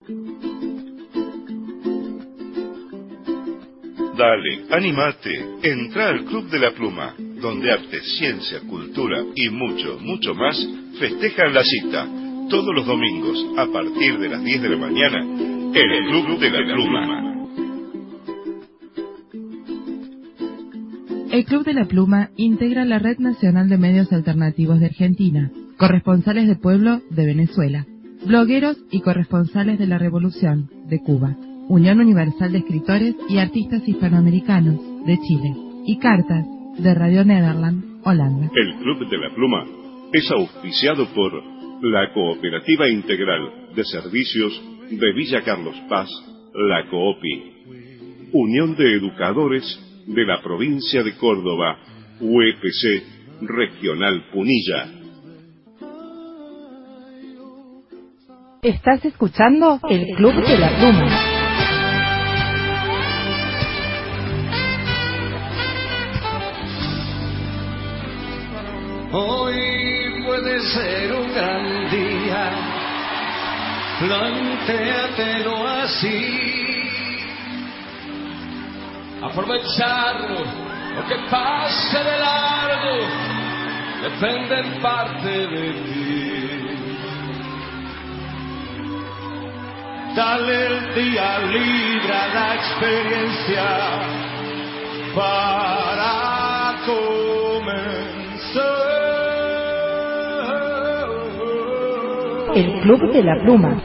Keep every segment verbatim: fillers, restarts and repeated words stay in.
Dale, animate, entra al Club de la Pluma, donde arte, ciencia, cultura y mucho, mucho más festejan la cita, todos los domingos, a partir de las diez de la mañana, en el Club de la Pluma. El Club de la Pluma integra la Red Nacional de Medios Alternativos de Argentina, corresponsales de pueblo de Venezuela, blogueros y corresponsales de la Revolución de Cuba, Unión Universal de Escritores y Artistas Hispanoamericanos de Chile y Cartas de Radio Nederland, Holanda. El Club de la Pluma es auspiciado por la Cooperativa Integral de Servicios de Villa Carlos Paz, la COOPI, Unión de Educadores de la Provincia de Córdoba, U E P C Regional Punilla. Estás escuchando el Club de la Pluma. Hoy puede ser un gran día, plantéatelo así. Aprovechar lo que pase de largo depende en parte de ti. Dale el día libre a la experiencia para comenzar. El Club de la Pluma.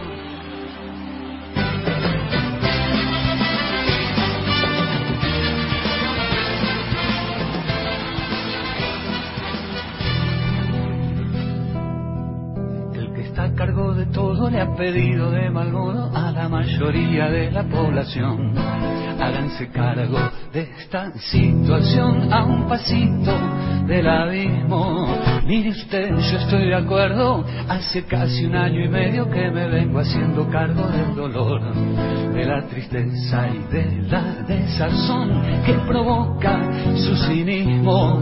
El que está a cargo de todo le ha pedido de mal modo a la mayoría de la población: háganse cargo de esta situación a un pasito del abismo. Mire usted, yo estoy de acuerdo, hace casi un año y medio que me vengo haciendo cargo del dolor, de la tristeza y de la desazón que provoca su cinismo.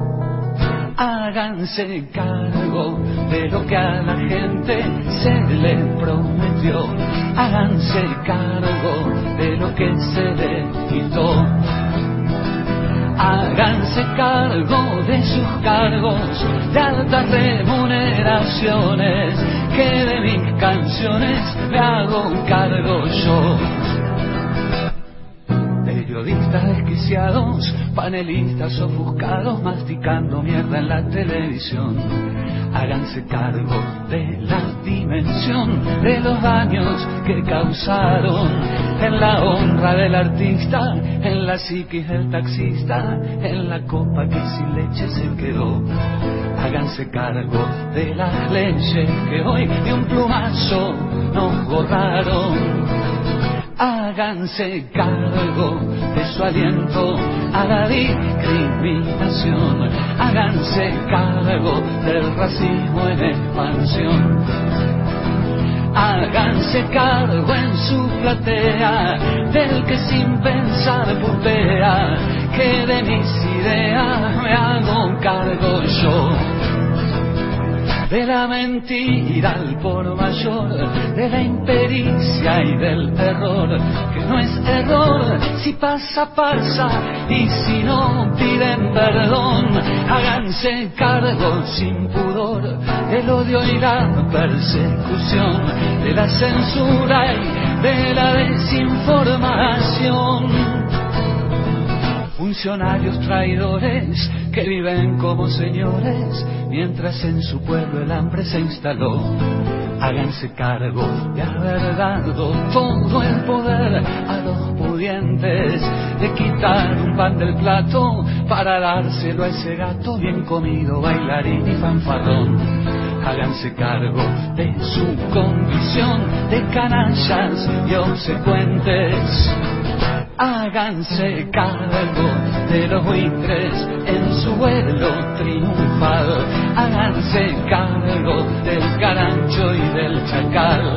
Háganse cargo de lo que a la gente se le prometió, háganse cargo de lo que se le quitó. Háganse cargo de sus cargos de altas remuneraciones, que de mis canciones me hago cargo yo. Periodistas desquiciados, panelistas ofuscados, masticando mierda en la televisión. Háganse cargo de la dimensión de los daños que causaron en la honra del artista, en la psiquis del taxista, en la copa que sin leche se quedó. Háganse cargo de las leyes que hoy de un plumazo nos borraron. Háganse cargo de su aliento a la discriminación. Háganse cargo del racismo en expansión. Háganse cargo en su platea del que sin pensar putea, que de mis ideas me hago cargo yo. De la mentira al por mayor, de la impericia y del terror, que no es error, si pasa, pasa, y si no piden perdón. Háganse cargo sin pudor del odio y la persecución, de la censura y de la desinformación. Funcionarios traidores que viven como señores, mientras en su pueblo el hambre se instaló. Háganse cargo de haber dado todo el poder a los pudientes, de quitar un pan del plato para dárselo a ese gato bien comido, bailarín y fanfarrón. Háganse cargo de su condición de canallas y obsecuentes. Háganse cargo de los buitres en su vuelo triunfal. Háganse cargo del carancho y del chacal.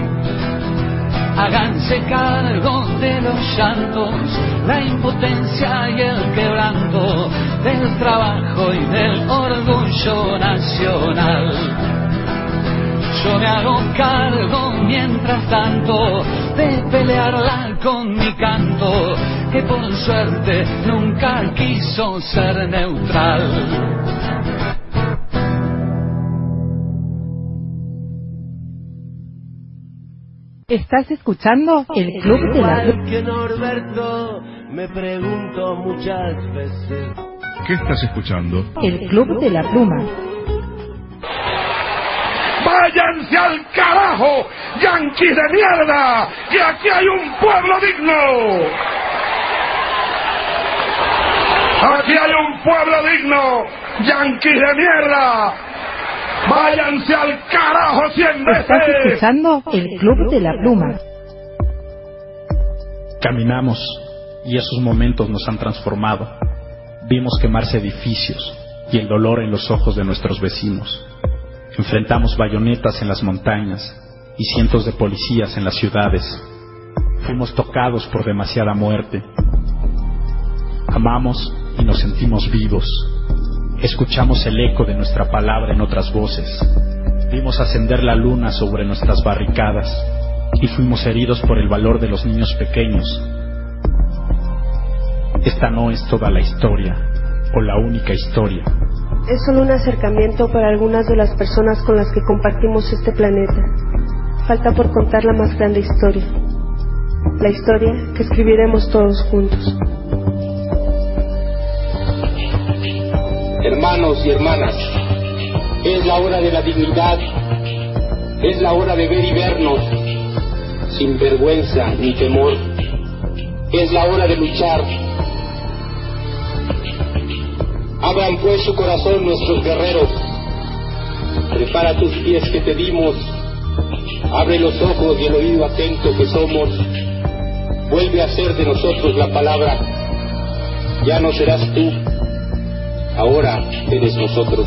Háganse cargo de los llantos, la impotencia y el quebranto, del trabajo y del orgullo nacional. yo me hago cargo mientras tanto de pelearla con mi canto, que por suerte nunca quiso ser neutral. ¿Estás escuchando el Club de la Pluma? Que Norberto, me pregunto muchas veces. ¿Qué estás escuchando? El Club de la Pluma. ¡Váyanse al carajo, yanquis de mierda! ¡Que aquí hay un pueblo digno! ¡Aquí hay un pueblo digno, yanquis de mierda! ¡Váyanse al carajo cien veces! ¿Estás escuchando el Club de la Pluma? Caminamos y esos momentos nos han transformado. Vimos quemarse edificios y el dolor en los ojos de nuestros vecinos. Enfrentamos bayonetas en las montañas y cientos de policías en las ciudades. Fuimos tocados por demasiada muerte. Amamos y nos sentimos vivos. Escuchamos el eco de nuestra palabra en otras voces. Vimos ascender la luna sobre nuestras barricadas y fuimos heridos por el valor de los niños pequeños. Esta no es toda la historia o la única historia. Es solo un acercamiento para algunas de las personas con las que compartimos este planeta. Falta por contar la más grande historia. La historia que escribiremos todos juntos. Hermanos y hermanas, es la hora de la dignidad, es la hora de ver y vernos, sin vergüenza ni temor, es la hora de luchar. Abran pues su corazón nuestros guerreros, prepara tus pies que te dimos, abre los ojos y el oído atento que somos, vuelve a ser de nosotros la palabra, ya no serás tú, ahora eres nosotros.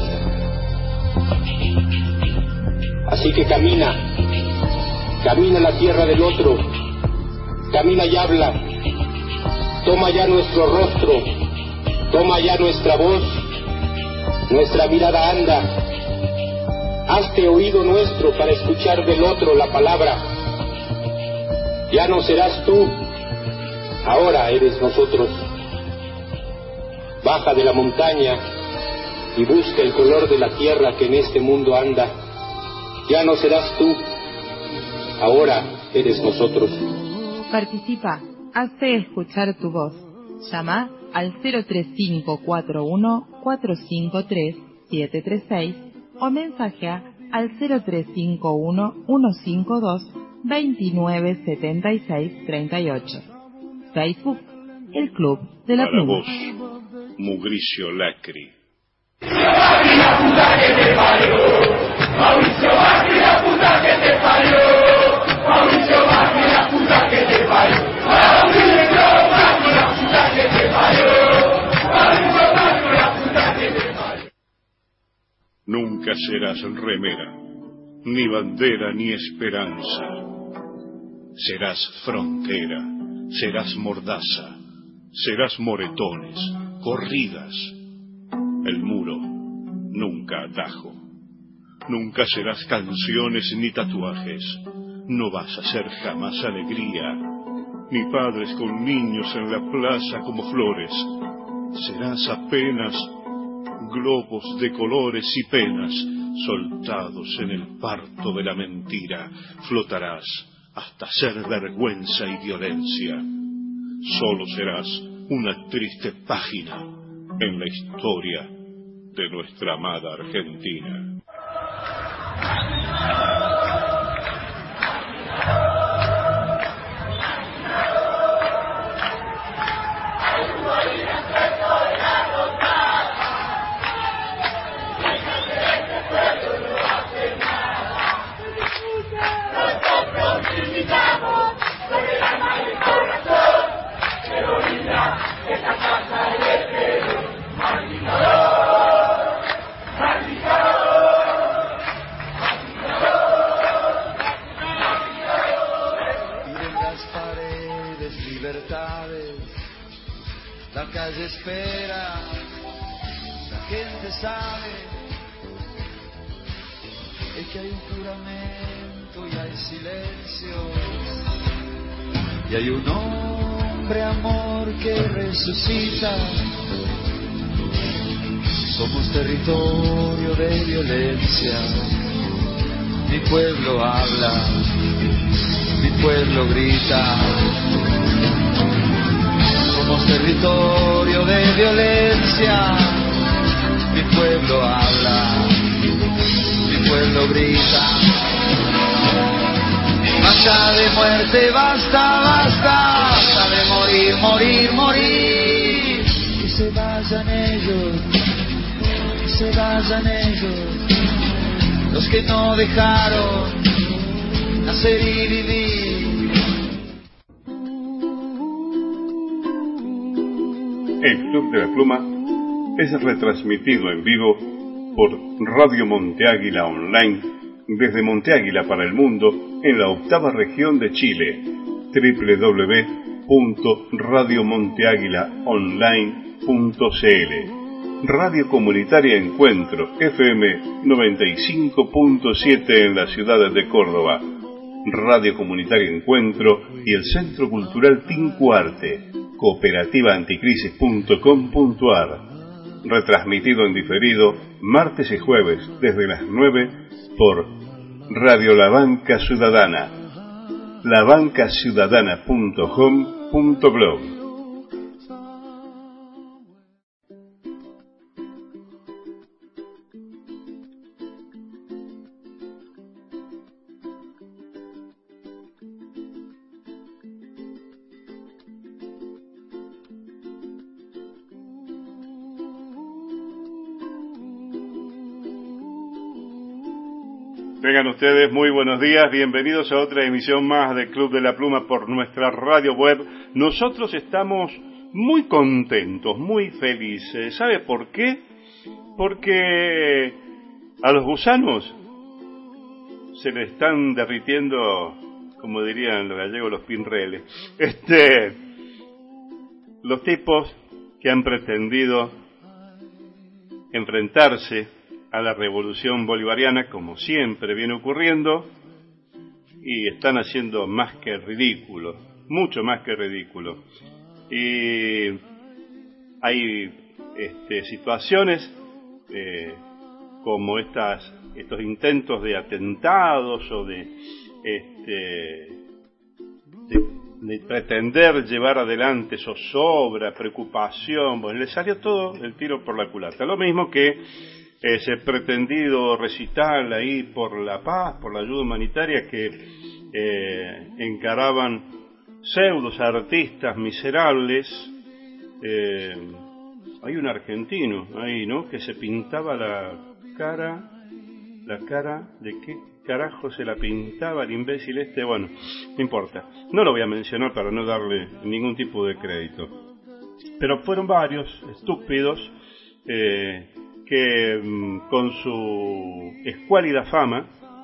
Así que camina, camina la tierra del otro, camina y habla, toma ya nuestro rostro, toma ya nuestra voz, nuestra mirada anda, hazte oído nuestro para escuchar del otro la palabra. Ya no serás tú, ahora eres nosotros. Baja de la montaña y busca el color de la tierra que en este mundo anda. Ya no serás tú, ahora eres nosotros. Participa, hazte escuchar tu voz. Llama al cero tres cinco cuatro uno cuatro cinco tres siete tres seis o mensajea al cero tres cinco uno uno cinco dos dos nueve siete seis tres ocho. Facebook, el Club de la Para Pluma. vos, Mugricio Lacri. ¡Macri, la puta que te parió! ¡Mauricio Macri, la puta que te parió! ¡Mauricio Macri, la puta que te parió! ¡Mauricio Macri, la puta que te parió! ¡Mauricio Macri, la puta que te parió! Nunca serás remera, ni bandera ni esperanza. Serás frontera, serás mordaza, serás moretones, corridas. El muro, nunca atajo. Nunca serás canciones ni tatuajes. No vas a ser jamás alegría, ni padres con niños en la plaza como flores. Serás apenas globos de colores y penas soltados en el parto de la mentira. Flotarás hasta ser vergüenza y violencia. Solo serás una triste página en la historia de nuestra amada Argentina. La calle espera, la gente sabe, el que hay un juramento y hay silencio, y hay un hombre amor que resucita. Somos territorio de violencia. Mi pueblo habla, mi pueblo grita. Somos territorio de violencia. Mi pueblo habla, mi pueblo grita. Basta de muerte, basta, basta, basta de morir, morir, morir. Que se vayan ellos, que se vayan ellos, los que no dejaron nacer y vivir. El Club de la Pluma es retransmitido en vivo por Radio Monte Águila Online desde Monte Águila para el mundo en la octava región de Chile, doble u doble u doble u punto radio monte águila online punto c l. Radio Comunitaria Encuentro F M noventa y cinco punto siete en la ciudad de Córdoba, Radio Comunitaria Encuentro y el Centro Cultural Tincuarte, cooperativa anticrisis punto com punto a r. Retransmitido en diferido martes y jueves desde las nueve por Radio La Banca Ciudadana, la banca ciudadana punto com punto blog. Tengan ustedes muy buenos días, bienvenidos a otra emisión más del Club de la Pluma por nuestra radio web. Nosotros estamos muy contentos, muy felices. ¿Sabe por qué? Porque a los gusanos se le están derritiendo, como dirían los gallegos, los pinreles. Este, los tipos que han pretendido enfrentarse a la revolución bolivariana, como siempre viene ocurriendo, y están haciendo más que ridículo, mucho más que ridículo. Y hay este, situaciones eh, como estas, estos intentos de atentados o de, este, de, de pretender llevar adelante zozobra, preocupación. Bueno, le salió todo el tiro por la culata. Lo mismo que ese pretendido recital ahí por la paz, por la ayuda humanitaria que eh, encaraban pseudos artistas miserables. Eh, hay un argentino ahí, ¿no?, que se pintaba la cara, la cara, ¿de qué carajo se la pintaba el imbécil este? Bueno, no importa, no lo voy a mencionar para no darle ningún tipo de crédito, pero fueron varios estúpidos eh, que con su escuálida fama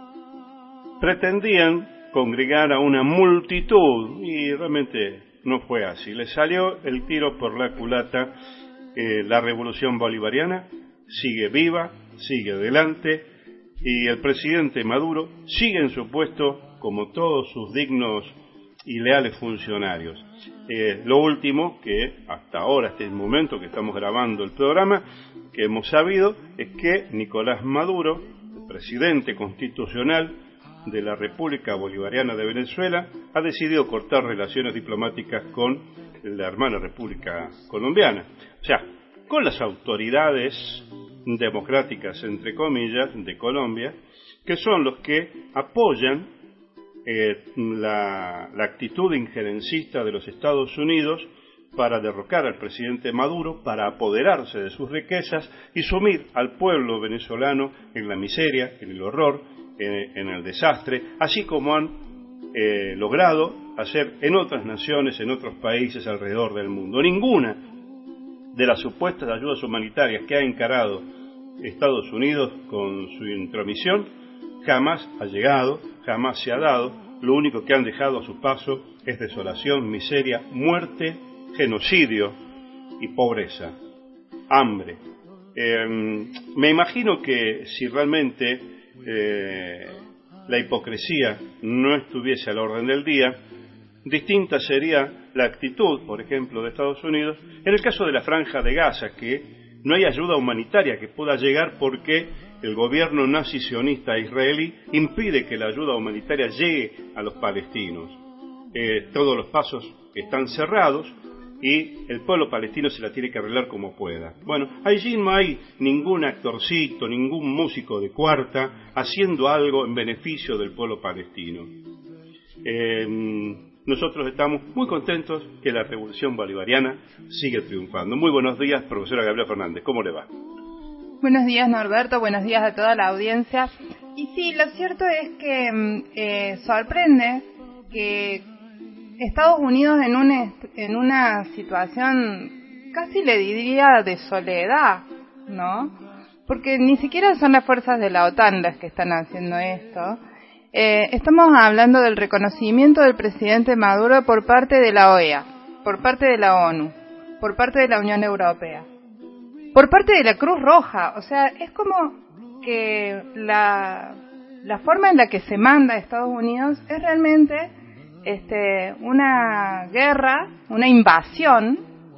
pretendían congregar a una multitud y realmente no fue así. Le salió el tiro por la culata. Eh, la revolución bolivariana sigue viva, sigue adelante y el presidente Maduro sigue en su puesto como todos sus dignos y leales funcionarios. Eh, lo último que hasta ahora, hasta el momento que estamos grabando el programa, que hemos sabido es que Nicolás Maduro, el presidente constitucional de la República Bolivariana de Venezuela, ha decidido cortar relaciones diplomáticas con la hermana República Colombiana. O sea, con las autoridades democráticas, entre comillas, de Colombia, que son los que apoyan eh, la, la actitud injerencista de los Estados Unidos para derrocar al presidente Maduro, para apoderarse de sus riquezas y sumir al pueblo venezolano en la miseria, en el horror, en, en el desastre, así como han eh, logrado hacer en otras naciones, en otros países alrededor del mundo. Ninguna de las supuestas ayudas humanitarias que ha encarado Estados Unidos con su intromisión jamás ha llegado, jamás se ha dado. Lo único que han dejado a su paso es desolación, miseria, muerte, genocidio y pobreza, hambre. Eh, me imagino que si realmente eh, la hipocresía no estuviese a la orden del día, distinta sería la actitud, por ejemplo, de Estados Unidos en el caso de la Franja de Gaza, que no hay ayuda humanitaria que pueda llegar porque el gobierno nazi sionista israelí impide que la ayuda humanitaria llegue a los palestinos. Eh, todos los pasos están cerrados y el pueblo palestino se la tiene que arreglar como pueda. Bueno, allí no hay ningún actorcito, ningún músico de cuarta haciendo algo en beneficio del pueblo palestino. Eh, nosotros estamos muy contentos que la revolución bolivariana sigue triunfando. Muy buenos días, profesora Gabriela Fernández, ¿cómo le va? Buenos días, Norberto, buenos días a toda la audiencia. Y sí, lo cierto es que eh, sorprende que Estados Unidos en, un, en una situación casi le diría de soledad, ¿no? Porque ni siquiera son las fuerzas de la OTAN las que están haciendo esto. Eh, estamos hablando del reconocimiento del presidente Maduro por parte de la O E A, por parte de la ONU, por parte de la Unión Europea, por parte de la Cruz Roja. O sea, es como que la, la forma en la que se manda a Estados Unidos es realmente este, una guerra, una invasión,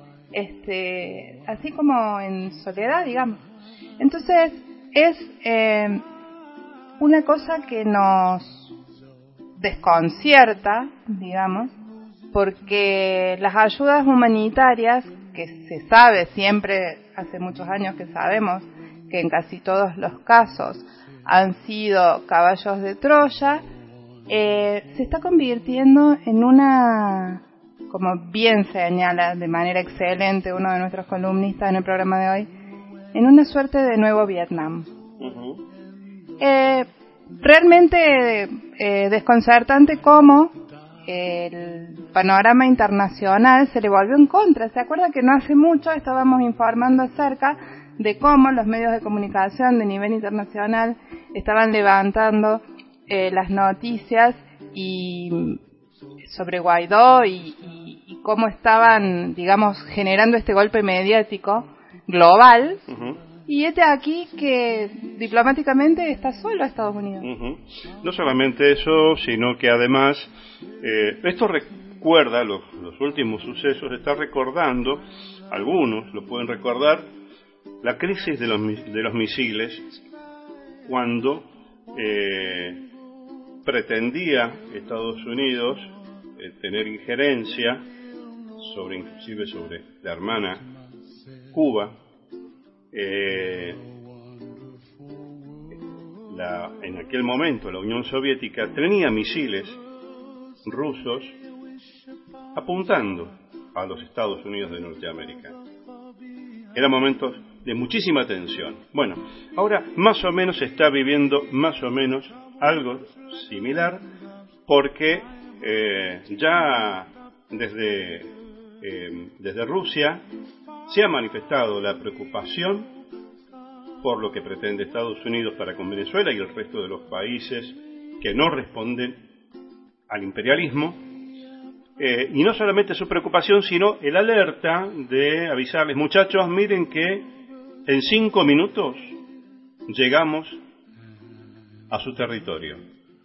este, así como en soledad, digamos. Entonces, es eh, una cosa que nos desconcierta, digamos, porque las ayudas humanitarias, que se sabe siempre, hace muchos años que sabemos, que en casi todos los casos han sido caballos de Troya, eh, se está convirtiendo en una, como bien señala de manera excelente uno de nuestros columnistas en el programa de hoy, en una suerte de nuevo Vietnam. Uh-huh. Eh, realmente eh, desconcertante cómo el panorama internacional se le volvió en contra. ¿Se acuerda que no hace mucho estábamos informando acerca de cómo los medios de comunicación de nivel internacional estaban levantando eh, las noticias y sobre Guaidó y, y, y cómo estaban, digamos, generando este golpe mediático global? Uh-huh. Y este aquí que diplomáticamente está solo a Estados Unidos. Uh-huh. No solamente eso, sino que además eh, esto recuerda los, los últimos sucesos, está recordando, algunos lo pueden recordar, la crisis de los, de los misiles, cuando eh, pretendía Estados Unidos eh, tener injerencia sobre, inclusive sobre la hermana Cuba. Eh, la, en aquel momento la Unión Soviética tenía misiles rusos apuntando a los Estados Unidos de Norteamérica. Eran momentos de muchísima tensión. Bueno, ahora más o menos se está viviendo más o menos algo similar, porque eh, ya desde, eh, desde Rusia se ha manifestado la preocupación por lo que pretende Estados Unidos para con Venezuela y el resto de los países que no responden al imperialismo, eh, y no solamente su preocupación, sino el alerta de avisarles, muchachos, miren que en cinco minutos llegamos a su territorio.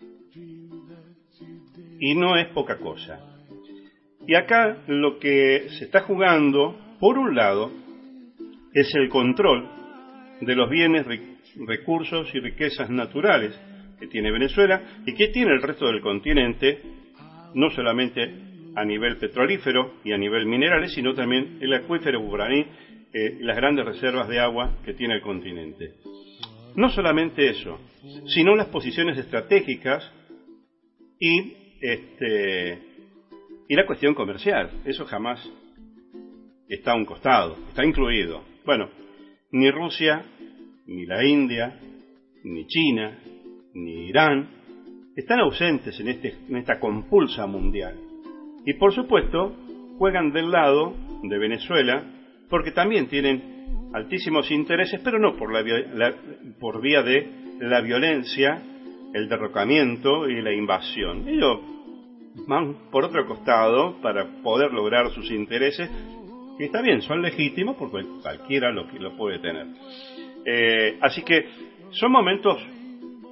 Y no es poca cosa. Y acá lo que se está jugando, por un lado, es el control de los bienes, recursos y riquezas naturales que tiene Venezuela y que tiene el resto del continente, no solamente a nivel petrolífero y a nivel minerales, sino también el acuífero guaraní, eh, las grandes reservas de agua que tiene el continente. No solamente eso, sino las posiciones estratégicas y, este, y la cuestión comercial. Eso jamás está a un costado, está incluido. Bueno, ni Rusia, ni la India, ni China, ni Irán están ausentes en, este, en esta compulsa mundial. Y por supuesto, juegan del lado de Venezuela porque también tienen altísimos intereses, pero no por, la, la, por vía de la violencia, el derrocamiento y la invasión. Ellos van por otro costado para poder lograr sus intereses, que está bien, son legítimos porque cualquiera lo, lo puede tener. Eh, así que son momentos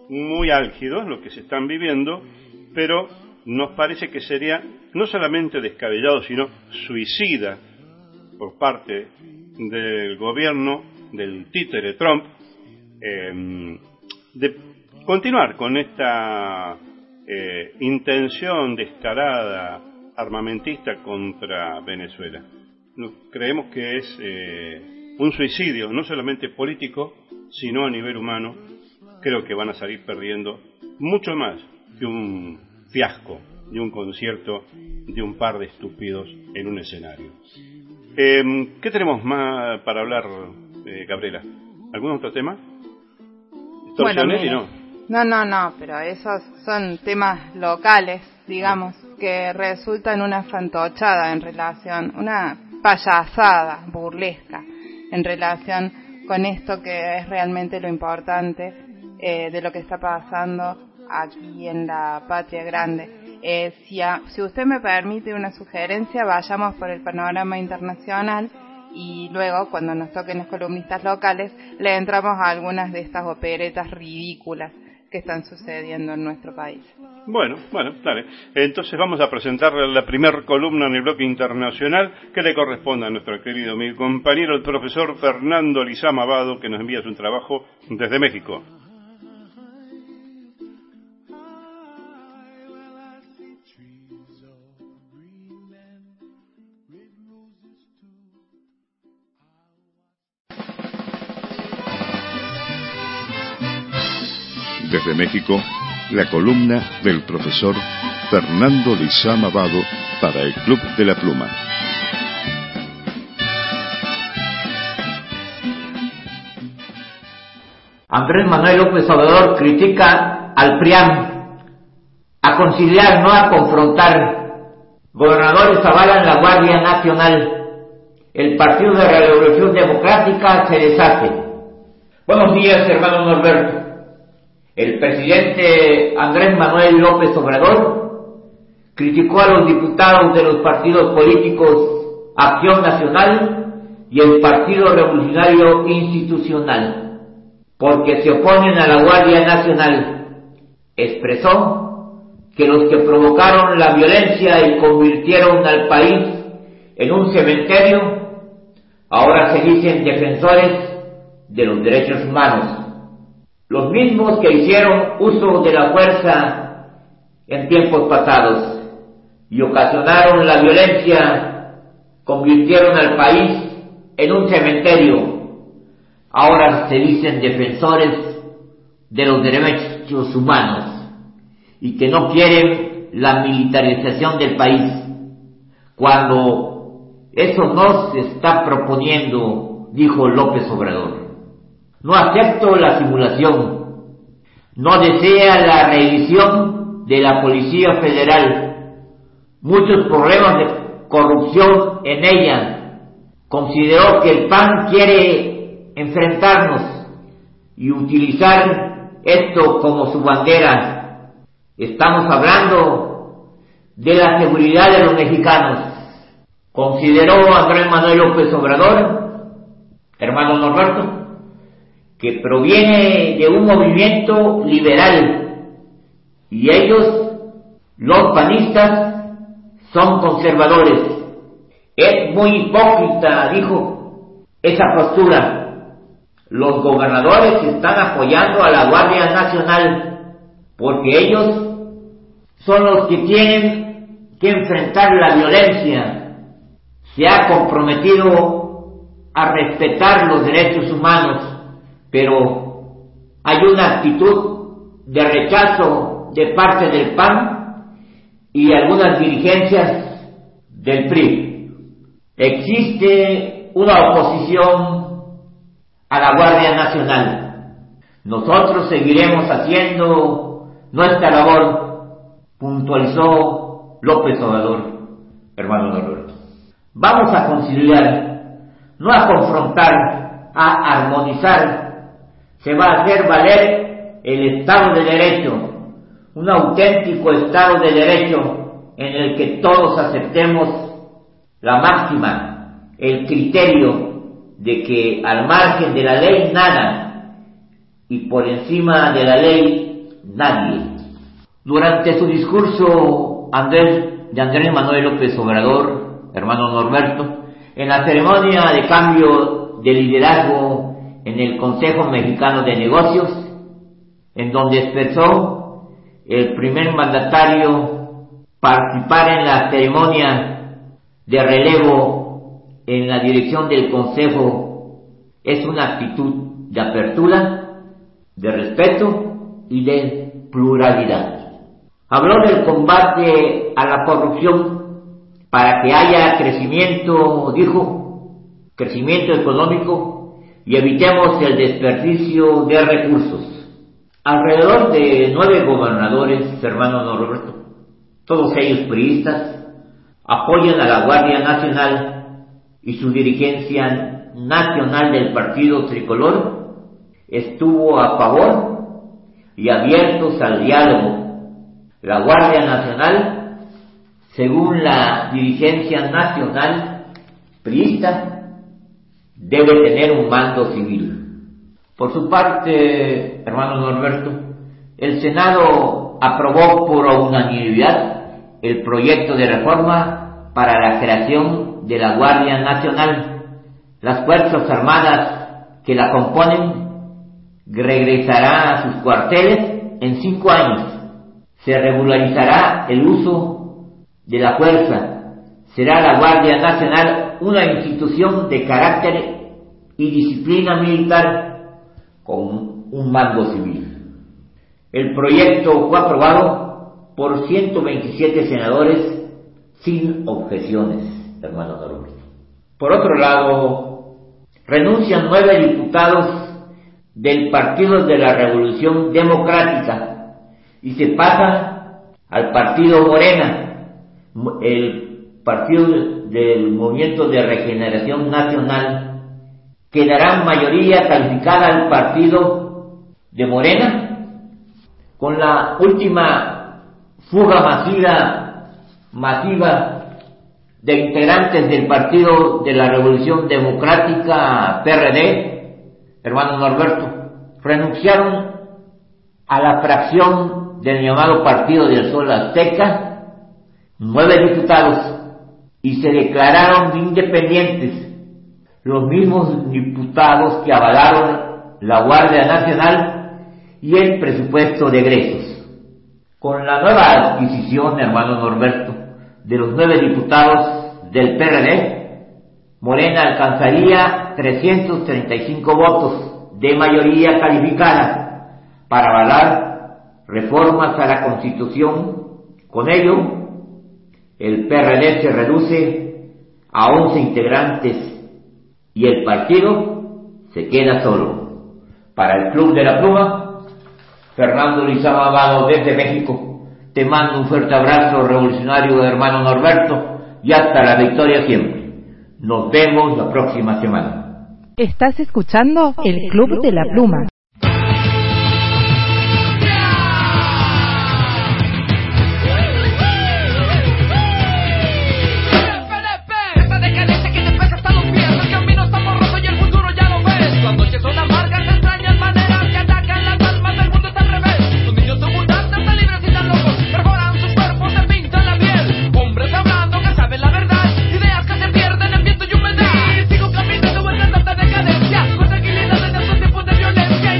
muy álgidos los que se están viviendo, pero nos parece que sería no solamente descabellado, sino suicida por parte del gobierno del títere Trump eh, de continuar con esta eh, intención descarada armamentista contra Venezuela. Creemos que es eh, un suicidio, no solamente político, sino a nivel humano. Creo que van a salir perdiendo mucho más que un fiasco de un concierto de un par de estúpidos en un escenario. Eh, ¿Qué tenemos más para hablar, eh, Gabriela? ¿Algún otro tema? Bueno, y no. no, no, no, pero esos son temas locales, digamos, que resultan una fantochada en relación, una payasada burlesca en relación con esto que es realmente lo importante eh, de lo que está pasando aquí en la Patria Grande. Eh, si, a, si usted me permite una sugerencia, vayamos por el panorama internacional y luego, cuando nos toquen los columnistas locales, le entramos a algunas de estas operetas ridículas que están sucediendo en nuestro país. Bueno, bueno, dale. Entonces vamos a presentar la primera columna en el bloque internacional que le corresponde a nuestro querido mi compañero, el profesor Fernando Lizama Abado, que nos envía su trabajo desde México. Desde México, la columna del profesor Fernando Lizama Abado para el Club de la Pluma. Andrés Manuel López Obrador critica al P R I A N, a conciliar, no a confrontar. Gobernadores avalan la Guardia Nacional. El Partido de la Revolución Democrática se deshace. Buenos días, hermano Norberto. El presidente Andrés Manuel López Obrador criticó a los diputados de los partidos políticos Acción Nacional y el Partido Revolucionario Institucional porque se oponen a la Guardia Nacional. Expresó que los que provocaron la violencia y convirtieron al país en un cementerio ahora se dicen defensores de los derechos humanos. Los mismos que hicieron uso de la fuerza en tiempos pasados y ocasionaron la violencia, convirtieron al país en un cementerio, ahora se dicen defensores de los derechos humanos y que no quieren la militarización del país, cuando eso no se está proponiendo, dijo López Obrador. No acepto la simulación. No desea la revisión de la Policía Federal. Muchos problemas de corrupción en ella. Consideró que el P A N quiere enfrentarnos y utilizar esto como su bandera. Estamos hablando de la seguridad de los mexicanos. Consideró Andrés Manuel López Obrador, hermano Norberto, que proviene de un movimiento liberal y ellos, los panistas, son conservadores. Es muy hipócrita, dijo, esa postura. Los gobernadores están apoyando a la Guardia Nacional porque ellos son los que tienen que enfrentar la violencia. Se ha comprometido a respetar los derechos humanos, pero hay una actitud de rechazo de parte del P A N y algunas dirigencias del P R I. Existe una oposición a la Guardia Nacional. Nosotros seguiremos haciendo nuestra labor, puntualizó López Obrador, hermano Norberto. Vamos a conciliar, no a confrontar, a armonizar. Se va a hacer valer el Estado de Derecho, un auténtico Estado de Derecho en el que todos aceptemos la máxima, el criterio de que al margen de la ley nada y por encima de la ley nadie. Durante su discurso Andrés, de Andrés Manuel López Obrador, hermano Norberto, en la ceremonia de cambio de liderazgo en el Consejo Mexicano de Negocios, en donde expresó el primer mandatario participar en la ceremonia de relevo en la dirección del Consejo, es una actitud de apertura, de respeto y de pluralidad. Habló del combate a la corrupción para que haya crecimiento, dijo, crecimiento económico y evitemos el desperdicio de recursos. Alrededor de nueve gobernadores, hermano Norberto, todos ellos priistas, apoyan a la Guardia Nacional y su dirigencia nacional del Partido Tricolor estuvo a favor y abiertos al diálogo. La Guardia Nacional, según la dirigencia nacional priista, debe tener un mando civil. Por su parte, hermano Norberto, el Senado aprobó por unanimidad el proyecto de reforma para la creación de la Guardia Nacional. Las Fuerzas Armadas que la componen regresarán a sus cuarteles en cinco años. Se regularizará el uso de la fuerza. Será la Guardia Nacional una institución de carácter y disciplina militar con un mando civil. El proyecto fue aprobado por ciento veintisiete senadores sin objeciones, hermano Norberto. Por otro lado, renuncian nueve diputados del Partido de la Revolución Democrática y se pasa al Partido Morena, el Partido del Movimiento de Regeneración Nacional, que darán mayoría calificada al Partido de Morena. Con la última fuga masiva, masiva de integrantes del Partido de la Revolución Democrática, P R D, hermano Norberto, renunciaron a la fracción del llamado Partido del Sol Azteca, nueve diputados, y se declararon independientes, los mismos diputados que avalaron la Guardia Nacional y el presupuesto de egresos. Con la nueva adquisición, hermano Norberto, de los nueve diputados del P R D, Morena alcanzaría trescientos treinta y cinco votos de mayoría calificada para avalar reformas a la Constitución. Con ello, el P R D se reduce a once integrantes y el partido se queda solo. Para el Club de la Pluma, Fernando Lizama Amado desde México, te mando un fuerte abrazo revolucionario, hermano Norberto, y hasta la victoria siempre. Nos vemos la próxima semana. Estás escuchando el Club de la Pluma. Decadencia, con tranquilidad en estos tiempos de violencia.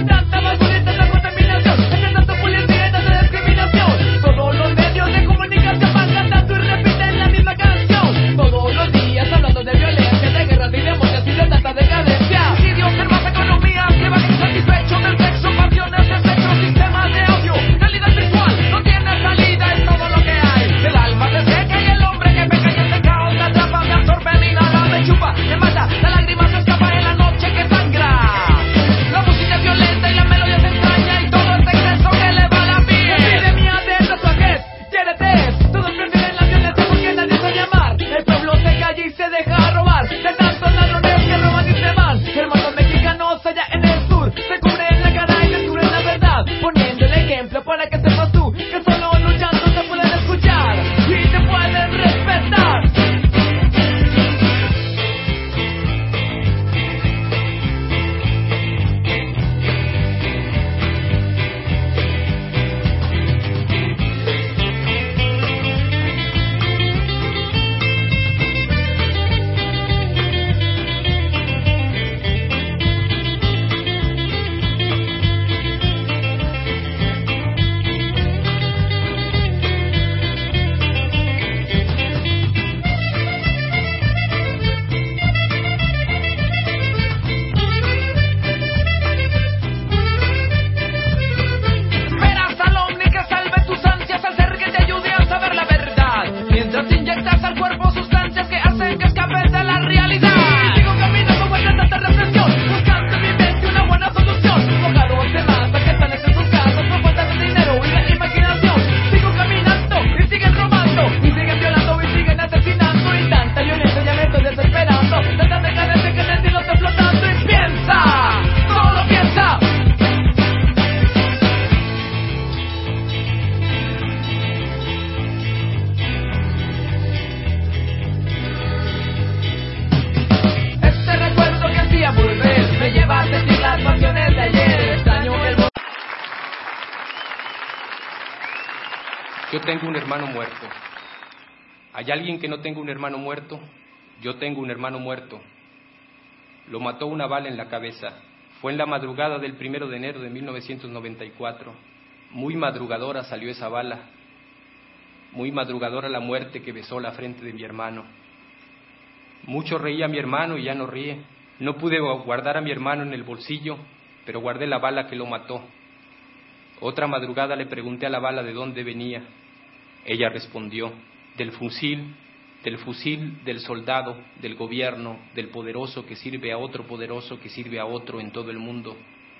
Yo tengo un hermano muerto. ¿Hay alguien que no tenga un hermano muerto? Yo tengo un hermano muerto. Lo mató una bala en la cabeza. Fue en la madrugada del primero de enero de mil novecientos noventa y cuatro. Muy madrugadora salió esa bala. Muy madrugadora la muerte que besó la frente de mi hermano. Mucho reía mi hermano y ya no ríe. No pude guardar a mi hermano en el bolsillo, pero guardé la bala que lo mató. Otra madrugada le pregunté a la bala de dónde venía. Ella respondió, del fusil, del fusil del soldado, del gobierno, del poderoso que sirve a otro poderoso que sirve a otro en todo el mundo.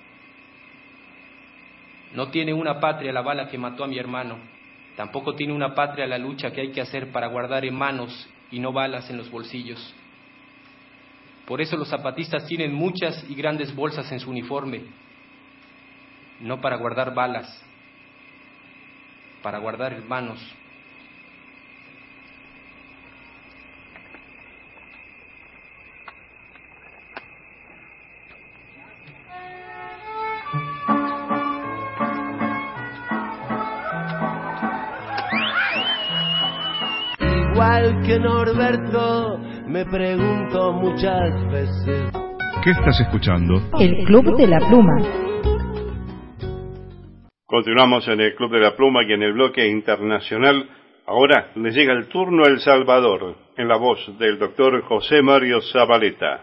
No tiene una patria la bala que mató a mi hermano. Tampoco tiene una patria la lucha que hay que hacer para guardar en manos y no balas en los bolsillos. Por eso los zapatistas tienen muchas y grandes bolsas en su uniforme, no para guardar balas, para guardar hermanos. Igual que Norberto, me pregunto muchas veces. ¿Qué estás escuchando? El Club de la Pluma. Continuamos en el Club de la Pluma y en el bloque internacional. Ahora le llega el turno a El Salvador, en la voz del doctor José Mario Zabaleta.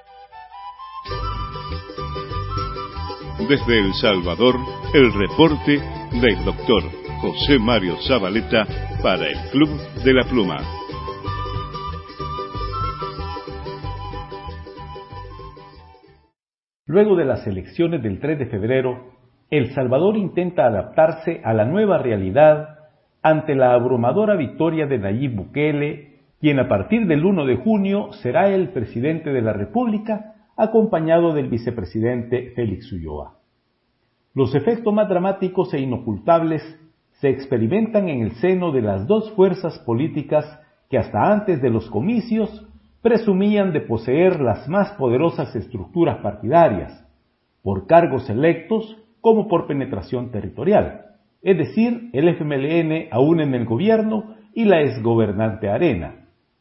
Desde El Salvador, el reporte del doctor José Mario Zabaleta para el Club de la Pluma. Luego de las elecciones del tres de febrero, El Salvador intenta adaptarse a la nueva realidad ante la abrumadora victoria de Nayib Bukele, quien a partir del primero de junio será el presidente de la República, acompañado del vicepresidente Félix Ulloa. Los efectos más dramáticos e inocultables se experimentan en el seno de las dos fuerzas políticas que hasta antes de los comicios presumían de poseer las más poderosas estructuras partidarias, por cargos electos como por penetración territorial, es decir, el F M L N aún en el gobierno y la exgobernante Arena.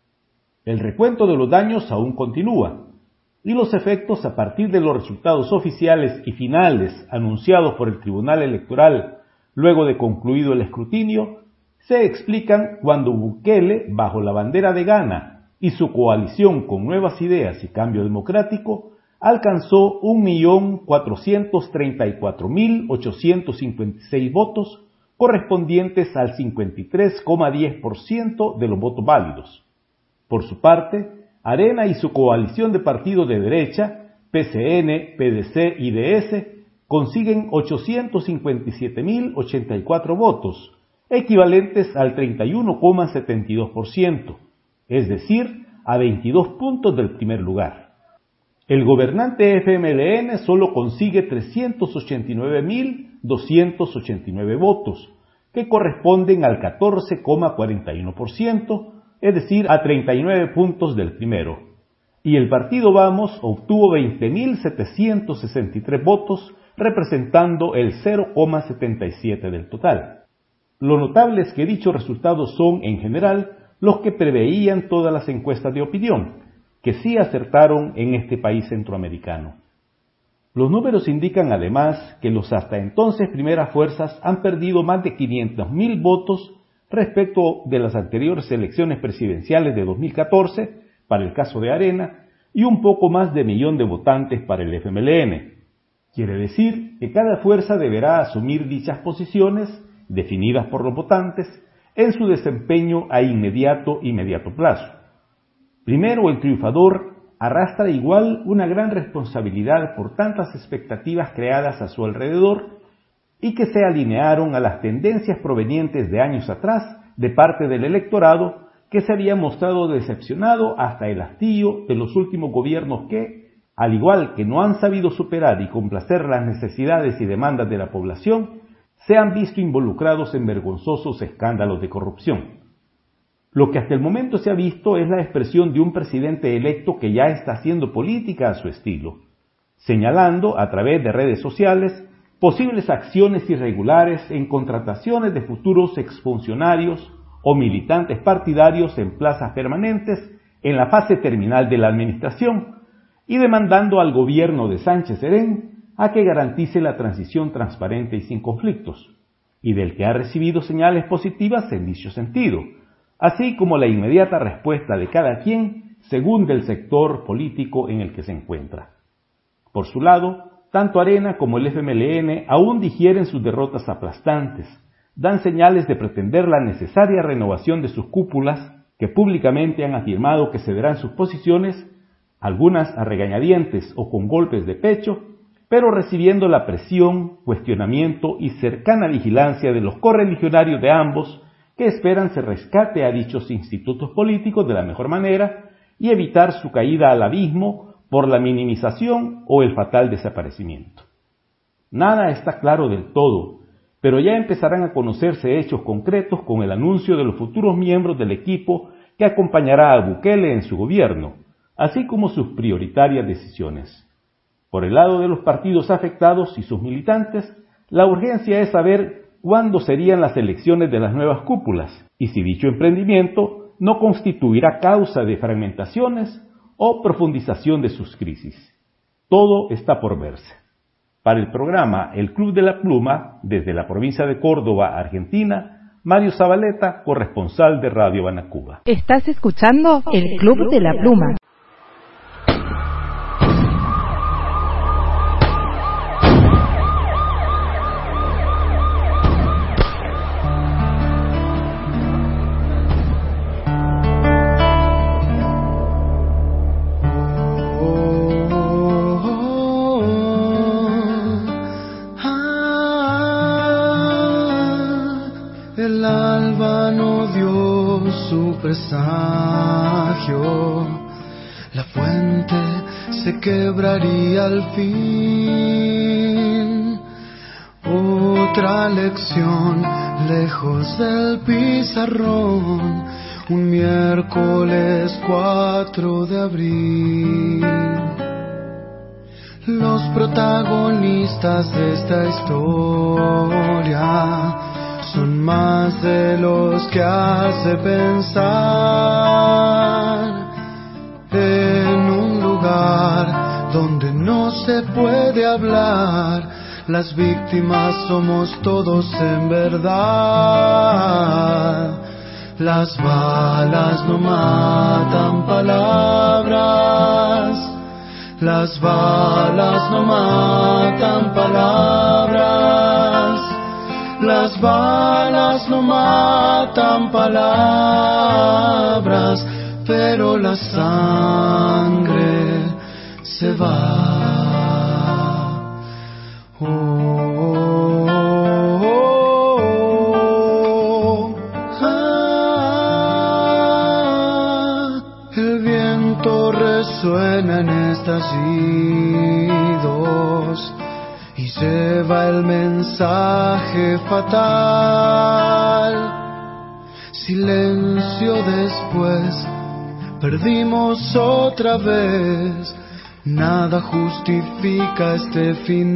El recuento de los daños aún continúa, y los efectos a partir de los resultados oficiales y finales anunciados por el Tribunal Electoral luego de concluido el escrutinio, se explican cuando Bukele, bajo la bandera de Gana y su coalición con Nuevas Ideas y Cambio Democrático, alcanzó un millón cuatrocientos treinta y cuatro mil ochocientos cincuenta y seis votos, correspondientes al cincuenta y tres coma diez por ciento de los votos válidos. Por su parte, Arena y su coalición de partidos de derecha, P C N, P D C y D S, consiguen ochocientos cincuenta y siete mil ochenta y cuatro votos, equivalentes al treinta y uno coma setenta y dos por ciento, es decir, a veintidós puntos del primer lugar. El gobernante F M L N solo consigue trescientos ochenta y nueve mil doscientos ochenta y nueve votos, que corresponden al catorce coma cuarenta y uno por ciento, es decir, a treinta y nueve puntos del primero. Y el partido Vamos obtuvo veinte mil setecientos sesenta y tres votos, representando el cero coma setenta y siete del total. Lo notable es que dichos resultados son, en general, los que preveían todas las encuestas de opinión, que sí acertaron en este país centroamericano. Los números indican además que los hasta entonces primeras fuerzas han perdido más de quinientos mil votos respecto de las anteriores elecciones presidenciales de dos mil catorce, para el caso de Arena, y un poco más de millón de votantes para el F M L N. Quiere decir que cada fuerza deberá asumir dichas posiciones, definidas por los votantes, en su desempeño a inmediato y mediato plazo. Primero, el triunfador arrastra igual una gran responsabilidad por tantas expectativas creadas a su alrededor y que se alinearon a las tendencias provenientes de años atrás de parte del electorado, que se había mostrado decepcionado hasta el hastío de los últimos gobiernos que, al igual que no han sabido superar y complacer las necesidades y demandas de la población, se han visto involucrados en vergonzosos escándalos de corrupción. Lo que hasta el momento se ha visto es la expresión de un presidente electo que ya está haciendo política a su estilo, señalando a través de redes sociales posibles acciones irregulares en contrataciones de futuros exfuncionarios o militantes partidarios en plazas permanentes en la fase terminal de la administración, y demandando al gobierno de Sánchez Serén a que garantice la transición transparente y sin conflictos, y del que ha recibido señales positivas en dicho sentido, así como la inmediata respuesta de cada quien según del sector político en el que se encuentra. Por su lado, tanto Arena como el F M L N aún digieren sus derrotas aplastantes, dan señales de pretender la necesaria renovación de sus cúpulas, que públicamente han afirmado que cederán sus posiciones, algunas a regañadientes o con golpes de pecho, pero recibiendo la presión, cuestionamiento y cercana vigilancia de los correligionarios de ambos, que esperan se rescate a dichos institutos políticos de la mejor manera y evitar su caída al abismo por la minimización o el fatal desaparecimiento. Nada está claro del todo, pero ya empezarán a conocerse hechos concretos con el anuncio de los futuros miembros del equipo que acompañará a Bukele en su gobierno, así como sus prioritarias decisiones. Por el lado de los partidos afectados y sus militantes, la urgencia es saber cuándo serían las elecciones de las nuevas cúpulas y si dicho emprendimiento no constituirá causa de fragmentaciones o profundización de sus crisis. Todo está por verse. Para el programa El Club de la Pluma, desde la provincia de Córdoba, Argentina, Mario Zabaleta, corresponsal de Radio Banacuba. Estás escuchando El Club de la Pluma. Presagio, la fuente se quebraría al fin. Otra lección lejos del pizarrón, un miércoles cuatro de abril. Los protagonistas de esta historia son más de los que hace pensar. En un lugar donde no se puede hablar, las víctimas somos todos en verdad. Las balas no matan palabras, las balas no matan palabras. Las balas no matan palabras, pero la sangre se va. Oh, oh, oh, oh. Ah, el viento resuena en estallidos y lleva el mensaje fatal. Silencio después, perdimos otra vez. Nada justifica este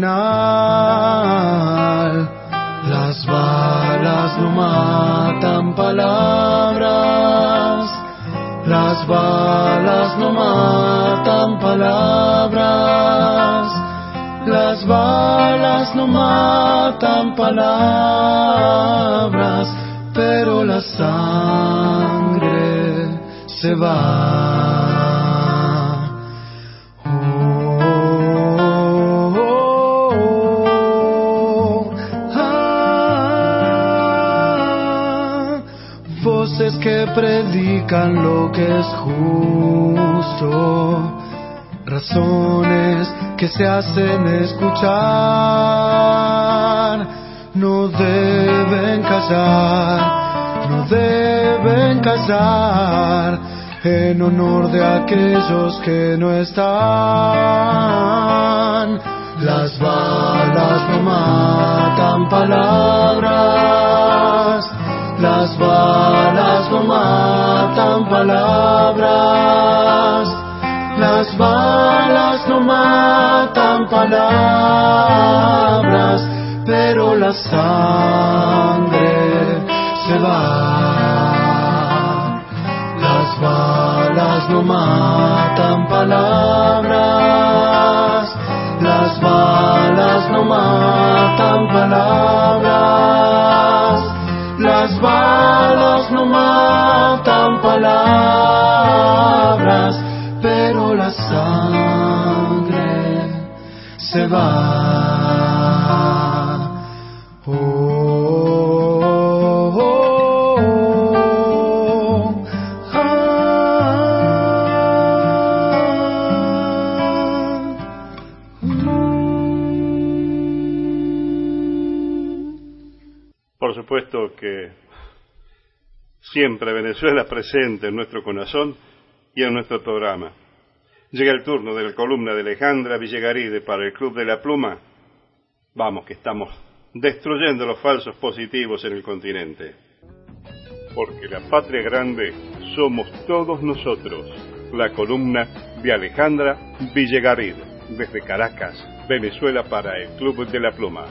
final. Las balas no matan palabras. Las balas no matan palabras. Las balas no matan palabras, pero la sangre se va. Oh, oh, oh, oh. Ah, voces que predican lo que es justo, razones que se hacen escuchar, no deben callar, no deben callar, en honor de aquellos que no están. Las balas no matan palabras, las balas no matan palabras. Las balas no matan palabras, la sangre se va. Las balas no matan palabras, las balas no matan palabras, las balas no matan palabras, pero la sangre se va. Oh, oh, oh, oh. Ah. Por supuesto que siempre Venezuela presente en nuestro corazón y en nuestro programa. Llega el turno de la columna de Alejandra Villagaride para el Club de la Pluma. Vamos, que estamos destruyendo los falsos positivos en el continente. Porque la patria grande somos todos nosotros. La columna de Alejandra Villagaride, desde Caracas, Venezuela, para el Club de la Pluma.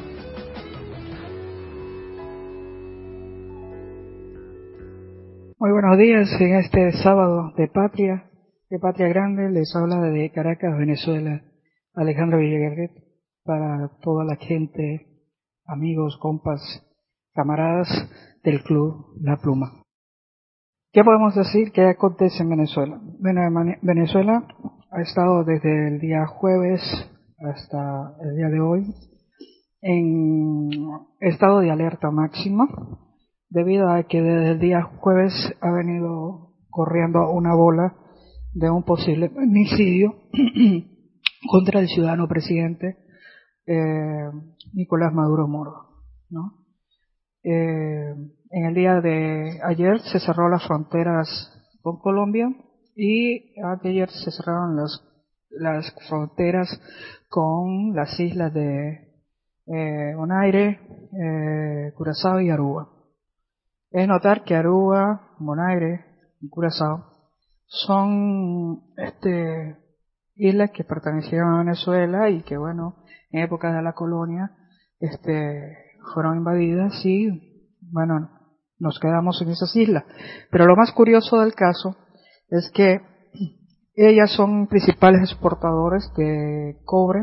Muy buenos días en este sábado de Patria. De Patria Grande les habla de Caracas, Venezuela, Alejandro Villagarret, para toda la gente, amigos, compas, camaradas del Club La Pluma. ¿Qué podemos decir que acontece en Venezuela? Bueno, Venezuela ha estado desde el día jueves hasta el día de hoy en estado de alerta máxima, debido a que desde el día jueves ha venido corriendo una bola de un posible homicidio contra el ciudadano presidente eh, Nicolás Maduro Moro, ¿no? Eh, en el día de ayer se cerró las fronteras con Colombia y ayer se cerraron las, las fronteras con las islas de eh, Bonaire, eh, Curazao y Aruba. Es notar que Aruba, Bonaire y Curazao son este, islas que pertenecieron a Venezuela y que, bueno, en época de la colonia este, fueron invadidas y, bueno, nos quedamos en esas islas. Pero lo más curioso del caso es que ellas son principales exportadores de cobre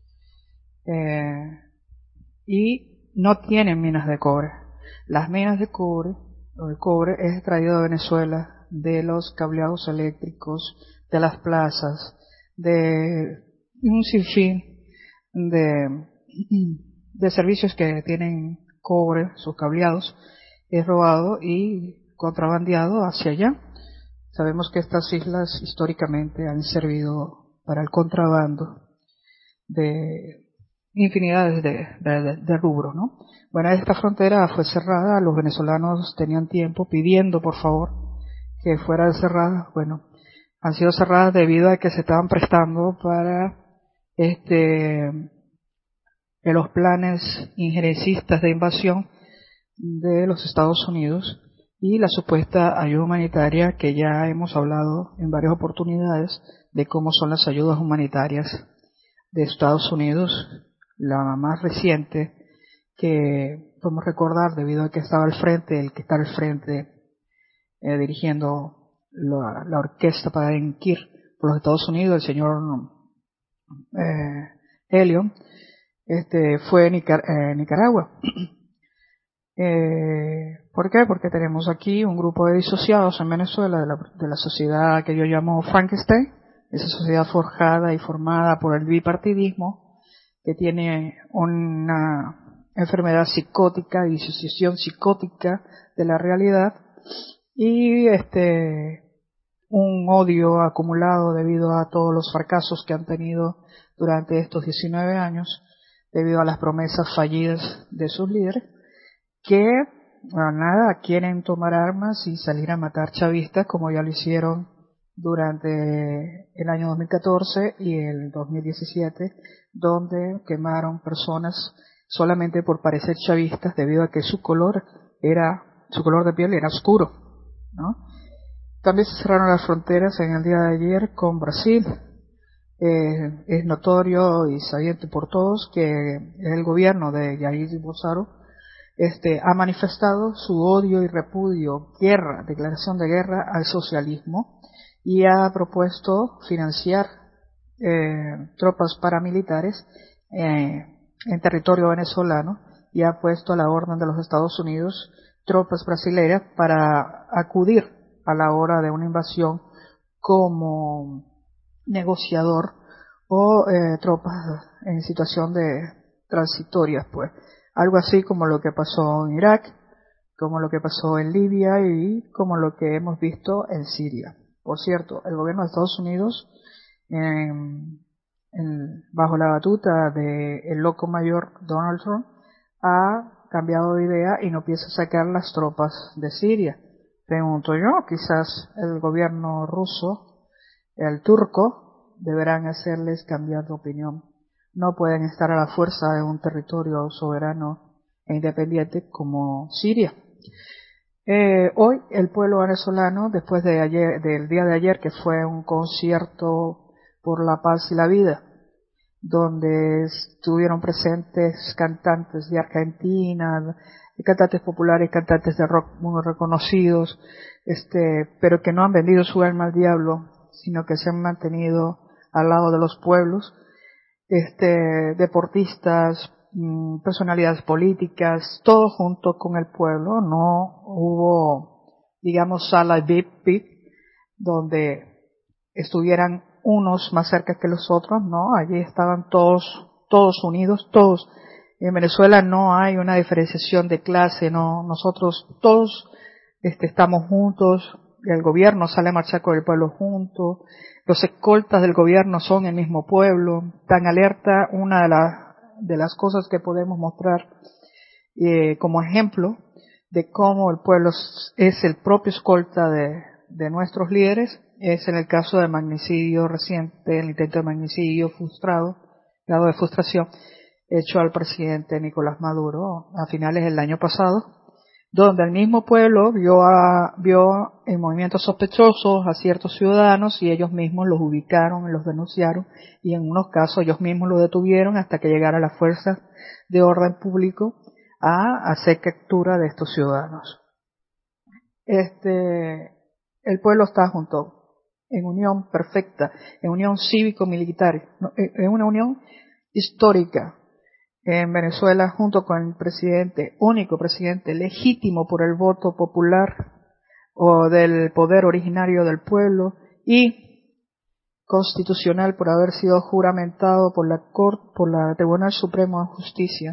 eh, y no tienen minas de cobre. Las minas de cobre, o el cobre, es extraído de Venezuela, de los cableados eléctricos, de las plazas, de un sinfín de, de servicios que tienen cobre, sus cableados, es robado y contrabandeado hacia allá. Sabemos que estas islas históricamente han servido para el contrabando de infinidades de, de, de rubros, ¿no? Bueno, esta frontera fue cerrada, los venezolanos tenían tiempo pidiendo por favor que fuera cerrada. Bueno, han sido cerradas debido a que se estaban prestando para este de los planes injerencistas de invasión de los Estados Unidos y la supuesta ayuda humanitaria, que ya hemos hablado en varias oportunidades de cómo son las ayudas humanitarias de Estados Unidos. La más reciente que podemos recordar, debido a que estaba al frente, el que está al frente eh, dirigiendo la, la orquesta para delinquir por los Estados Unidos, el señor eh, Elliot, este, fue Nicar eh, Nicaragua. eh, ¿Por qué? Porque tenemos aquí un grupo de disociados en Venezuela de la, de la sociedad que yo llamo Frankenstein, esa sociedad forjada y formada por el bipartidismo, que tiene una enfermedad psicótica, disociación psicótica de la realidad y este un odio acumulado debido a todos los fracasos que han tenido durante estos diecinueve años, debido a las promesas fallidas de sus líderes, que bueno, nada, quieren tomar armas y salir a matar chavistas como ya lo hicieron durante el año dos mil catorce y el dos mil diecisiete, donde quemaron personas solamente por parecer chavistas debido a que su color era, su color de piel era oscuro, ¿no? También se cerraron las fronteras en el día de ayer con Brasil. Eh, es notorio y sabiente por todos que el gobierno de Jair Bolsonaro este, ha manifestado su odio y repudio, guerra, declaración de guerra al socialismo, y ha propuesto financiar eh, tropas paramilitares eh, en territorio venezolano, y ha puesto a la orden de los Estados Unidos tropas brasileñas para acudir a la hora de una invasión como negociador o eh, tropas en situación de transitorias, pues algo así como lo que pasó en Irak, como lo que pasó en Libia y como lo que hemos visto en Siria. Por cierto, el gobierno de Estados Unidos, en, en, bajo la batuta del de loco mayor Donald Trump, ha cambiado de idea y no piensa sacar las tropas de Siria. Pregunto yo, quizás el gobierno ruso, el turco, deberán hacerles cambiar de opinión. No pueden estar a la fuerza en un territorio soberano e independiente como Siria. Eh, hoy el pueblo venezolano, después de ayer, del día de ayer, que fue un concierto por la paz y la vida, donde estuvieron presentes cantantes de Argentina, cantantes populares, cantantes de rock muy reconocidos, este, pero que no han vendido su alma al diablo, sino que se han mantenido al lado de los pueblos, este, deportistas, personalidades políticas, todo junto con el pueblo. No hubo, digamos, sala V I P donde estuvieran unos más cerca que los otros, no, allí estaban todos, todos unidos, todos. En Venezuela no hay una diferenciación de clase, no, nosotros todos este, estamos juntos, el gobierno sale a marchar con el pueblo junto, los escoltas del gobierno son el mismo pueblo, tan alerta. Una de, la, de las cosas que podemos mostrar eh, como ejemplo de cómo el pueblo es el propio escolta de, de nuestros líderes, es en el caso del magnicidio reciente, el intento de magnicidio frustrado, grado de frustración, hecho al presidente Nicolás Maduro a finales del año pasado, donde el mismo pueblo vio, a, vio en movimientos sospechosos a ciertos ciudadanos y ellos mismos los ubicaron y los denunciaron, y en unos casos ellos mismos lo detuvieron hasta que llegara la fuerza de orden público a hacer captura de estos ciudadanos. Este, el pueblo está junto, en unión perfecta, en unión cívico-militar, en una unión histórica en Venezuela, junto con el presidente, único presidente legítimo por el voto popular o del poder originario del pueblo, y constitucional por haber sido juramentado por la Corte, por la Tribunal Supremo de Justicia,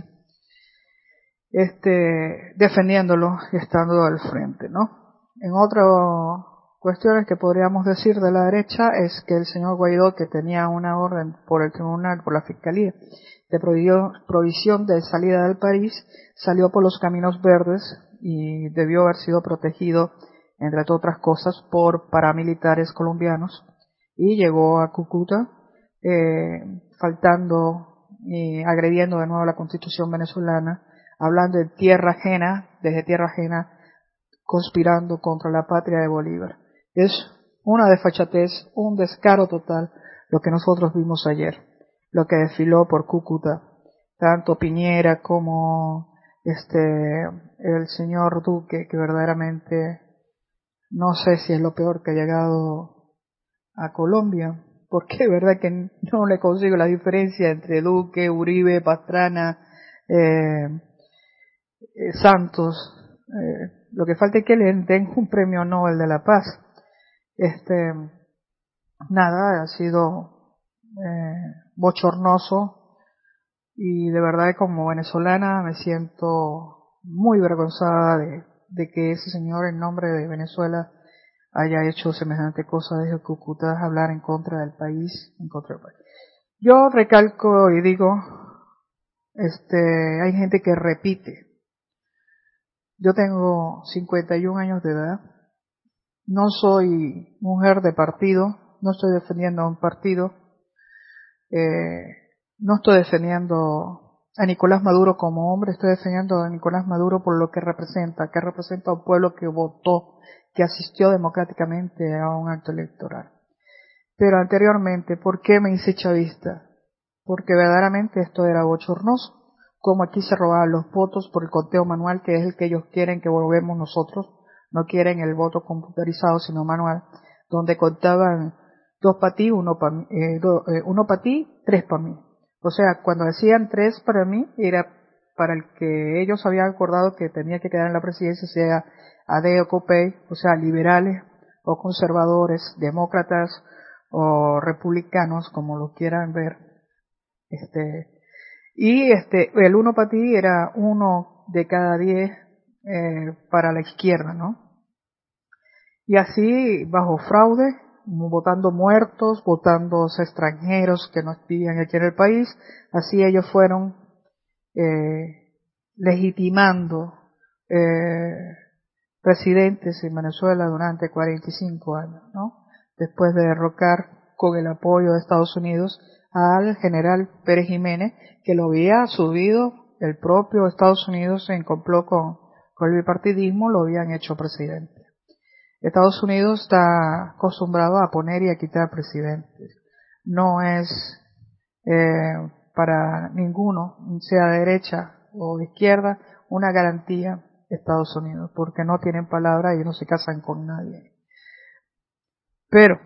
este, defendiéndolo y estando al frente, ¿no? En otras cuestiones que podríamos decir de la derecha es que el señor Guaidó, que tenía una orden por el tribunal, por la fiscalía, de provisión de salida del país, salió por los caminos verdes y debió haber sido protegido, entre otras cosas, por paramilitares colombianos, y llegó a Cúcuta eh, faltando y agrediendo de nuevo la Constitución venezolana, hablando de tierra ajena, desde tierra ajena, conspirando contra la patria de Bolívar. Es una desfachatez, un descaro total lo que nosotros vimos ayer, lo que desfiló por Cúcuta, tanto Piñera como este el señor Duque, que verdaderamente no sé si es lo peor que ha llegado a Colombia, porque es verdad que no le consigo la diferencia entre Duque, Uribe, Pastrana, eh, eh, Santos. Eh, lo que falta es que le den un premio Nobel de la Paz. Este, nada, ha sido eh, bochornoso, y de verdad como venezolana me siento muy avergonzada de, de que ese señor en nombre de Venezuela haya hecho semejante cosa desde Cúcuta, hablar en contra del país, en contra del país. Yo recalco y digo, este, hay gente que repite. Yo tengo cincuenta y un años de edad, no soy mujer de partido, no estoy defendiendo a un partido, eh, no estoy defendiendo a Nicolás Maduro como hombre, estoy defendiendo a Nicolás Maduro por lo que representa, que representa a un pueblo que votó, que asistió democráticamente a un acto electoral. Pero anteriormente, ¿por qué me hice chavista? Porque verdaderamente esto era bochornoso. como aquí se robaban los votos por el conteo manual, que es el que ellos quieren que volvemos nosotros. No quieren el voto computarizado, sino manual, donde contaban dos para ti, uno para mí, eh, do, eh, uno para ti, tres para mí. O sea, cuando decían tres para mí, era para el que ellos habían acordado que tenía que quedar en la presidencia, sea A D o COPEI, o sea, liberales o conservadores, demócratas o republicanos, como lo quieran ver. Este, y este, el uno para ti era uno de cada diez eh, para la izquierda, ¿no? Y así, bajo fraude, votando muertos, votando extranjeros que no vivían aquí en el país, así ellos fueron eh, legitimando eh, presidentes en Venezuela durante cuarenta y cinco años, ¿no? Después de derrocar con el apoyo de Estados Unidos al general Pérez Jiménez, que lo había subido el propio Estados Unidos en complot con, con el bipartidismo, lo habían hecho presidente. Estados Unidos está acostumbrado a poner y a quitar presidentes. No es eh, para ninguno, sea de derecha o de izquierda, una garantía Estados Unidos, porque no tienen palabra y no se casan con nadie. Pero,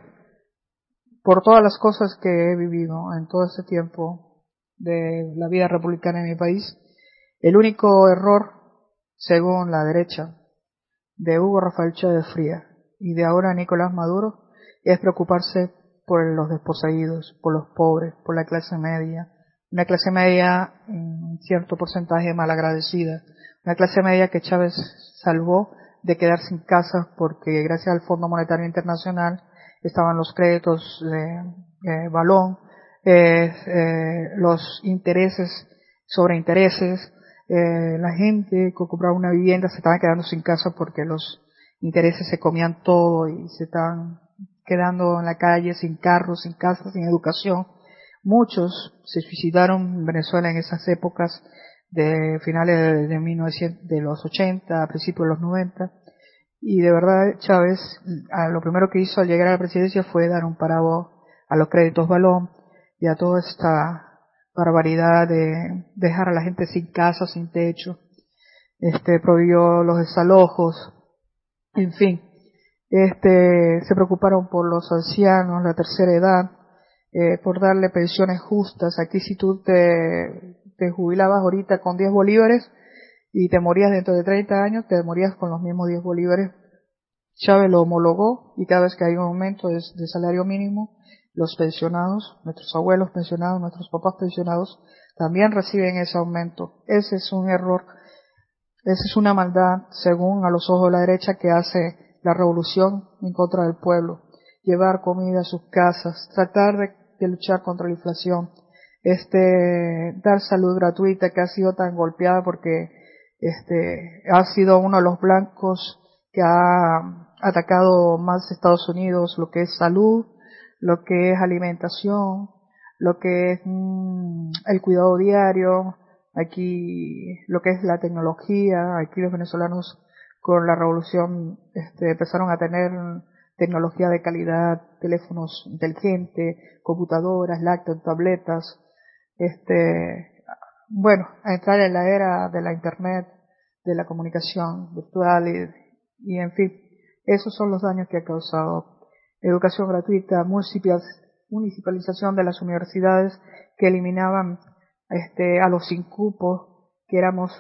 por todas las cosas que he vivido en todo este tiempo de la vida republicana en mi país, el único error, según la derecha, de Hugo Rafael Chávez Frías y de ahora Nicolás Maduro, es preocuparse por los desposeídos, por los pobres, por la clase media, una clase media en cierto porcentaje malagradecida, una clase media que Chávez salvó de quedar sin casas porque gracias al Fondo Monetario Internacional estaban los créditos de eh, balón, eh, eh, los intereses sobre intereses, eh, la gente que compraba una vivienda se estaba quedando sin casa porque los intereses se comían todo y se estaban quedando en la calle sin carros, sin casas, sin educación. Muchos se suicidaron en Venezuela en esas épocas de finales de mil novecientos, de los ochenta, a principios de los noventa, y de verdad Chávez a lo primero que hizo al llegar a la presidencia fue dar un parado a los créditos balón y a toda esta barbaridad de dejar a la gente sin casa, sin techo. Este prohibió los desalojos, en fin, este se preocuparon por los ancianos, la tercera edad, eh, por darle pensiones justas. Aquí si tú te, te jubilabas ahorita con diez bolívares y te morías dentro de treinta años, te morías con los mismos diez bolívares. Chávez lo homologó y cada vez que hay un aumento de, de salario mínimo, los pensionados, nuestros abuelos pensionados, nuestros papás pensionados, también reciben ese aumento. Ese es un error, esa es una maldad, según a los ojos de la derecha, que hace la revolución en contra del pueblo. Llevar comida a sus casas, tratar de, de luchar contra la inflación, este, dar salud gratuita que ha sido tan golpeada porque este, ha sido uno de los blancos que ha atacado más Estados Unidos, lo que es salud, lo que es alimentación, lo que es mmm, el cuidado diario, aquí lo que es la tecnología. Aquí los venezolanos con la revolución este, empezaron a tener tecnología de calidad, teléfonos inteligentes, computadoras, laptops, tabletas, este, bueno, a entrar en la era de la internet, de la comunicación virtual y, y en fin, esos son los daños que ha causado. Educación gratuita, municipalización de las universidades que eliminaban este, a los sin cupo, que éramos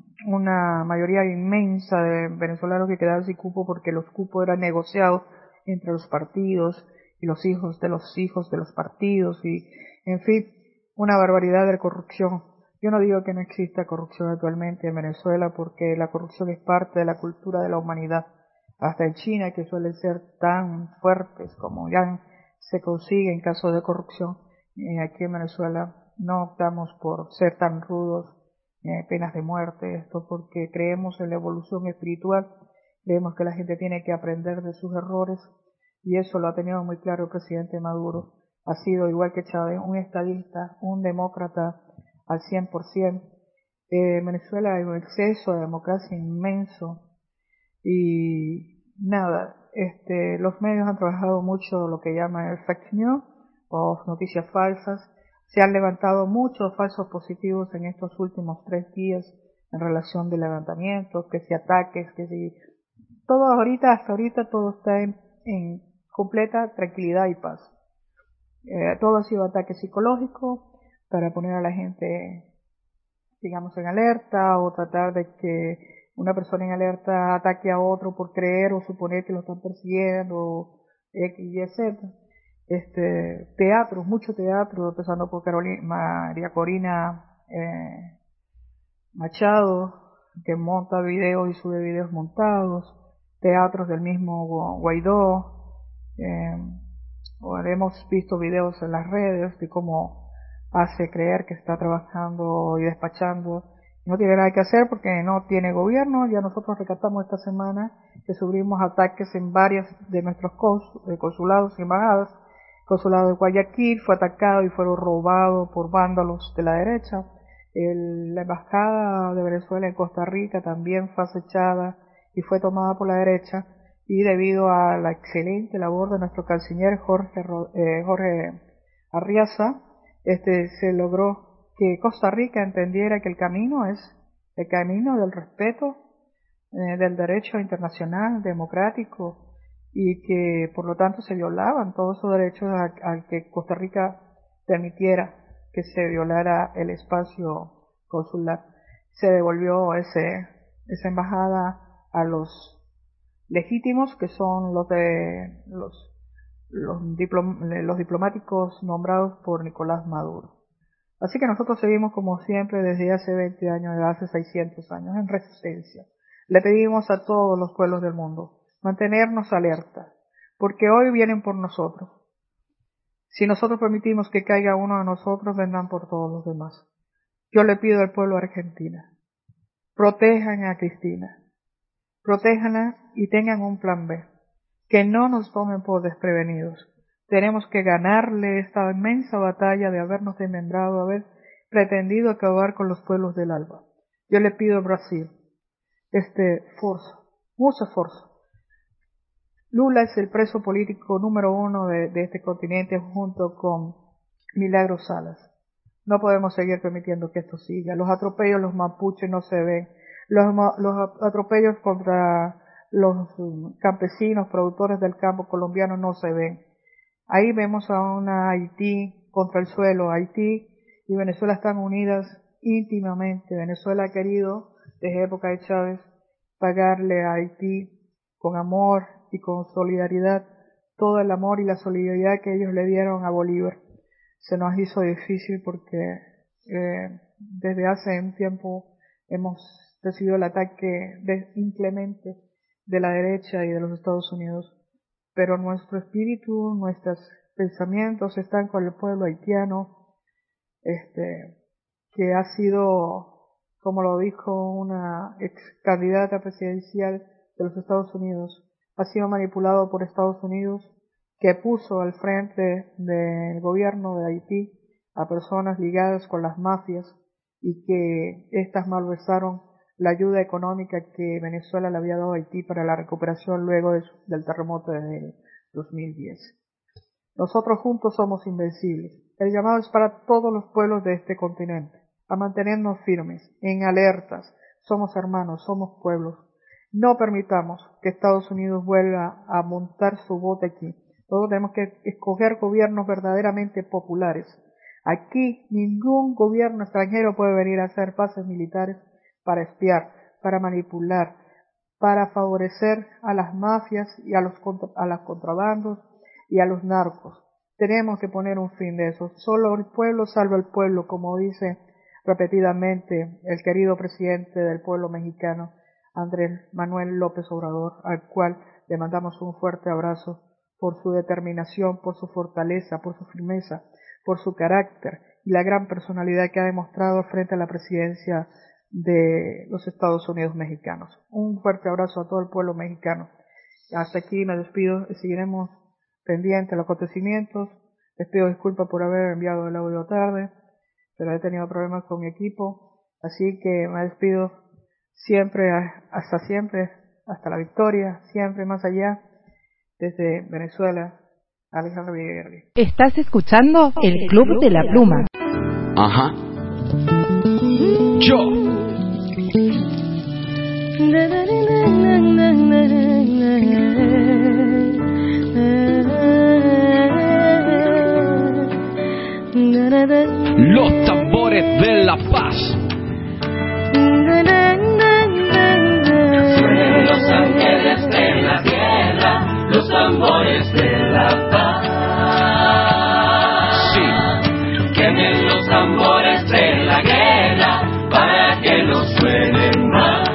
una mayoría inmensa de venezolanos que quedaban sin cupo porque los cupos eran negociados entre los partidos y los hijos de los hijos de los partidos y, en fin, una barbaridad de corrupción. Yo no digo que no exista corrupción actualmente en Venezuela porque la corrupción es parte de la cultura de la humanidad. Hasta en China, que suelen ser tan fuertes como ya se consigue en caso de corrupción, eh, aquí en Venezuela no optamos por ser tan rudos, eh, penas de muerte, esto porque creemos en la evolución espiritual, creemos que la gente tiene que aprender de sus errores y eso lo ha tenido muy claro el presidente Maduro. Ha sido, igual que Chávez, un estadista, un demócrata al cien por ciento. Eh, en Venezuela hay un exceso de democracia inmenso. Y nada, este, los medios han trabajado mucho lo que llaman el fake news o noticias falsas, Se han levantado muchos falsos positivos en estos últimos tres días en relación de levantamientos, que si ataques, que si... Todo ahorita, hasta ahorita todo está en, en completa tranquilidad y paz. Eh, todo ha sido ataque psicológico para poner a la gente, digamos, en alerta, o tratar de que una persona en alerta ataque a otro por creer o suponer que lo están persiguiendo, X, Y, Z. Este, teatro, mucho teatro, empezando por Carolina, María Corina eh, Machado, que monta videos y sube videos montados, teatros del mismo Guaidó, eh, hemos visto videos en las redes de cómo hace creer que está trabajando y despachando, no tiene nada que hacer porque no tiene gobierno. Ya nosotros recatamos esta semana que sufrimos ataques en varias de nuestros consulados y embajadas. El consulado de Guayaquil fue atacado y fue robado por vándalos de la derecha. El, la embajada de Venezuela en Costa Rica también fue acechada y fue tomada por la derecha, y debido a la excelente labor de nuestro canciller Jorge, eh, Jorge Arriaza, este, se logró que Costa Rica entendiera que el camino es el camino del respeto eh, del derecho internacional democrático, y que por lo tanto se violaban todos esos derechos al que Costa Rica permitiera que se violara el espacio consular. Se devolvió ese, esa embajada a los legítimos, que son los de los, los, diplom, los diplomáticos nombrados por Nicolás Maduro. Así que nosotros seguimos como siempre desde hace veinte años, desde hace seiscientos años, en resistencia. Le pedimos a todos los pueblos del mundo mantenernos alerta, porque hoy vienen por nosotros. Si nosotros permitimos que caiga uno de nosotros, vendrán por todos los demás. Yo le pido al pueblo argentino, protejan a Cristina, protéjanla y tengan un plan B, que no nos tomen por desprevenidos. Tenemos que ganarle esta inmensa batalla de habernos desmembrado, haber pretendido acabar con los pueblos del ALBA. Yo le pido a Brasil, este, fuerza, mucha fuerza. Lula es el preso político número uno de, de este continente, junto con Milagros Salas. No podemos seguir permitiendo que esto siga. Los atropellos, los mapuches no se ven. Los, los atropellos contra los campesinos, productores del campo colombiano no se ven. Ahí vemos a una Haití contra el suelo. Haití y Venezuela están unidas íntimamente. Venezuela ha querido, desde época de Chávez, pagarle a Haití con amor y con solidaridad todo el amor y la solidaridad que ellos le dieron a Bolívar. Se nos hizo difícil porque eh, desde hace un tiempo hemos recibido el ataque de, inclemente de la derecha y de los Estados Unidos, pero nuestro espíritu, nuestros pensamientos están con el pueblo haitiano, este, que ha sido, como lo dijo una ex candidata presidencial de los Estados Unidos, ha sido manipulado por Estados Unidos, que puso al frente del gobierno de Haití a personas ligadas con las mafias, y que éstas malversaron la ayuda económica que Venezuela le había dado a Haití para la recuperación luego de, del terremoto del dos mil diez. Nosotros juntos somos invencibles. El llamado es para todos los pueblos de este continente, a mantenernos firmes, en alertas. Somos hermanos, somos pueblos. No permitamos que Estados Unidos vuelva a montar su bote aquí. Todos tenemos que escoger gobiernos verdaderamente populares. Aquí ningún gobierno extranjero puede venir a hacer bases militares para espiar, para manipular, para favorecer a las mafias y a los, a los contrabandos y a los narcos. Tenemos que poner un fin de eso. Solo el pueblo salva al pueblo, como dice repetidamente el querido presidente del pueblo mexicano, Andrés Manuel López Obrador, al cual le mandamos un fuerte abrazo por su determinación, por su fortaleza, por su firmeza, por su carácter y la gran personalidad que ha demostrado frente a la presidencia de los Estados Unidos mexicanos. Un fuerte abrazo a todo el pueblo mexicano. Hasta aquí me despido y seguiremos pendientes de los acontecimientos. Les pido disculpas por haber enviado el audio tarde, pero he tenido problemas con mi equipo, así que me despido siempre, hasta siempre, hasta la victoria, siempre más allá, desde Venezuela, Alejandro Villarreal. Estás escuchando el Club de la Pluma. Ajá. Yo. Los tambores de la paz. Suenen los ángeles de la guerra, los tambores de la paz. Sí. Quemen los tambores de la guerra para que no suenen más,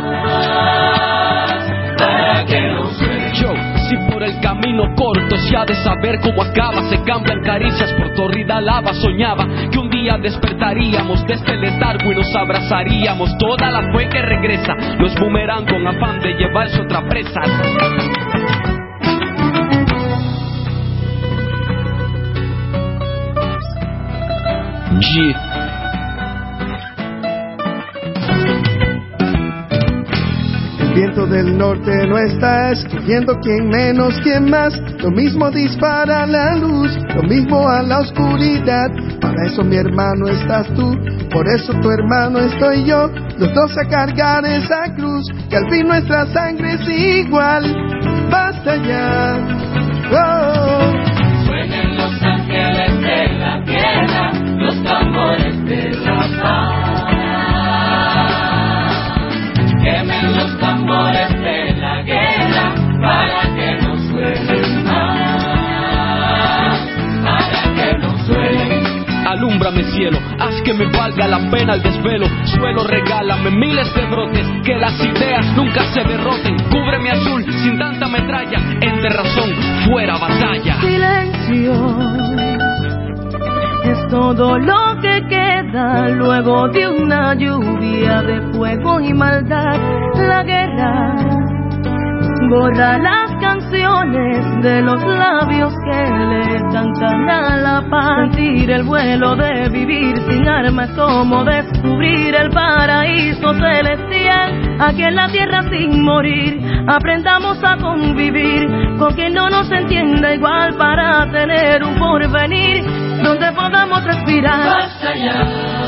para que no suenen. Yo, si por el camino corto se ha de saber cómo acaba, se cambian caricias por torrida lava. Soñaba que un día despertaríamos de este letargo y nos abrazaríamos. Toda la fe que regresa, los boomerang con afán de llevarse otra presa. Yeah. El viento del norte no está escogiendo quién menos, quién más. Lo mismo dispara la luz, lo mismo a la oscuridad. Para eso mi hermano estás tú, por eso tu hermano estoy yo. Los dos a cargar esa cruz, que al fin nuestra sangre es igual. Basta ya. Oh. Suenen los ángeles de la tierra, los tambores de la paz. Quemen los tambores de la guerra para que no suenen más, para que no suenen. Alúmbrame cielo, haz que me valga la pena el desvelo. Suelo, regálame miles de brotes, que las ideas nunca se derroten. Cúbreme azul, sin tanta metralla, entre razón, fuera batalla. Silencio es todo lo que queda luego de una lluvia de fuego y maldad. La guerra borra las canciones de los labios que le cantan a la paz. Sentir el vuelo de vivir sin armas, como descubrir el paraíso celestial. Aquí en la tierra sin morir, aprendamos a convivir con quien no nos entienda igual, para tener un porvenir donde podamos respirar. Basta ya.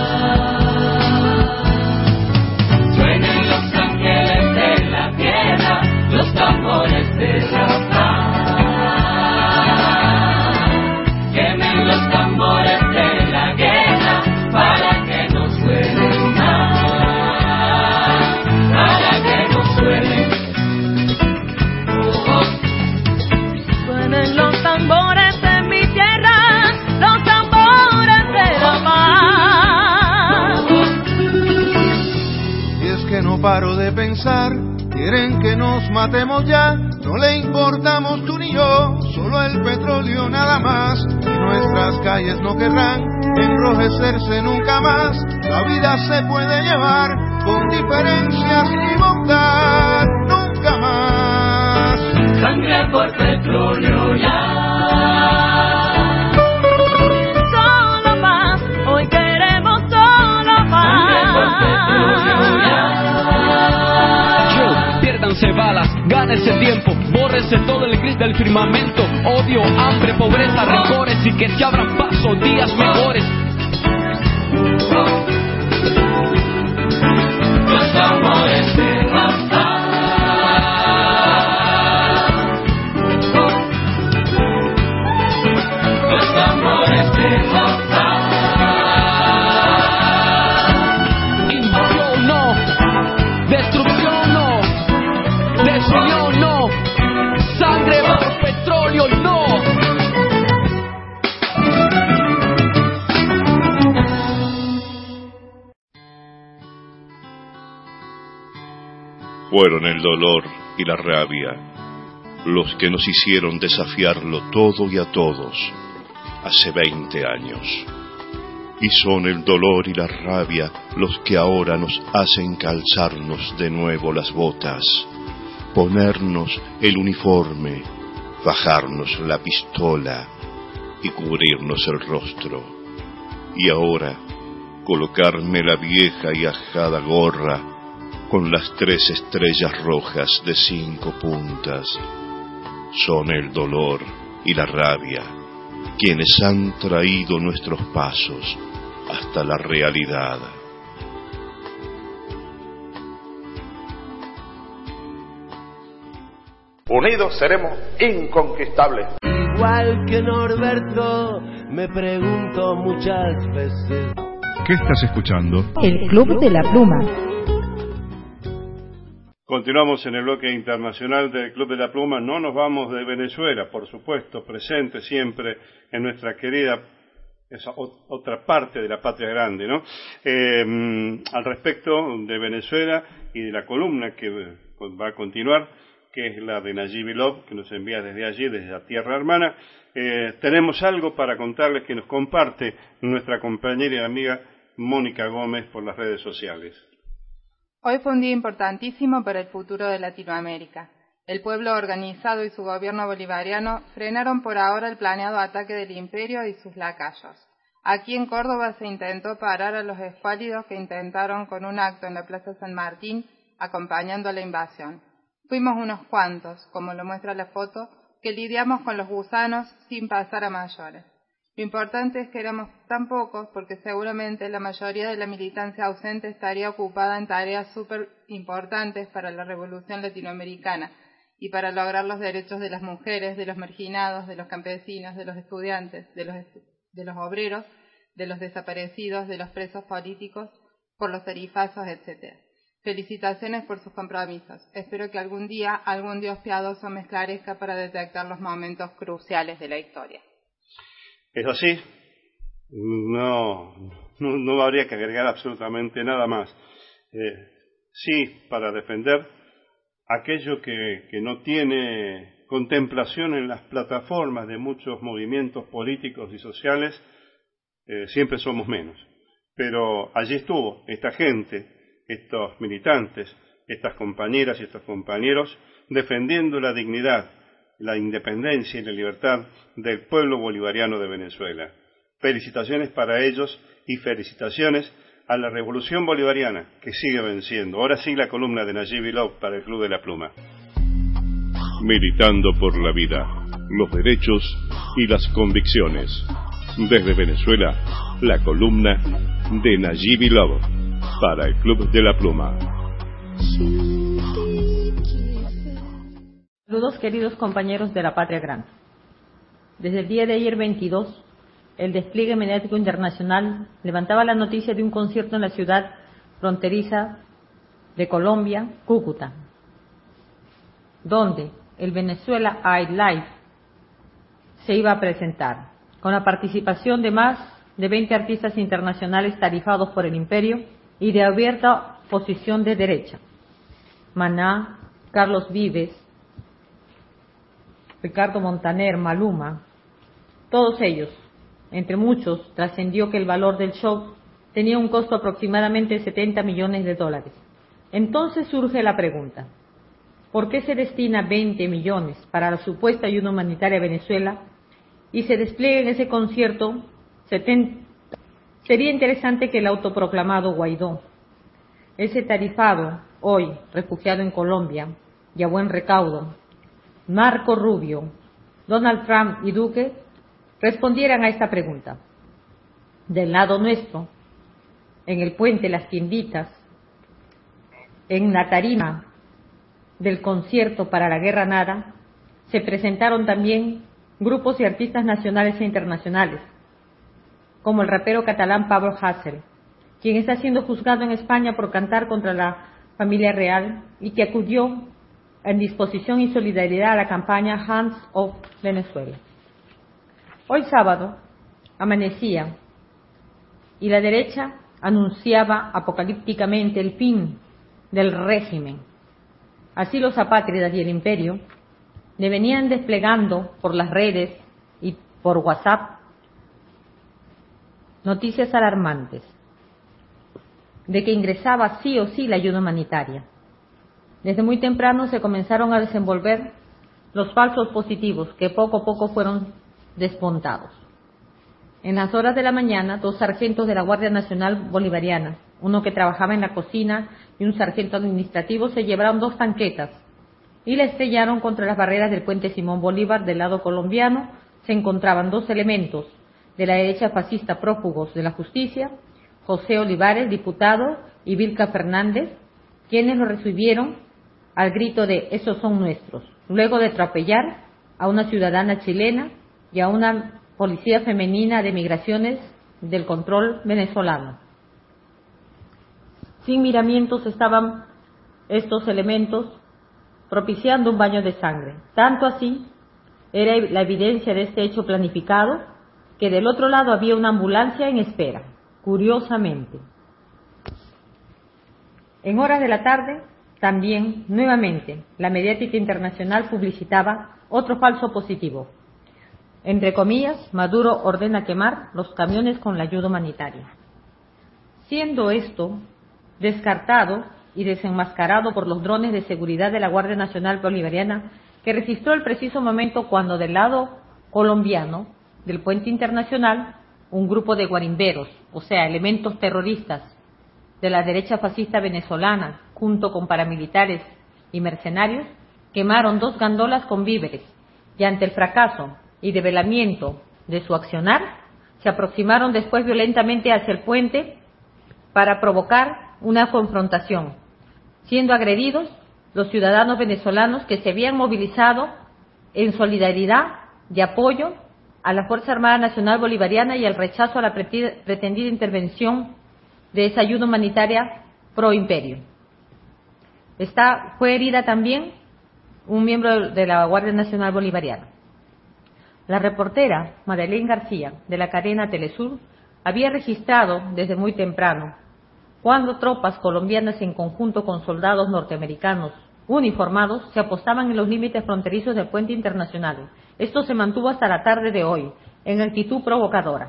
Suenen los ángeles de la tierra, los tambores de la paz. Quemen los tambores de la guerra para que no suenen más, para que no suenen. Oh, oh. Suenen los tambores de mi tierra, los tambores de la paz. Y es que no paro de pensar, quieren que nos matemos ya, no le importamos tú ni yo, solo el petróleo nada más. Y nuestras calles no querrán enrojecerse nunca más. La vida se puede llevar con diferencias y bondad, nunca más. Sangre por petróleo ya. Solo paz, hoy queremos solo paz. Sangre por petróleo ya. Piérdanse balas, gánese tiempo, bórrese todo el gris del firmamento. Odio, hambre, pobreza, rencores, y que se abran paso días mejores. Los tambores de la paz. Los tambores de la paz. Invasión no, destrucción no, desunión no, sangre bajo petróleo no. Fueron el dolor y la rabia los que nos hicieron desafiarlo todo y a todos hace veinte años. Y son el dolor y la rabia los que ahora nos hacen calzarnos de nuevo las botas, ponernos el uniforme, bajarnos la pistola y cubrirnos el rostro. Y ahora colocarme la vieja y ajada gorra con las tres estrellas rojas de cinco puntas. Son el dolor y la rabia quienes han traído nuestros pasos hasta la realidad. Unidos seremos inconquistables. Igual que Norberto, me pregunto muchas veces. ¿Qué estás escuchando? El Club de la Pluma. Continuamos en el bloque internacional del Club de la Pluma. No nos vamos de Venezuela, por supuesto, presente siempre en nuestra querida, esa otra parte de la patria grande, ¿no? Eh, al respecto de Venezuela y de la columna que va a continuar, que es la de Nayib Love, que nos envía desde allí, desde la tierra hermana, eh, tenemos algo para contarles que nos comparte nuestra compañera y amiga Mónica Gómez por las redes sociales. Hoy fue un día importantísimo para el futuro de Latinoamérica. El pueblo organizado y su gobierno bolivariano frenaron por ahora el planeado ataque del imperio y sus lacayos. Aquí en Córdoba se intentó parar a los escuálidos que intentaron con un acto en la Plaza San Martín acompañando a la invasión. Fuimos unos cuantos, como lo muestra la foto, que lidiamos con los gusanos sin pasar a mayores. Lo importante es que éramos tan pocos porque seguramente la mayoría de la militancia ausente estaría ocupada en tareas súper importantes para la revolución latinoamericana y para lograr los derechos de las mujeres, de los marginados, de los campesinos, de los estudiantes, de los, estu- de los obreros, de los desaparecidos, de los presos políticos, por los tarifazos, etcétera. Felicitaciones por sus compromisos. Espero que algún día algún Dios piadoso me esclarezca para detectar los momentos cruciales de la historia. Es así. No, no, no habría que agregar absolutamente nada más. Eh, sí, para defender aquello que, que no tiene contemplación en las plataformas de muchos movimientos políticos y sociales, eh, siempre somos menos. Pero allí estuvo esta gente, estos militantes, estas compañeras y estos compañeros, defendiendo la dignidad, la independencia y la libertad del pueblo bolivariano de Venezuela. Felicitaciones para ellos y felicitaciones a la revolución bolivariana que sigue venciendo. Ahora sí la columna de Nayib Love para el Club de la Pluma. Militando por la vida, los derechos y las convicciones. Desde Venezuela, la columna de Nayib Love para el Club de la Pluma. Saludos, queridos compañeros de la Patria Grande. Desde el día de ayer veintidós, el despliegue mediático internacional levantaba la noticia de un concierto en la ciudad fronteriza de Colombia, Cúcuta, donde el Venezuela I Live se iba a presentar, con la participación de más de veinte artistas internacionales tarifados por el imperio y de abierta posición de derecha. Maná, Carlos Vives, Ricardo Montaner, Maluma, todos ellos, entre muchos, trascendió que el valor del show tenía un costo aproximadamente de setenta millones de dólares. Entonces surge la pregunta, ¿por qué se destina veinte millones para la supuesta ayuda humanitaria a Venezuela y se despliega en ese concierto setenta? Sería interesante que el autoproclamado Guaidó, ese tarifado, hoy refugiado en Colombia y a buen recaudo, Marco Rubio, Donald Trump y Duque, respondieran a esta pregunta. Del lado nuestro, en el puente Las Tienditas, en la tarima del concierto para la guerra nada, se presentaron también grupos y artistas nacionales e internacionales, como el rapero catalán Pablo Hasél, quien está siendo juzgado en España por cantar contra la familia real y que acudió en disposición y solidaridad a la campaña Hands Off Venezuela. Hoy sábado amanecía y la derecha anunciaba apocalípticamente el fin del régimen. Así los apátridas y el imperio le venían desplegando por las redes y por WhatsApp noticias alarmantes de que ingresaba sí o sí la ayuda humanitaria. Desde muy temprano se comenzaron a desenvolver los falsos positivos que poco a poco fueron desmontados. En las horas de la mañana, dos sargentos de la Guardia Nacional Bolivariana, uno que trabajaba en la cocina y un sargento administrativo, se llevaron dos tanquetas y la estrellaron contra las barreras del puente Simón Bolívar. Del lado colombiano se encontraban dos elementos de la derecha fascista prófugos de la justicia José Olivares, diputado, y Vilca Fernández, quienes lo recibieron al grito de "esos son nuestros", luego de atropellar a una ciudadana chilena y a una policía femenina de migraciones del control venezolano. Sin miramientos estaban estos elementos propiciando un baño de sangre. Tanto así era la evidencia de este hecho planificado que del otro lado había una ambulancia en espera. Curiosamente, en horas de la tarde, también, nuevamente, la mediática internacional publicitaba otro falso positivo. Entre comillas, Maduro ordena quemar los camiones con la ayuda humanitaria. Siendo esto descartado y desenmascarado por los drones de seguridad de la Guardia Nacional Bolivariana, que registró el preciso momento cuando del lado colombiano del puente internacional, un grupo de guarimberos, o sea, elementos terroristas de la derecha fascista venezolana, junto con paramilitares y mercenarios, quemaron dos gandolas con víveres y ante el fracaso y develamiento de su accionar, se aproximaron después violentamente hacia el puente para provocar una confrontación, siendo agredidos los ciudadanos venezolanos que se habían movilizado en solidaridad y apoyo a la Fuerza Armada Nacional Bolivariana y al rechazo a la pretendida intervención de esa ayuda humanitaria pro imperio. Está, fue herida también un miembro de la Guardia Nacional Bolivariana. La reportera Madeleine García, de la cadena Telesur, había registrado desde muy temprano cuando tropas colombianas en conjunto con soldados norteamericanos uniformados se apostaban en los límites fronterizos del puente internacional. Esto se mantuvo hasta la tarde de hoy, en actitud provocadora.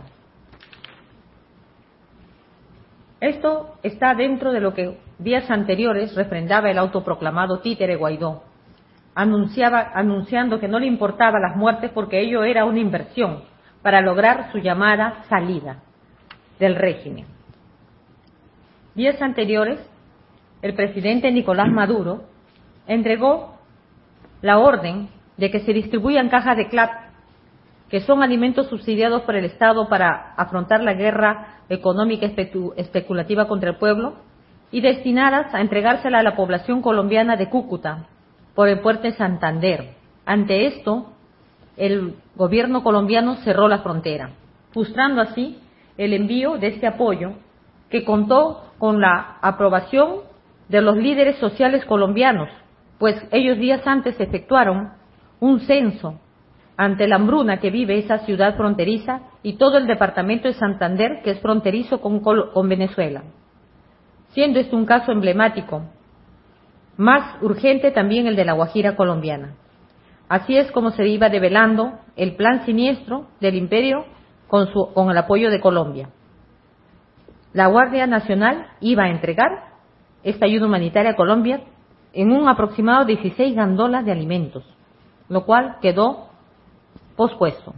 Esto está dentro de lo que días anteriores refrendaba el autoproclamado títere Guaidó, anunciaba, anunciando que no le importaba las muertes porque ello era una inversión para lograr su llamada salida del régimen. Días anteriores, el presidente Nicolás Maduro entregó la orden de que se distribuyan cajas de C L A P, que son alimentos subsidiados por el Estado para afrontar la guerra económica especulativa contra el pueblo, y destinadas a entregársela a la población colombiana de Cúcuta por el puerto de Santander. Ante esto, el gobierno colombiano cerró la frontera, frustrando así el envío de este apoyo, que contó con la aprobación de los líderes sociales colombianos, pues ellos días antes efectuaron un censo ante la hambruna que vive esa ciudad fronteriza y todo el departamento de Santander, que es fronterizo con, con Venezuela. Siendo este un caso emblemático, más urgente también el de la Guajira colombiana. Así es como se iba develando el plan siniestro del imperio con, su, con el apoyo de Colombia. La Guardia Nacional iba a entregar esta ayuda humanitaria a Colombia en un aproximado dieciséis gandolas de alimentos, lo cual quedó pospuesto.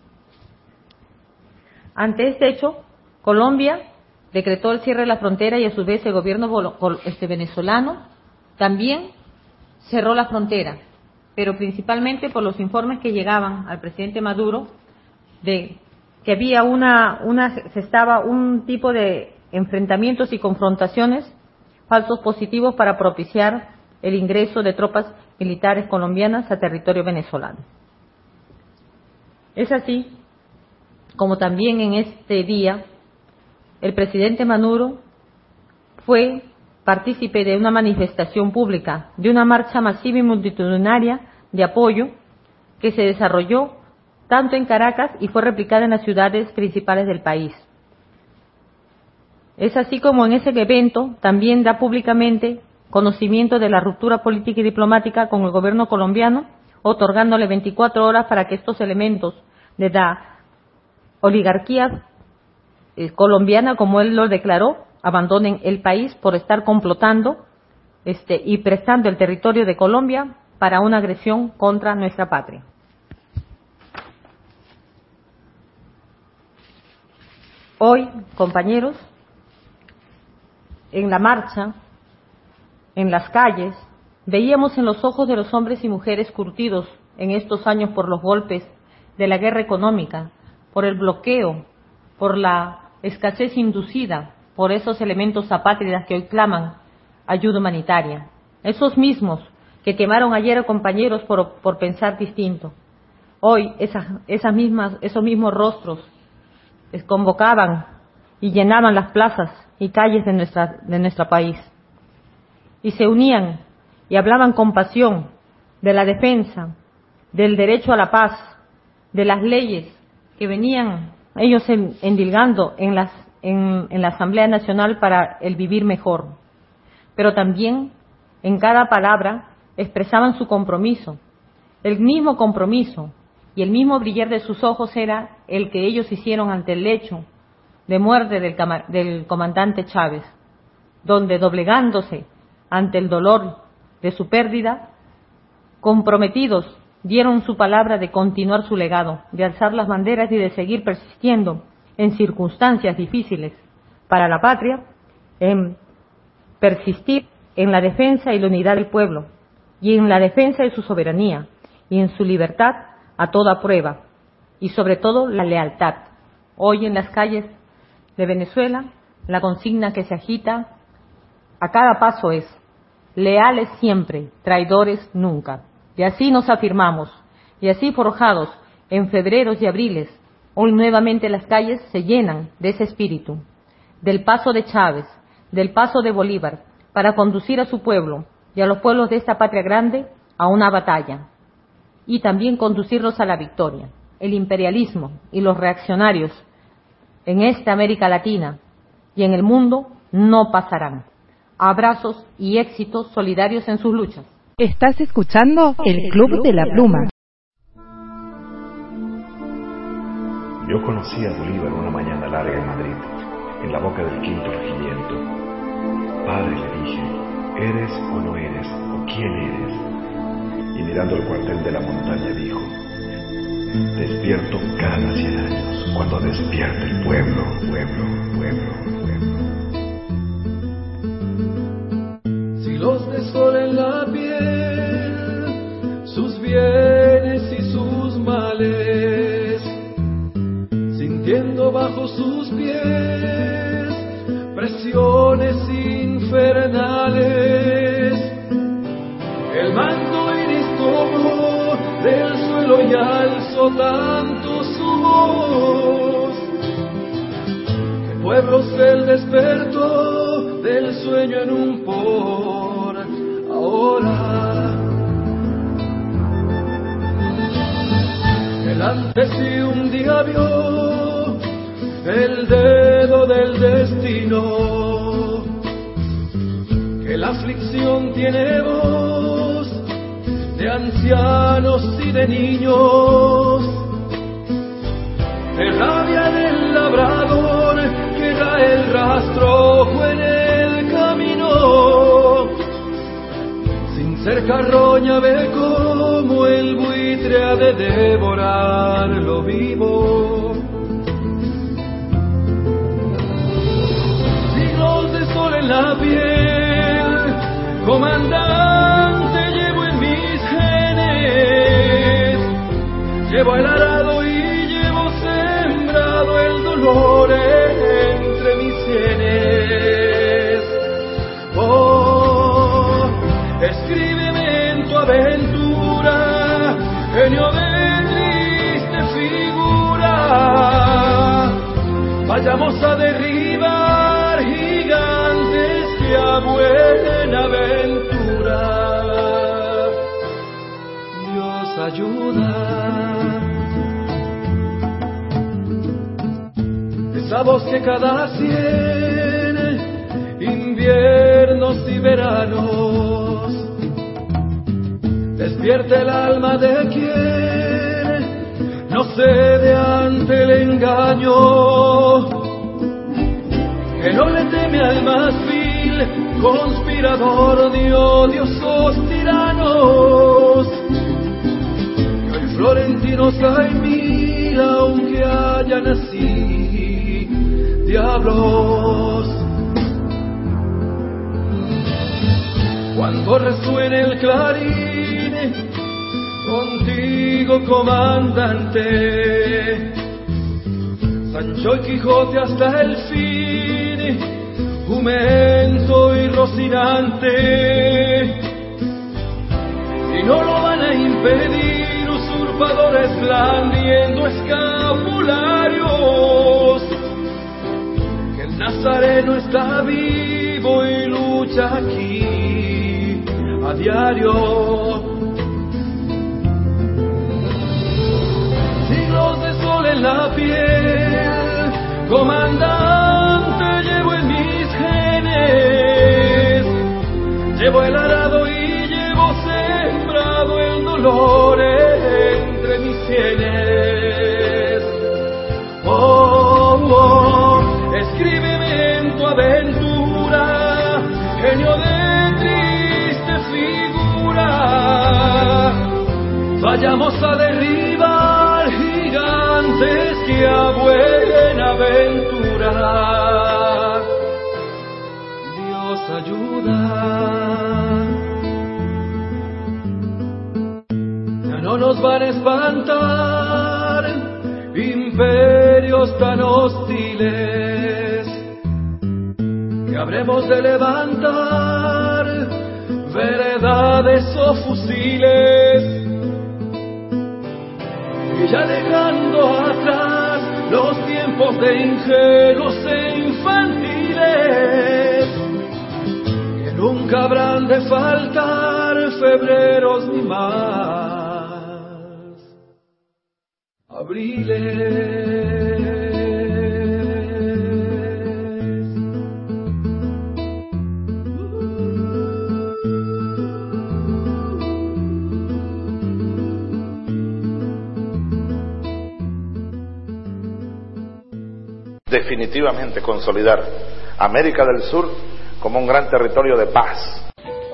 Ante este hecho, Colombia decretó el cierre de la frontera y a su vez el gobierno este, venezolano también cerró la frontera, pero principalmente por los informes que llegaban al presidente Maduro de que había una, una se estaba un tipo de enfrentamientos y confrontaciones falsos positivos para propiciar el ingreso de tropas militares colombianas a territorio venezolano. Es así como también en este día el presidente Maduro fue partícipe de una manifestación pública, de una marcha masiva y multitudinaria de apoyo que se desarrolló tanto en Caracas y fue replicada en las ciudades principales del país. Es así como en ese evento también da públicamente conocimiento de la ruptura política y diplomática con el gobierno colombiano, otorgándole veinticuatro horas para que estos elementos de la oligarquía eh, colombiana, como él lo declaró, abandonen el país por estar complotando este, y prestando el territorio de Colombia para una agresión contra nuestra patria. Hoy, compañeros, en la marcha, en las calles, veíamos en los ojos de los hombres y mujeres curtidos en estos años por los golpes de la guerra económica, por el bloqueo, por la escasez inducida por esos elementos apátridas que hoy claman ayuda humanitaria. Esos mismos que quemaron ayer a compañeros por, por pensar distinto. Hoy esas, esas mismas, esos mismos rostros les convocaban y llenaban las plazas y calles de, nuestra, de nuestro país. Y se unían y hablaban con pasión de la defensa, del derecho a la paz, de las leyes que venían ellos endilgando en, las, en, en la Asamblea Nacional para el vivir mejor. Pero también en cada palabra expresaban su compromiso. El mismo compromiso y el mismo brillar de sus ojos era el que ellos hicieron ante el lecho de muerte del, del comandante Chávez, donde doblegándose ante el dolor de su pérdida, comprometidos dieron su palabra de continuar su legado, de alzar las banderas y de seguir persistiendo en circunstancias difíciles para la patria, en persistir en la defensa y la unidad del pueblo, y en la defensa de su soberanía, y en su libertad a toda prueba, y sobre todo la lealtad. Hoy en las calles de Venezuela, la consigna que se agita a cada paso es: leales siempre, traidores nunca. Y así nos afirmamos, y así forjados en febreros y abriles, hoy nuevamente las calles se llenan de ese espíritu, del paso de Chávez, del paso de Bolívar, para conducir a su pueblo y a los pueblos de esta patria grande a una batalla, y también conducirlos a la victoria. El imperialismo y los reaccionarios en esta América Latina y en el mundo no pasarán. Abrazos y éxitos solidarios en sus luchas. Estás escuchando el Club de la Pluma. Yo conocí a Bolívar una mañana larga en Madrid, en la boca del quinto regimiento. Padre, le dije, ¿eres o no eres? ¿O quién eres? Y mirando el cuartel de la montaña dijo, despierto cada cien años, cuando despierte el pueblo, pueblo, pueblo, pueblo. Hilos de sol en la piel, sus bienes y sus males, sintiendo bajo sus pies presiones infernales. El manto iris tomó del suelo y alzó tanto su voz, que pueblos él despertó del sueño en un por ahora. Delante sí un día vio el dedo del destino, que la aflicción tiene voz de ancianos y de niños, de rabia del labrador que da el rastro en el camino, sin ser carroña ve como el buitre ha de devorar lo vivo. Siglos de sol en la piel, comandante llevo en mis genes, llevo el arado y llevo sembrado el dolor entre mis sienes. Oh, escríbeme en tu aventura, genio de triste figura, vayamos a derribar gigantes que a buena aventura Dios ayuda. Esa voz que cada cien inviernos y veranos despierta el alma de quien no cede ante el engaño, que no le teme al más vil conspirador de odiosos tiranos, que hoy florentinos hay mil aunque hayan así diablos. Cuando resuene el clarín, contigo comandante, Sancho y Quijote hasta el fin, jumento y rocinante, y no lo van a impedir usurpadores blandiendo escapularios, que el Nazareno está vivo y lucha aquí a diario. Siglos de sol en la piel, comandante, llevo en mis genes, llevo el arado y llevo sembrado el dolor entre mis sienes. Oh, oh, escríbeme en tu aventura, genio de triste figura, vayamos a derribar gigantes que a buena aventura Dios ayuda. Ya no nos van a espantar imperios tan hostiles, que habremos de levantar veredades o fusiles, y ya dejando atrás los tiempos de ingenuos e infantiles, que nunca habrán de faltar febreros ni más abriles. Definitivamente consolidar América del Sur como un gran territorio de paz.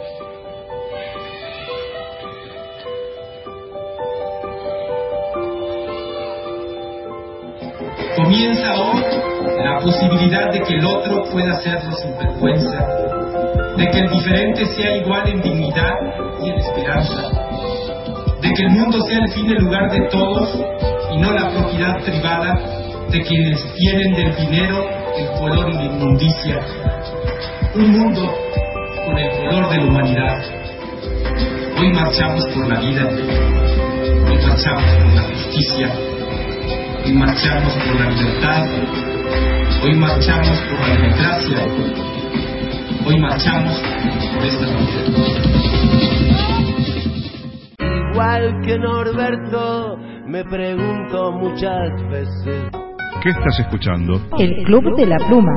Comienza hoy la posibilidad de que el otro pueda hacerlo sin vergüenza, de que el diferente sea igual en dignidad y en esperanza, de que el mundo sea el fin y lugar de todos y no la propiedad privada de quienes tienen del dinero el color y la inmundicia. Un mundo con el color de la humanidad. Hoy marchamos por la vida, hoy marchamos por la justicia, hoy marchamos por la libertad, hoy marchamos por la democracia, hoy marchamos por esta vida. Igual que Norberto, me pregunto muchas veces. ¿Qué estás escuchando? El Club de la Pluma.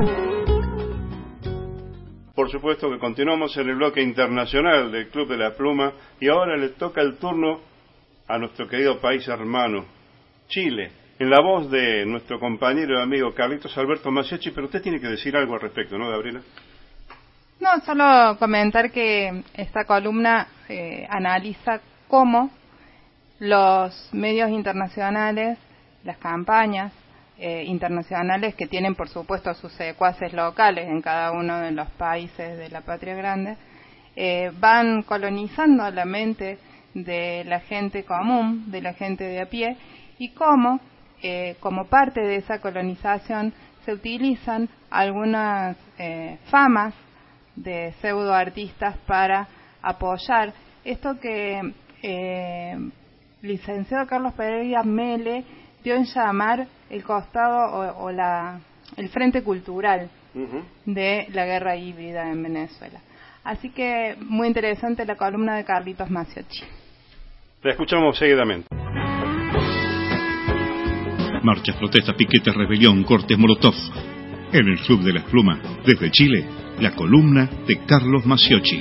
Por supuesto que continuamos en el bloque internacional del Club de la Pluma y ahora le toca el turno a nuestro querido país hermano, Chile, en la voz de nuestro compañero y amigo Carlitos Alberto Maciocchi, pero usted tiene que decir algo al respecto, ¿no, Gabriela? No, solo comentar que esta columna eh, analiza cómo los medios internacionales, las campañas eh, internacionales que tienen por supuesto sus secuaces locales en cada uno de los países de la patria grande, eh, van colonizando la mente de la gente común, de la gente de a pie, y cómo, eh, como parte de esa colonización, se utilizan algunas eh, famas de pseudoartistas para apoyar esto que eh, licenciado Carlos Pereira Mele dio en llamar el costado o, o la, el frente cultural uh-huh. de la guerra híbrida en Venezuela. Así que muy interesante la columna de Carlitos Maciocchi. La escuchamos seguidamente. Marchas, protestas, piquetes, rebelión, cortes, molotov. En el Club de las Plumas, desde Chile, la columna de Carlos Maciocchi.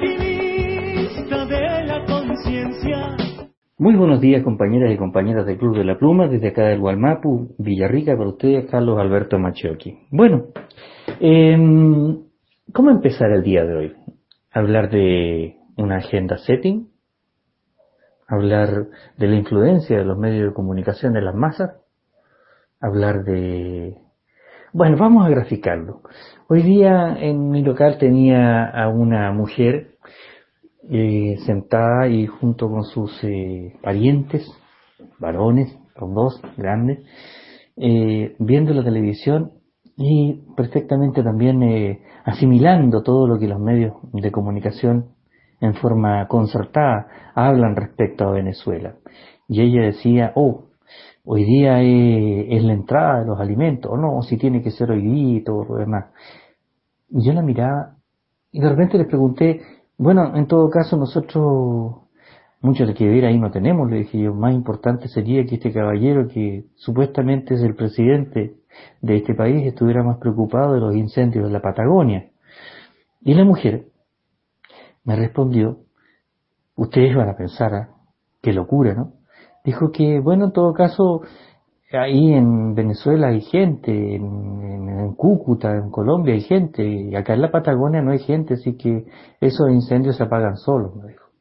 Muy buenos días, compañeras y compañeras del Club de la Pluma, desde acá del Gualmapu, Villarrica, para ustedes, Carlos Alberto Maciocchi. Bueno, eh, ¿cómo empezar el día de hoy? Hablar de una agenda setting, hablar de la influencia de los medios de comunicación en las masas, hablar de... Bueno, vamos a graficarlo. Hoy día en mi local tenía a una mujer eh, sentada y junto con sus eh, parientes, varones, los dos grandes, eh, viendo la televisión y perfectamente también eh, asimilando todo lo que los medios de comunicación en forma concertada hablan respecto a Venezuela. Y ella decía, oh, hoy día es, es la entrada de los alimentos, o no, si tiene que ser hoy día y todo lo demás. Y yo la miraba y de repente les pregunté, bueno, en todo caso nosotros mucho de que ver ahí no tenemos, le dije yo, más importante sería que este caballero que supuestamente es el presidente de este país estuviera más preocupado de los incendios de la Patagonia. Y la mujer me respondió, ustedes van a pensar, ¿eh? Qué locura, ¿no? Dijo que, bueno, en todo caso, ahí en Venezuela hay gente, en, en, en Cúcuta, en Colombia hay gente, y acá en la Patagonia no hay gente, así que esos incendios se apagan solos, me dijo.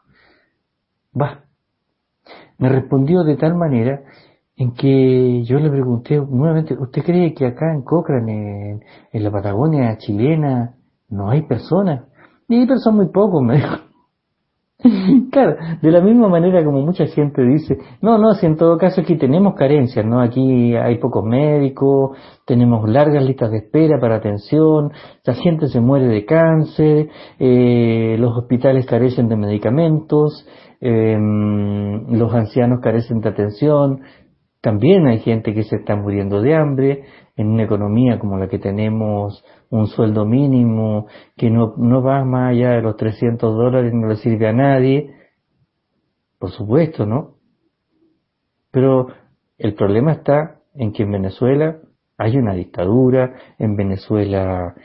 Va. Me respondió de tal manera en que yo le pregunté nuevamente, ¿usted cree que acá en Cochrane, en, en la Patagonia chilena, no hay personas? Y pero son muy pocos, me dijo. Claro, de la misma manera como mucha gente dice, no, no, si en todo caso aquí tenemos carencias, ¿no? Aquí hay pocos médicos, tenemos largas listas de espera para atención, la gente se muere de cáncer, eh, los hospitales carecen de medicamentos, eh, los ancianos carecen de atención, también hay gente que se está muriendo de hambre, en una economía como la que tenemos, un sueldo mínimo que no, no va más allá de los trescientos dólares, no le sirve a nadie, por supuesto, ¿no? Pero el problema está en que en Venezuela hay una dictadura, en Venezuela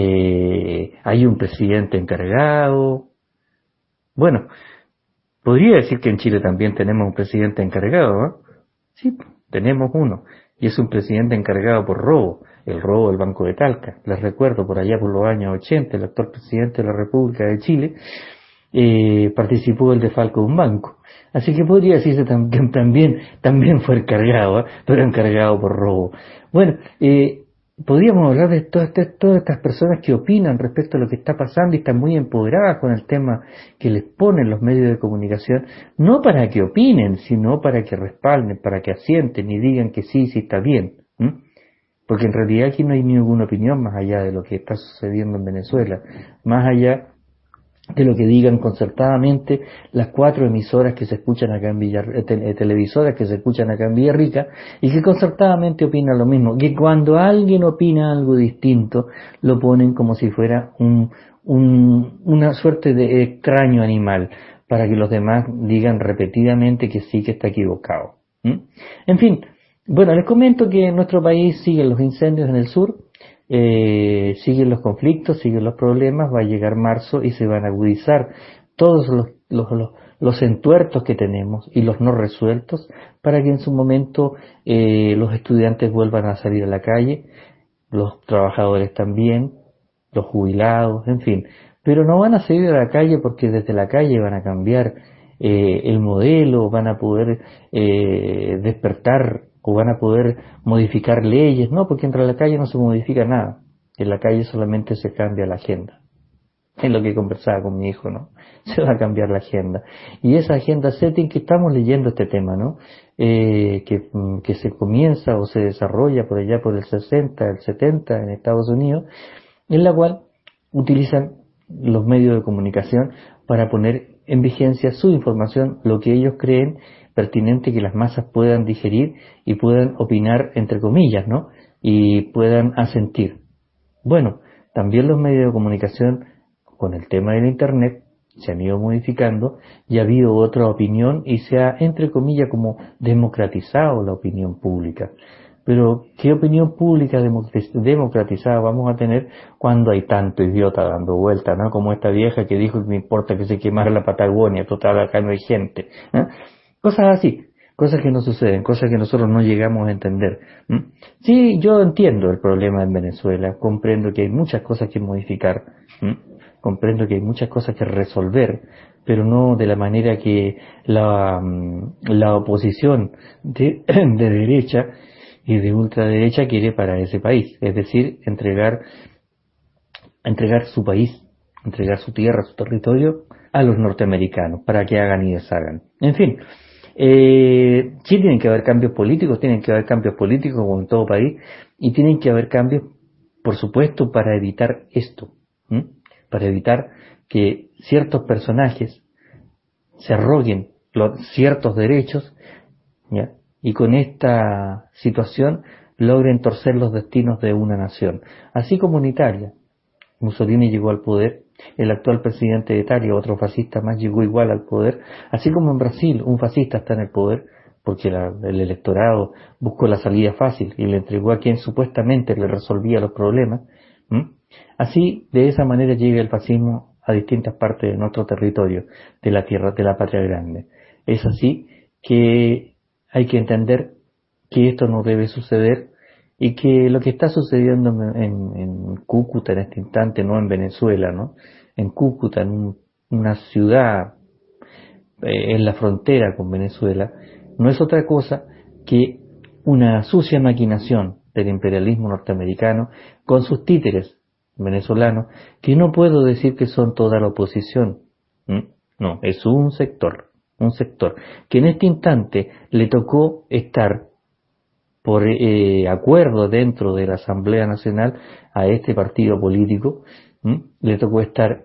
eh, hay un presidente encargado. Bueno, podría decir que en Chile también tenemos un presidente encargado, ¿no? Sí, tenemos uno, y es un presidente encargado por robo, el robo del Banco de Talca. Les recuerdo, por allá por los años ochenta, el actual presidente de la República de Chile eh, participó del desfalco de un banco. Así que podría decirse que también, también, también fue encargado, ¿eh? Pero encargado por robo. Bueno, eh, podríamos hablar de todas, estas, todas estas personas que opinan respecto a lo que está pasando y están muy empoderadas con el tema que les ponen los medios de comunicación, no para que opinen, sino para que respalden, para que asienten y digan que sí, sí está bien. ¿Mm? Porque en realidad aquí no hay ninguna opinión más allá de lo que está sucediendo en Venezuela, más allá de lo que digan concertadamente las cuatro emisoras que se escuchan acá en Villarrica, te, televisoras que se escuchan acá en Villarrica, y que concertadamente opinan lo mismo, que cuando alguien opina algo distinto, lo ponen como si fuera un, un, una suerte de extraño animal, para que los demás digan repetidamente que sí, que está equivocado. ¿Mm? En fin, bueno, les comento que en nuestro país siguen los incendios en el sur, Eh, siguen los conflictos, siguen los problemas, va a llegar marzo y se van a agudizar todos los, los, los, los entuertos que tenemos y los no resueltos para que en su momento eh, los estudiantes vuelvan a salir a la calle, los trabajadores también, los jubilados, en fin, pero no van a salir a la calle porque desde la calle van a cambiar eh, el modelo, van a poder eh, despertar o van a poder modificar leyes, no, porque entre la calle no se modifica nada, en la calle solamente se cambia la agenda. Es lo que conversaba con mi hijo, ¿no? Se va a cambiar la agenda. Y esa agenda setting que estamos leyendo este tema, ¿no? Eh, que, que se comienza o se desarrolla por allá por el sesenta, el setenta en Estados Unidos, en la cual utilizan los medios de comunicación para poner en vigencia su información, lo que ellos creen pertinente que las masas puedan digerir y puedan opinar, entre comillas, ¿no? Y puedan asentir. Bueno, también los medios de comunicación, con el tema del Internet, se han ido modificando y ha habido otra opinión y se ha, entre comillas, como democratizado la opinión pública. Pero, ¿qué opinión pública democratizada vamos a tener cuando hay tanto idiota dando vuelta, ¿no? Como esta vieja que dijo que me importa que se quemara la Patagonia, total, acá no hay gente, ¿no? Cosas así, cosas que no suceden, cosas que nosotros no llegamos a entender. ¿Mm? Sí, yo entiendo el problema en Venezuela, comprendo que hay muchas cosas que modificar, ¿Mm? comprendo que hay muchas cosas que resolver, pero no de la manera que la, la oposición de, de derecha y de ultraderecha quiere para ese país, es decir, entregar, entregar su país, entregar su tierra, su territorio a los norteamericanos, para que hagan y deshagan. En fin, Eh, sí tienen que haber cambios políticos, tienen que haber cambios políticos como en todo país, y tienen que haber cambios, por supuesto, para evitar esto, ¿m? para evitar que ciertos personajes se arroguen los, ciertos derechos, ¿ya? Y con esta situación logren torcer los destinos de una nación. Así como en Italia, Mussolini llegó al poder, el actual presidente de Italia, otro fascista más, llegó igual al poder, así como en Brasil, un fascista está en el poder, porque la, el electorado buscó la salida fácil y le entregó a quien supuestamente le resolvía los problemas. ¿Mm? Así, de esa manera llega el fascismo a distintas partes de nuestro territorio, de la tierra, de la patria grande. Es así que hay que entender que esto no debe suceder y que lo que está sucediendo en, en Cúcuta en este instante, no en Venezuela, ¿no? En Cúcuta, en un, una ciudad eh, en la frontera con Venezuela, no es otra cosa que una sucia maquinación del imperialismo norteamericano con sus títeres venezolanos, que no puedo decir que son toda la oposición, ¿Mm? no, es un sector, un sector, que en este instante le tocó estar por eh, acuerdo dentro de la Asamblea Nacional a este partido político, ¿m? le tocó estar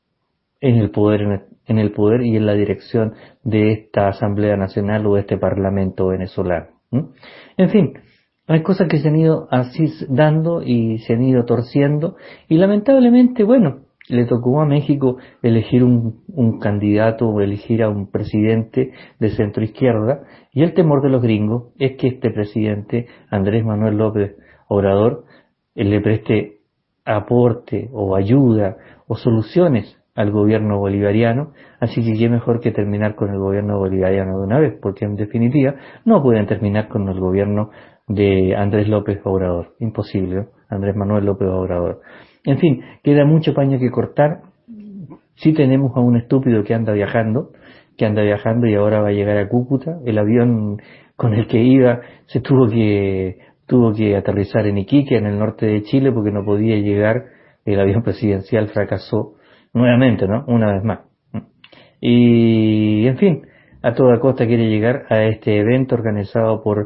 en el poder en el, en el poder y en la dirección de esta Asamblea Nacional o de este Parlamento venezolano. ¿m? En fin, hay cosas que se han ido así dando y se han ido torciendo y lamentablemente, bueno, le tocó a México elegir un, un candidato o elegir a un presidente de centro izquierda, y el temor de los gringos es que este presidente, Andrés Manuel López Obrador, le preste aporte o ayuda o soluciones al gobierno bolivariano, así que qué mejor que terminar con el gobierno bolivariano de una vez, porque en definitiva no pueden terminar con el gobierno de Andrés López Obrador, imposible, ¿no? Andrés Manuel López Obrador. En fin, queda mucho paño que cortar. Sí tenemos a un estúpido que anda viajando, que anda viajando y ahora va a llegar a Cúcuta. El avión con el que iba se tuvo que tuvo que aterrizar en Iquique, en el norte de Chile, porque no podía llegar. El avión presidencial fracasó nuevamente, ¿no? Una vez más. Y, en fin, a toda costa quiere llegar a este evento organizado por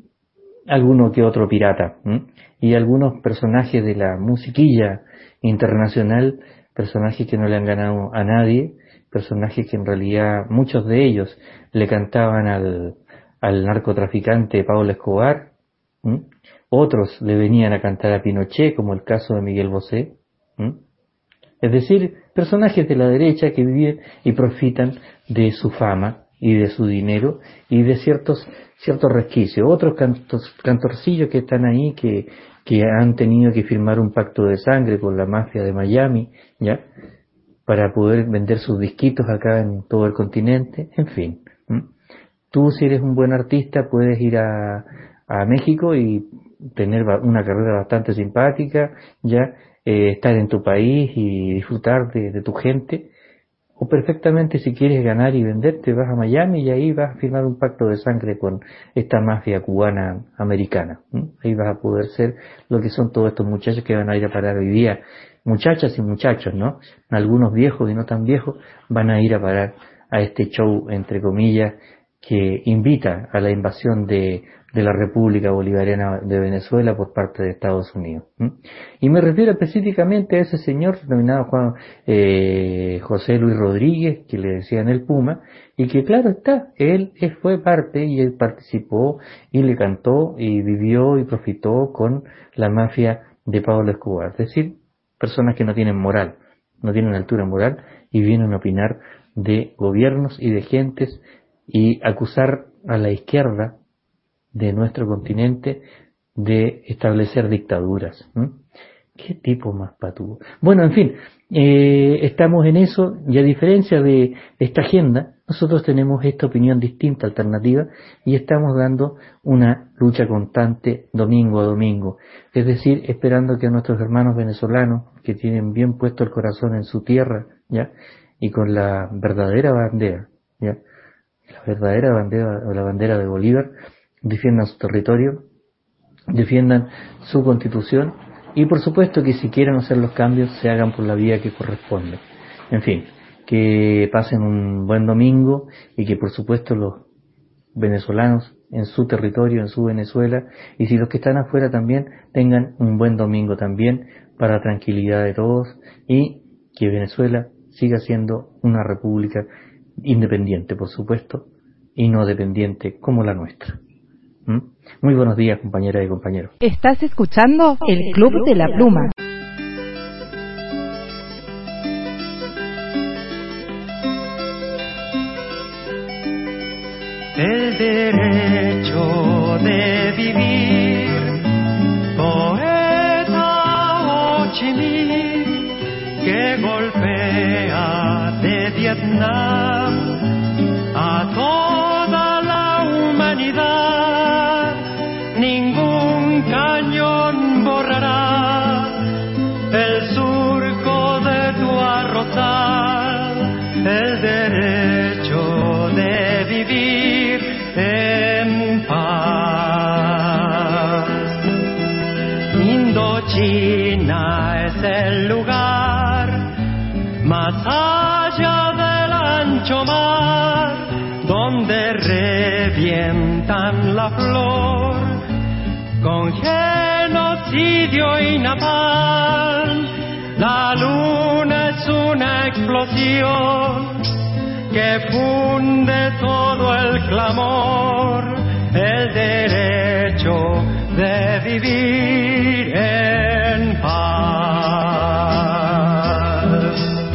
alguno que otro pirata, ¿m? y algunos personajes de la musiquilla internacional, personajes que no le han ganado a nadie, personajes que en realidad muchos de ellos le cantaban al, al narcotraficante Pablo Escobar, ¿m? otros le venían a cantar a Pinochet, como el caso de Miguel Bosé, ¿m? es decir, personajes de la derecha que viven y profitan de su fama y de su dinero y de ciertos ciertos resquicios, otros cantos, cantorcillos que están ahí que, que han tenido que firmar un pacto de sangre con la mafia de Miami, ya, para poder vender sus disquitos acá en todo el continente, en fin. ¿m? Tú, si eres un buen artista, puedes ir a, a México y tener una carrera bastante simpática, ya, eh, estar en tu país y disfrutar de, de tu gente. O perfectamente, si quieres ganar y venderte, vas a Miami y ahí vas a firmar un pacto de sangre con esta mafia cubana americana. ¿m? Ahí vas a poder ser lo que son todos estos muchachos que van a ir a parar hoy día. Muchachas y muchachos, ¿no? Algunos viejos y no tan viejos van a ir a parar a este show, entre comillas, que invita a la invasión de, de la República Bolivariana de Venezuela por parte de Estados Unidos. ¿m? Y me refiero específicamente a ese señor denominado Juan eh, José Luis Rodríguez, que le decían el Puma, y que claro está, él, él fue parte y él participó y le cantó y vivió y profitó con la mafia de Pablo Escobar. Es decir, personas que no tienen moral, no tienen altura moral y vienen a opinar de gobiernos y de gentes y acusar a la izquierda de nuestro continente de establecer dictaduras. ¿Mm? ¿Qué tipo más patudo? Bueno, en fin, eh, estamos en eso, y a diferencia de esta agenda, nosotros tenemos esta opinión distinta, alternativa, y estamos dando una lucha constante domingo a domingo. Es decir, esperando que nuestros hermanos venezolanos, que tienen bien puesto el corazón en su tierra, ya, y con la verdadera bandera, ya, la verdadera bandera, o la bandera de Bolívar, defiendan su territorio, defiendan su constitución, y por supuesto que si quieren hacer los cambios se hagan por la vía que corresponde. En fin, que pasen un buen domingo y que por supuesto los venezolanos en su territorio, en su Venezuela, y si los que están afuera también tengan un buen domingo también, para tranquilidad de todos, y que Venezuela siga siendo una república independiente, por supuesto, y no dependiente como la nuestra. ¿Mm? Muy buenos días, compañeras y compañeros. Estás escuchando el Club de la Pluma. El derecho de vivir, poeta Ho Chi Minh, que golpea de Vietnam a toda la humanidad. Ningún cañón borrará el surco de tu arrozal. El derecho de vivir en paz. Indochina es el lugar más allá del ancho mar, donde revientan la flor con genocidio y napalm. La luna es una explosión que funde todo el clamor, el derecho de vivir en paz.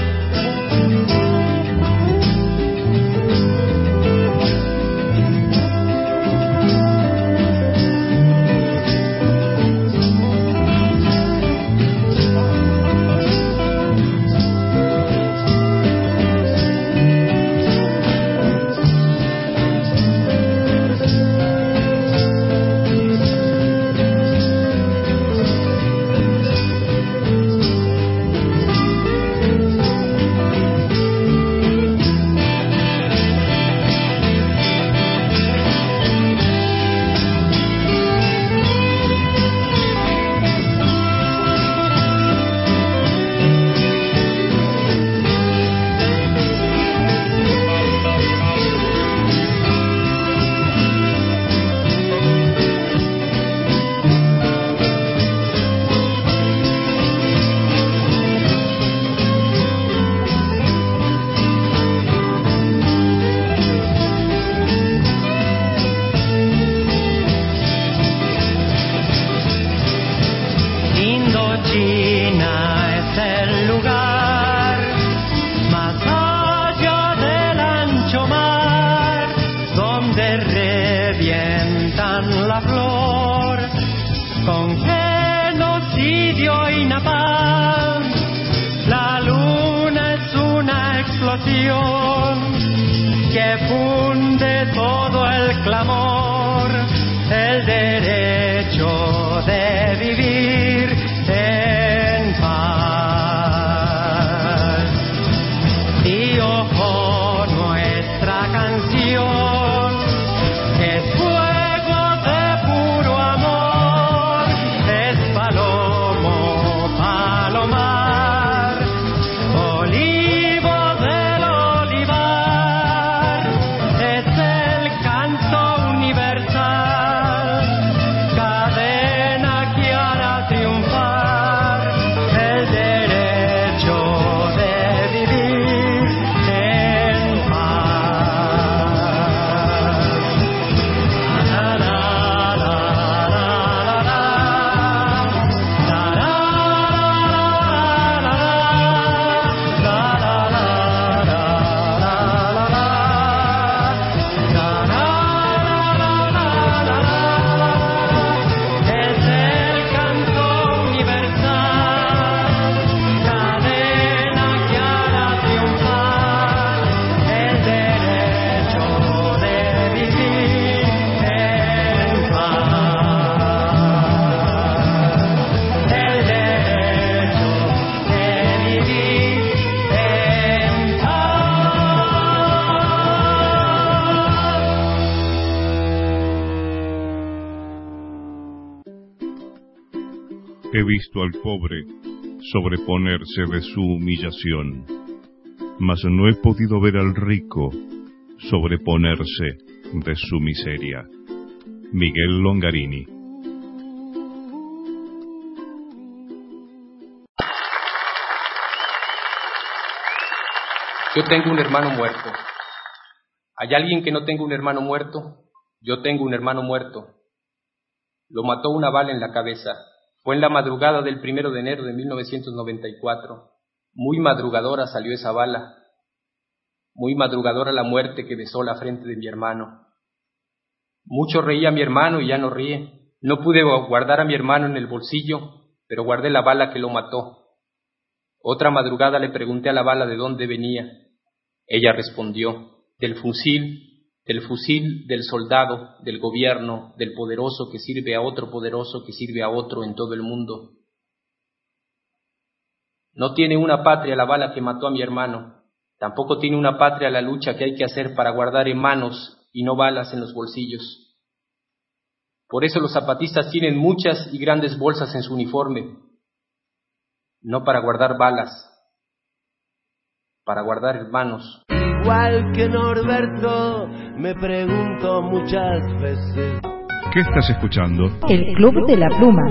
Que funde todo el clamor, el derecho de vivir en paz. Y ojo, nuestra canción es fuego de puro amor, es palomo, palomar, olivo del olivar, es el canto universal, cadena que hará triunfar el derecho de vivir en paz. La, la, la, la, la, la, la, la, es el canto universal, cadena que hará triunfar el derecho de vivir en paz. El derecho de vivir en He visto al pobre sobreponerse de su humillación, mas no he podido ver al rico sobreponerse de su miseria. Miguel Longarini. Yo tengo un hermano muerto. ¿Hay alguien que no tenga un hermano muerto? Yo tengo un hermano muerto. Lo mató una bala en la cabeza. Fue en la madrugada del primero de enero de mil novecientos noventa y cuatro. Muy madrugadora salió esa bala. Muy madrugadora la muerte que besó la frente de mi hermano. Mucho reía mi hermano y ya no ríe. No pude guardar a mi hermano en el bolsillo, pero guardé la bala que lo mató. Otra madrugada le pregunté a la bala de dónde venía. Ella respondió, del fusil, del fusil del soldado, del gobierno, del poderoso que sirve a otro poderoso que sirve a otro en todo el mundo. No tiene una patria la bala que mató a mi hermano. Tampoco tiene una patria la lucha que hay que hacer para guardar en manos y no balas en los bolsillos. Por eso los zapatistas tienen muchas y grandes bolsas en su uniforme, no para guardar balas, para guardar hermanos. Igual que Norberto, me pregunto muchas veces. ¿Qué estás escuchando? El Club de la Pluma.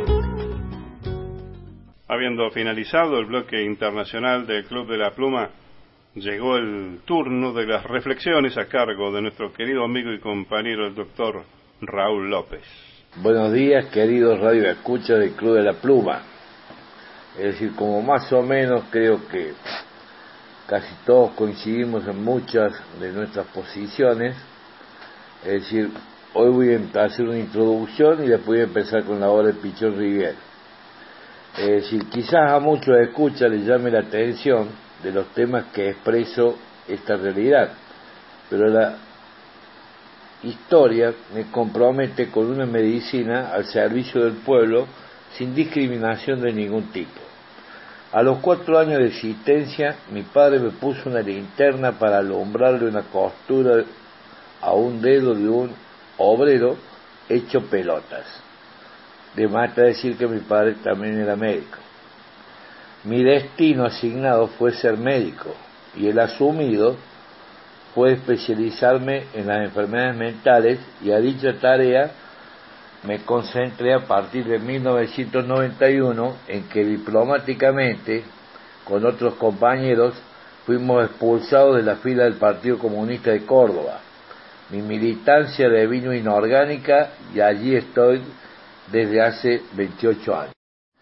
Habiendo finalizado el bloque internacional del Club de la Pluma, llegó el turno de las reflexiones a cargo de nuestro querido amigo y compañero el doctor Raúl López. Buenos días, queridos radio escucha del Club de la Pluma. Es decir, como más o menos creo que casi todos coincidimos en muchas de nuestras posiciones. Es decir, hoy voy a hacer una introducción y después voy a empezar con la obra de Pichón Rivière. Es decir, quizás a muchos escuchas les llame la atención de los temas que expreso esta realidad, pero la historia me compromete con una medicina al servicio del pueblo sin discriminación de ningún tipo. A los cuatro años de existencia, mi padre me puso una linterna para alumbrarle una costura a un dedo de un obrero hecho pelotas. De más está decir que mi padre también era médico. Mi destino asignado fue ser médico, y el asumido fue especializarme en las enfermedades mentales, y a dicha tarea me concentré a partir de mil novecientos noventa y uno, en que diplomáticamente, con otros compañeros, fuimos expulsados de la fila del Partido Comunista de Córdoba. Mi militancia devino inorgánica y allí estoy desde hace veintiocho años.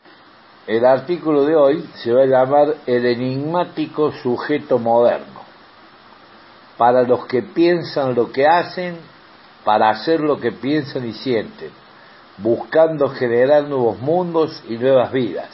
El artículo de hoy se va a llamar El enigmático sujeto moderno. Para los que piensan lo que hacen, para hacer lo que piensan y sienten, buscando generar nuevos mundos y nuevas vidas.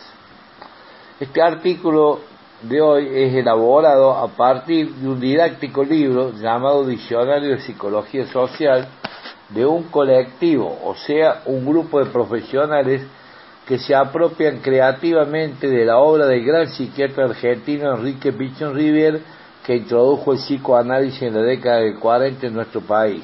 Este artículo de hoy es elaborado a partir de un didáctico libro llamado Diccionario de Psicología Social de un colectivo, o sea, un grupo de profesionales que se apropian creativamente de la obra del gran psiquiatra argentino Enrique Pichón Rivière, que introdujo el psicoanálisis en la década del cuarenta en nuestro país.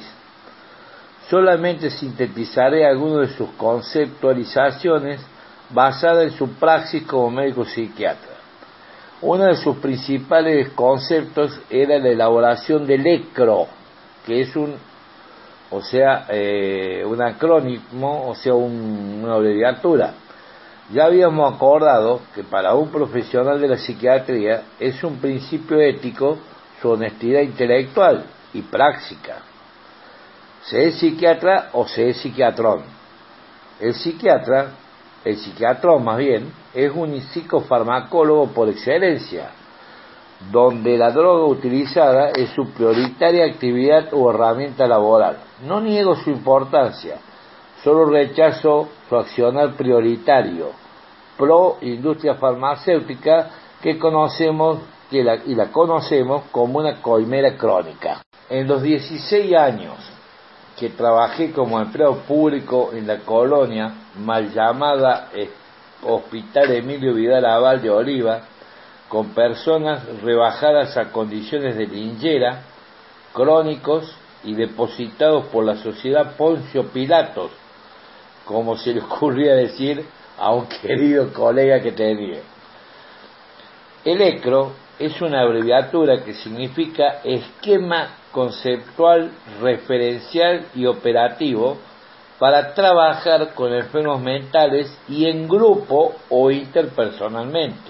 Solamente sintetizaré algunas de sus conceptualizaciones basadas en su praxis como médico psiquiatra. Uno de sus principales conceptos era la elaboración del ECRO, que es un, o sea, eh, un acrónimo, o sea, un, una abreviatura. Ya habíamos acordado que para un profesional de la psiquiatría es un principio ético su honestidad intelectual y práctica. Se es psiquiatra o se es psiquiatrón. El psiquiatra, el psiquiatrón más bien, es un psicofarmacólogo por excelencia, donde la droga utilizada es su prioritaria actividad o herramienta laboral. No niego su importancia, solo rechazo su accionar prioritario, pro industria farmacéutica que conocemos que la, y la conocemos como una coimera crónica. En los dieciséis años que trabajé como empleado público en la colonia mal llamada eh, Hospital Emilio Vidal Aval de Oliva, con personas rebajadas a condiciones de linchera, crónicos y depositados por la sociedad Poncio Pilatos, como se le ocurría decir a un querido colega que tenía. El ECRO es una abreviatura que significa esquema conceptual, referencial y operativo para trabajar con enfermos mentales y en grupo o interpersonalmente.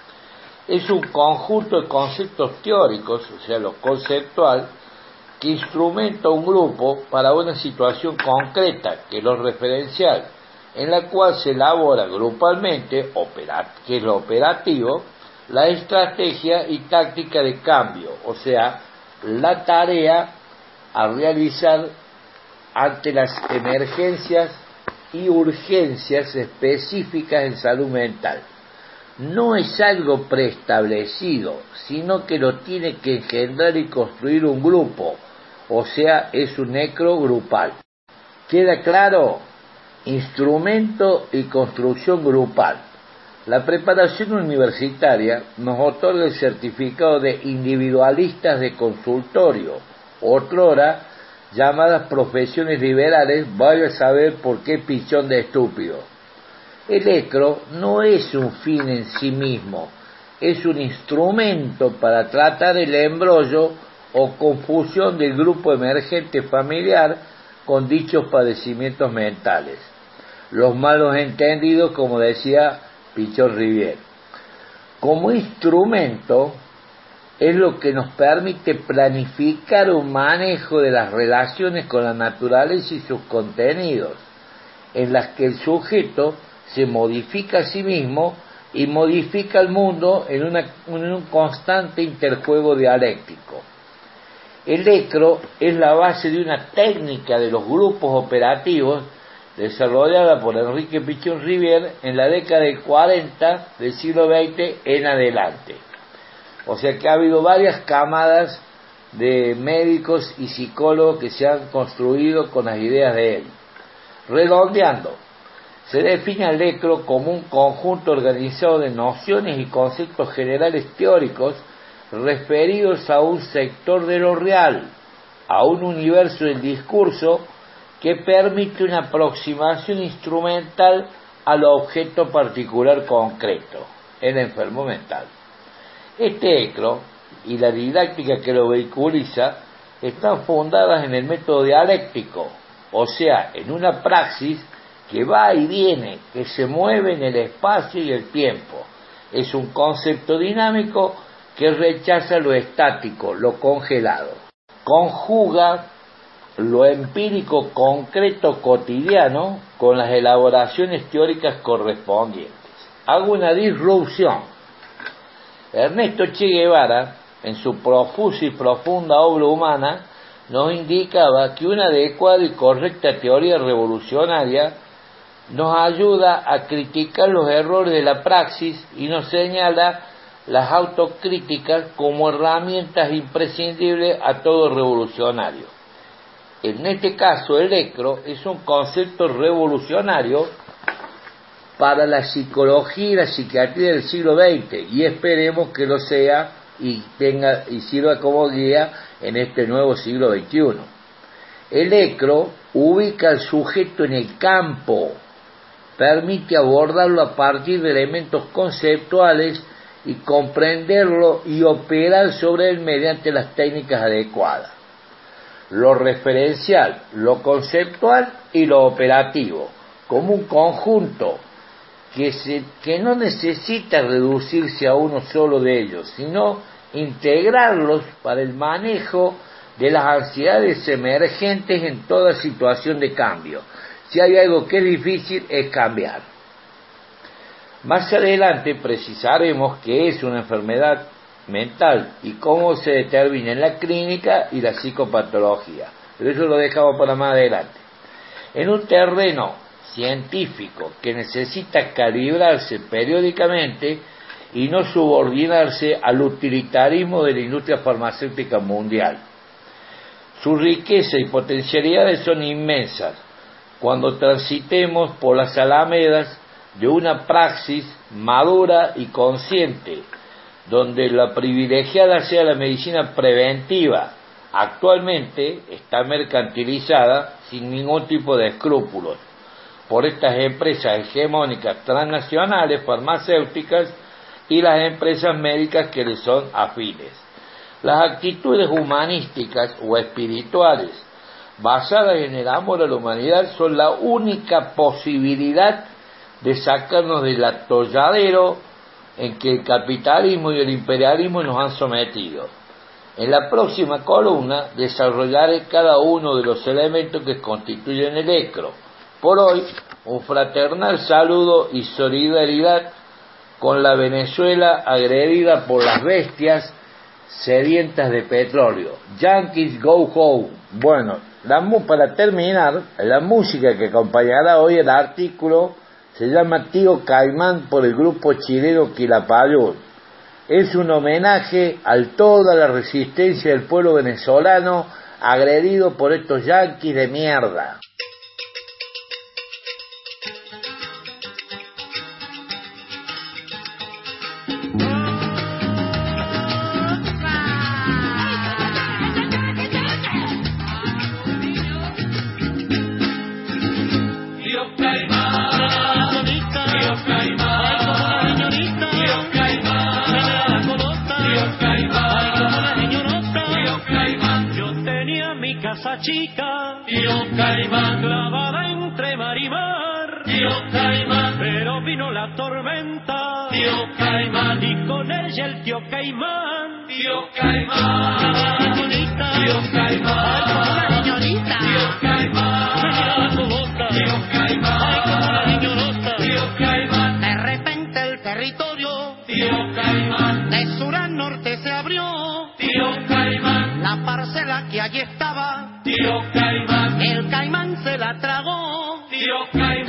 Es un conjunto de conceptos teóricos, o sea, lo conceptual, que instrumenta un grupo para una situación concreta, que es lo referencial, en la cual se elabora grupalmente, que es lo operativo, la estrategia y táctica de cambio, o sea, la tarea a realizar ante las emergencias y urgencias específicas en salud mental. No es algo preestablecido, sino que lo tiene que engendrar y construir un grupo, o sea, es un necro grupal. ¿Queda claro? Instrumento y construcción grupal. La preparación universitaria nos otorga el certificado de individualistas de consultorio, otrora llamadas profesiones liberales, vaya a saber por qué pichón de estúpido. El ECRO no es un fin en sí mismo, es un instrumento para tratar el embrollo o confusión del grupo emergente familiar con dichos padecimientos mentales. Los malos entendidos, como decía Pichón Rivière. Como instrumento, es lo que nos permite planificar un manejo de las relaciones con la naturaleza y sus contenidos, en las que el sujeto se modifica a sí mismo y modifica el mundo en, una, en un constante interjuego dialéctico. El ECRO es la base de una técnica de los grupos operativos desarrollada por Enrique Pichón Rivière en la década del cuarenta del siglo veinte en adelante. O sea que ha habido varias camadas de médicos y psicólogos que se han construido con las ideas de él. Redondeando, se define al ECRO como un conjunto organizado de nociones y conceptos generales teóricos referidos a un sector de lo real, a un universo del discurso que permite una aproximación instrumental al objeto particular concreto, el enfermo mental. Este ECRO y la didáctica que lo vehiculiza están fundadas en el método dialéctico, o sea, en una praxis que va y viene, que se mueve en el espacio y el tiempo. Es un concepto dinámico que rechaza lo estático, lo congelado. Conjuga lo empírico concreto cotidiano con las elaboraciones teóricas correspondientes. Hago una disrupción. Ernesto Che Guevara, en su profusa y profunda obra humana, nos indicaba que una adecuada y correcta teoría revolucionaria nos ayuda a criticar los errores de la praxis y nos señala las autocríticas como herramientas imprescindibles a todo revolucionario. En este caso, el ECRO es un concepto revolucionario para la psicología y la psiquiatría del siglo veinte, y esperemos que lo sea y tenga y sirva como guía en este nuevo siglo veintiuno. El ECRO ubica al sujeto en el campo, permite abordarlo a partir de elementos conceptuales y comprenderlo y operar sobre él mediante las técnicas adecuadas. Lo referencial, lo conceptual y lo operativo, como un conjunto que, se, que no necesita reducirse a uno solo de ellos, sino integrarlos para el manejo de las ansiedades emergentes en toda situación de cambio. Si hay algo que es difícil es cambiar. Más adelante precisaremos qué es una enfermedad mental y cómo se determina en la clínica y la psicopatología, pero eso lo dejamos para más adelante. En un terreno científico que necesita calibrarse periódicamente y no subordinarse al utilitarismo de la industria farmacéutica mundial. Su riqueza y potencialidades son inmensas cuando transitemos por las alamedas de una praxis madura y consciente, donde la privilegiada sea la medicina preventiva. Actualmente está mercantilizada sin ningún tipo de escrúpulos por estas empresas hegemónicas transnacionales farmacéuticas y las empresas médicas que les son afines. Las actitudes humanísticas o espirituales basadas en el amor a la humanidad son la única posibilidad de sacarnos del atolladero en que el capitalismo y el imperialismo nos han sometido. En la próxima columna desarrollaré cada uno de los elementos que constituyen el E C R O. Por hoy, un fraternal saludo y solidaridad con la Venezuela agredida por las bestias sedientas de petróleo. Yankees go home. Bueno, la, para terminar, la música que acompañará hoy el artículo se llama Tío Caimán por el grupo chileno Quilapayún. Es un homenaje a toda la resistencia del pueblo venezolano agredido por estos yanquis de mierda. Chica, tío Caimán, clavada entre mar y mar, tío Caimán, pero vino la tormenta, tío Caimán, y con ella el tío Caimán, tío Caimán, bonita, tío Caimán, ay, como la señorita, tío Caimán, la cobota, tío Caimán, ay, como la señorita, tío Caimán, de repente el territorio, tío Caimán, de sur a norte se abrió, tío Caimán, la parcela que allí estaba, tío Caimán, el caimán se la tragó, tío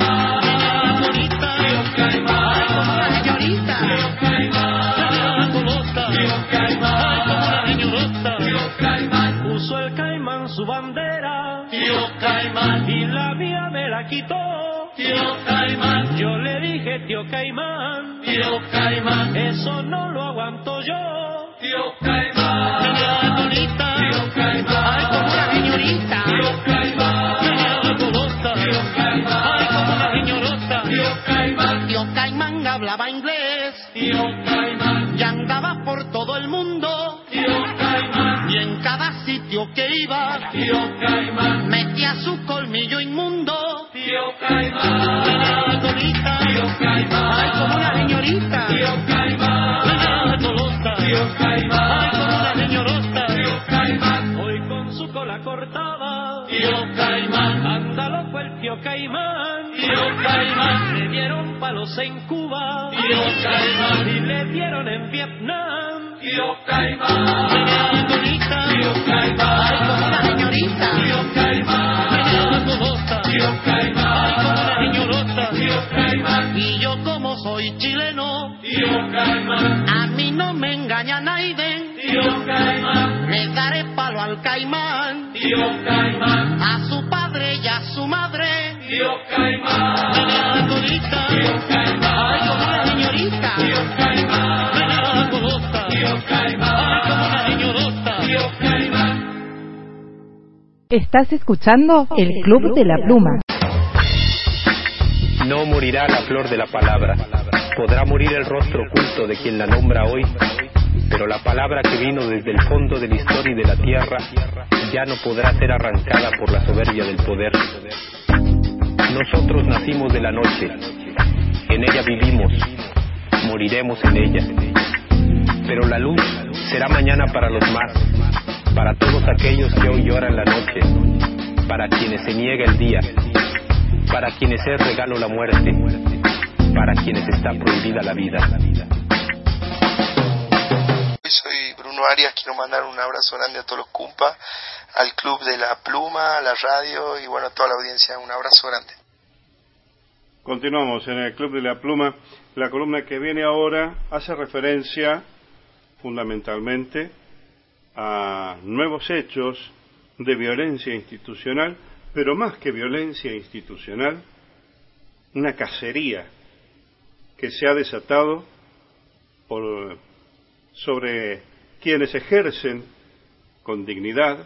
Caimán, bonita, tío Caimán, ay, como la señorita, tío Caimán, la cobota, tío Caimán, ay, como la señorita, tío Caimán, puso el caimán su bandera, tío Caimán, y la mía me la quitó, tío Caimán, yo le dije, tío Caimán, tío Caimán, eso no lo aguanto yo, tío Caimán, señora bonita, tío Caimán, ay, como la señorita, tío Caimán, señora cobota, tío Caimán, ay, como la señorita, tío Caimán, tío Caimán hablaba inglés, tío Caimán, y andaba por todo el mundo, tío Caimán, y en cada sitio que iba, tío Caimán, metía su colmillo inmundo, tío Caimán, señora bonita, tío Caimán, ay, como la señorita, tío Caimán, señora cobota, tío Caimán, ay, como la señorita, tío Caimán, hoy con su cola cortada, tío Caimán, ándalo fue el tío Caimán, tío Caimán, le dieron palos en Cuba, tío Caimán, y le dieron en Vietnam, tío Caimán, señora bonita, tío Caimán, ay, como la señorita, tío Caimán, señora cobota, tío Caimán, ay, como la señorita, tío Caimán, y yo como soy chileno, tío Caimán, a mí no me engaña nadie, tío Caimán, le daré palo al caimán, tío Caimán, a su padre y a su madre, tío Caimán, señora bonita, tío Caimán, ay, como la señorita, tío Caimán, señora cobota, tío Caimán, ay, como la señorita, tío Caimán. Estás escuchando el Club de la Pluma. No morirá la flor de la palabra, podrá morir el rostro oculto de quien la nombra hoy, pero la palabra que vino desde el fondo de la historia y de la tierra ya no podrá ser arrancada por la soberbia del poder. Nosotros nacimos de la noche, en ella vivimos, moriremos en ella, pero la luz será mañana para los más, para todos aquellos que hoy lloran la noche, para quienes se niega el día, para quienes es regalo la muerte, para quienes está prohibida la vida. Soy Bruno Arias, quiero mandar un abrazo grande a todos los cumpas, al Club de la Pluma, a la radio y bueno, a toda la audiencia, un abrazo grande. Continuamos en el Club de la Pluma. La columna que viene ahora hace referencia fundamentalmente a nuevos hechos de violencia institucional, pero más que violencia institucional, una cacería que se ha desatado por, sobre quienes ejercen con dignidad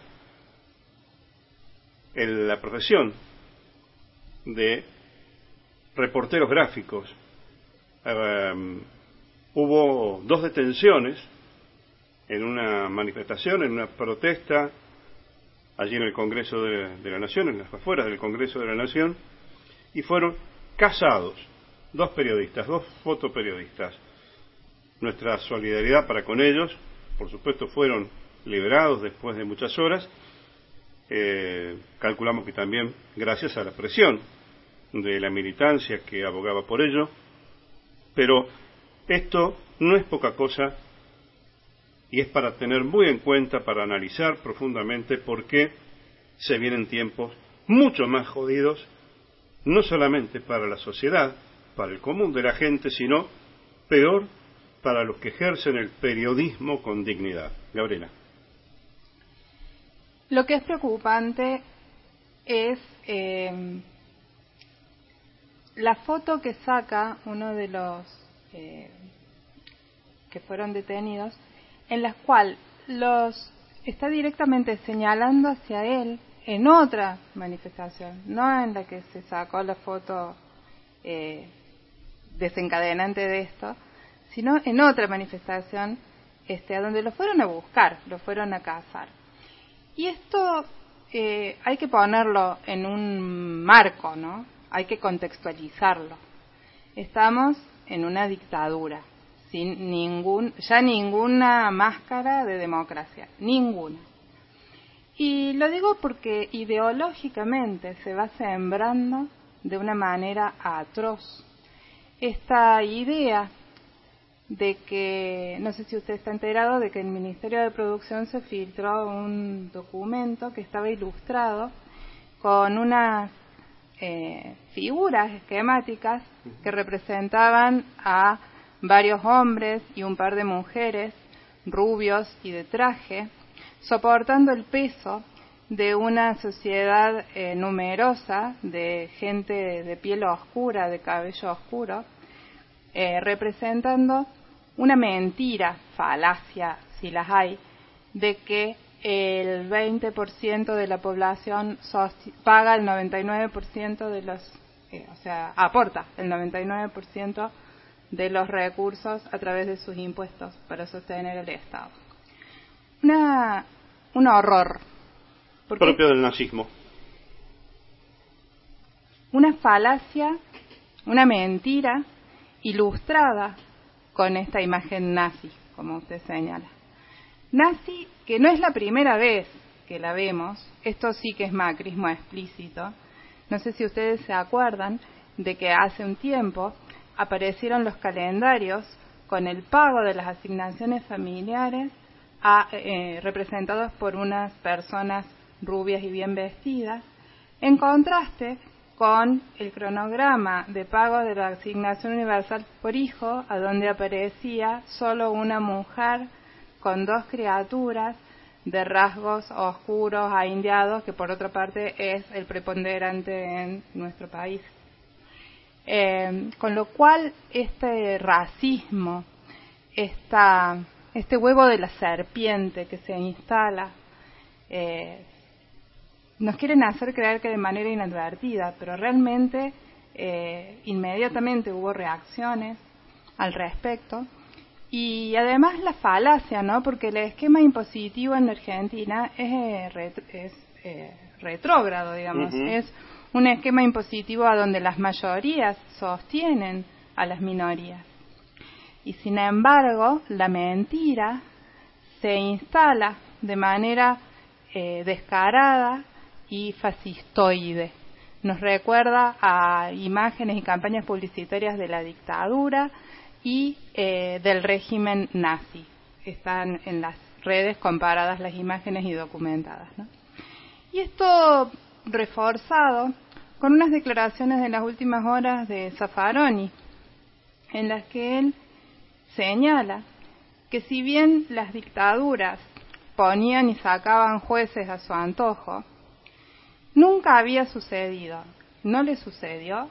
en la profesión de reporteros gráficos. Um, hubo dos detenciones en una manifestación, en una protesta, allí en el Congreso de, de la Nación, en las afueras del Congreso de la Nación, y fueron casados dos periodistas, dos fotoperiodistas. Nuestra solidaridad para con ellos, por supuesto fueron liberados después de muchas horas, eh, calculamos que también gracias a la presión de la militancia que abogaba por ello, pero esto no es poca cosa y es para tener muy en cuenta, para analizar profundamente por qué se vienen tiempos mucho más jodidos, no solamente para la sociedad, para el común de la gente, sino peor para los que ejercen el periodismo con dignidad. Gabriela. Lo que es preocupante es eh, la foto que saca uno de los eh, que fueron detenidos, en la cual los está directamente señalando hacia él en otra manifestación, no en la que se sacó la foto eh, desencadenante de esto, sino en otra manifestación este, a donde lo fueron a buscar, lo fueron a cazar. Y esto eh, hay que ponerlo en un marco, ¿no? Hay que contextualizarlo. Estamos en una dictadura, sin ningún, ya ninguna máscara de democracia, ninguna. Y lo digo porque ideológicamente se va sembrando de una manera atroz esta idea de que, no sé si usted está enterado, de que el Ministerio de Producción se filtró un documento que estaba ilustrado con unas eh, figuras esquemáticas que representaban a varios hombres y un par de mujeres, rubios y de traje, soportando el peso de una sociedad eh, numerosa de gente de piel oscura, de cabello oscuro, eh, representando una mentira, falacia, si las hay, de que el veinte por ciento de la población paga el noventa y nueve por ciento de los, eh, o sea, aporta el noventa y nueve por ciento de los recursos a través de sus impuestos para sostener el Estado. Una, un horror. Propio del nazismo. Una falacia, una mentira ilustrada con esta imagen nazi, como usted señala. Nazi, que no es la primera vez que la vemos, esto sí que es macrismo explícito. No sé si ustedes se acuerdan de que hace un tiempo aparecieron los calendarios con el pago de las asignaciones familiares a, eh, representados por unas personas rubias y bien vestidas, en contraste con el cronograma de pago de la asignación universal por hijo, a donde aparecía solo una mujer con dos criaturas de rasgos oscuros, aindiados, que por otra parte es el preponderante en nuestro país. Eh, con lo cual este racismo, esta, este huevo de la serpiente que se instala, eh, nos quieren hacer creer que de manera inadvertida, pero realmente eh, inmediatamente hubo reacciones al respecto. Y además la falacia, ¿no? Porque el esquema impositivo en Argentina es, eh, ret- es eh, retrógrado, digamos. Uh-huh. Es un esquema impositivo a donde las mayorías sostienen a las minorías. Y sin embargo, la mentira se instala de manera eh, descarada y fascistoide. Nos recuerda a imágenes y campañas publicitarias de la dictadura y eh, del régimen nazi. Están en las redes comparadas las imágenes y documentadas, ¿no? Y esto reforzado con unas declaraciones de las últimas horas de Zaffaroni, en las que él señala que si bien las dictaduras ponían y sacaban jueces a su antojo, nunca había sucedido, no le sucedió,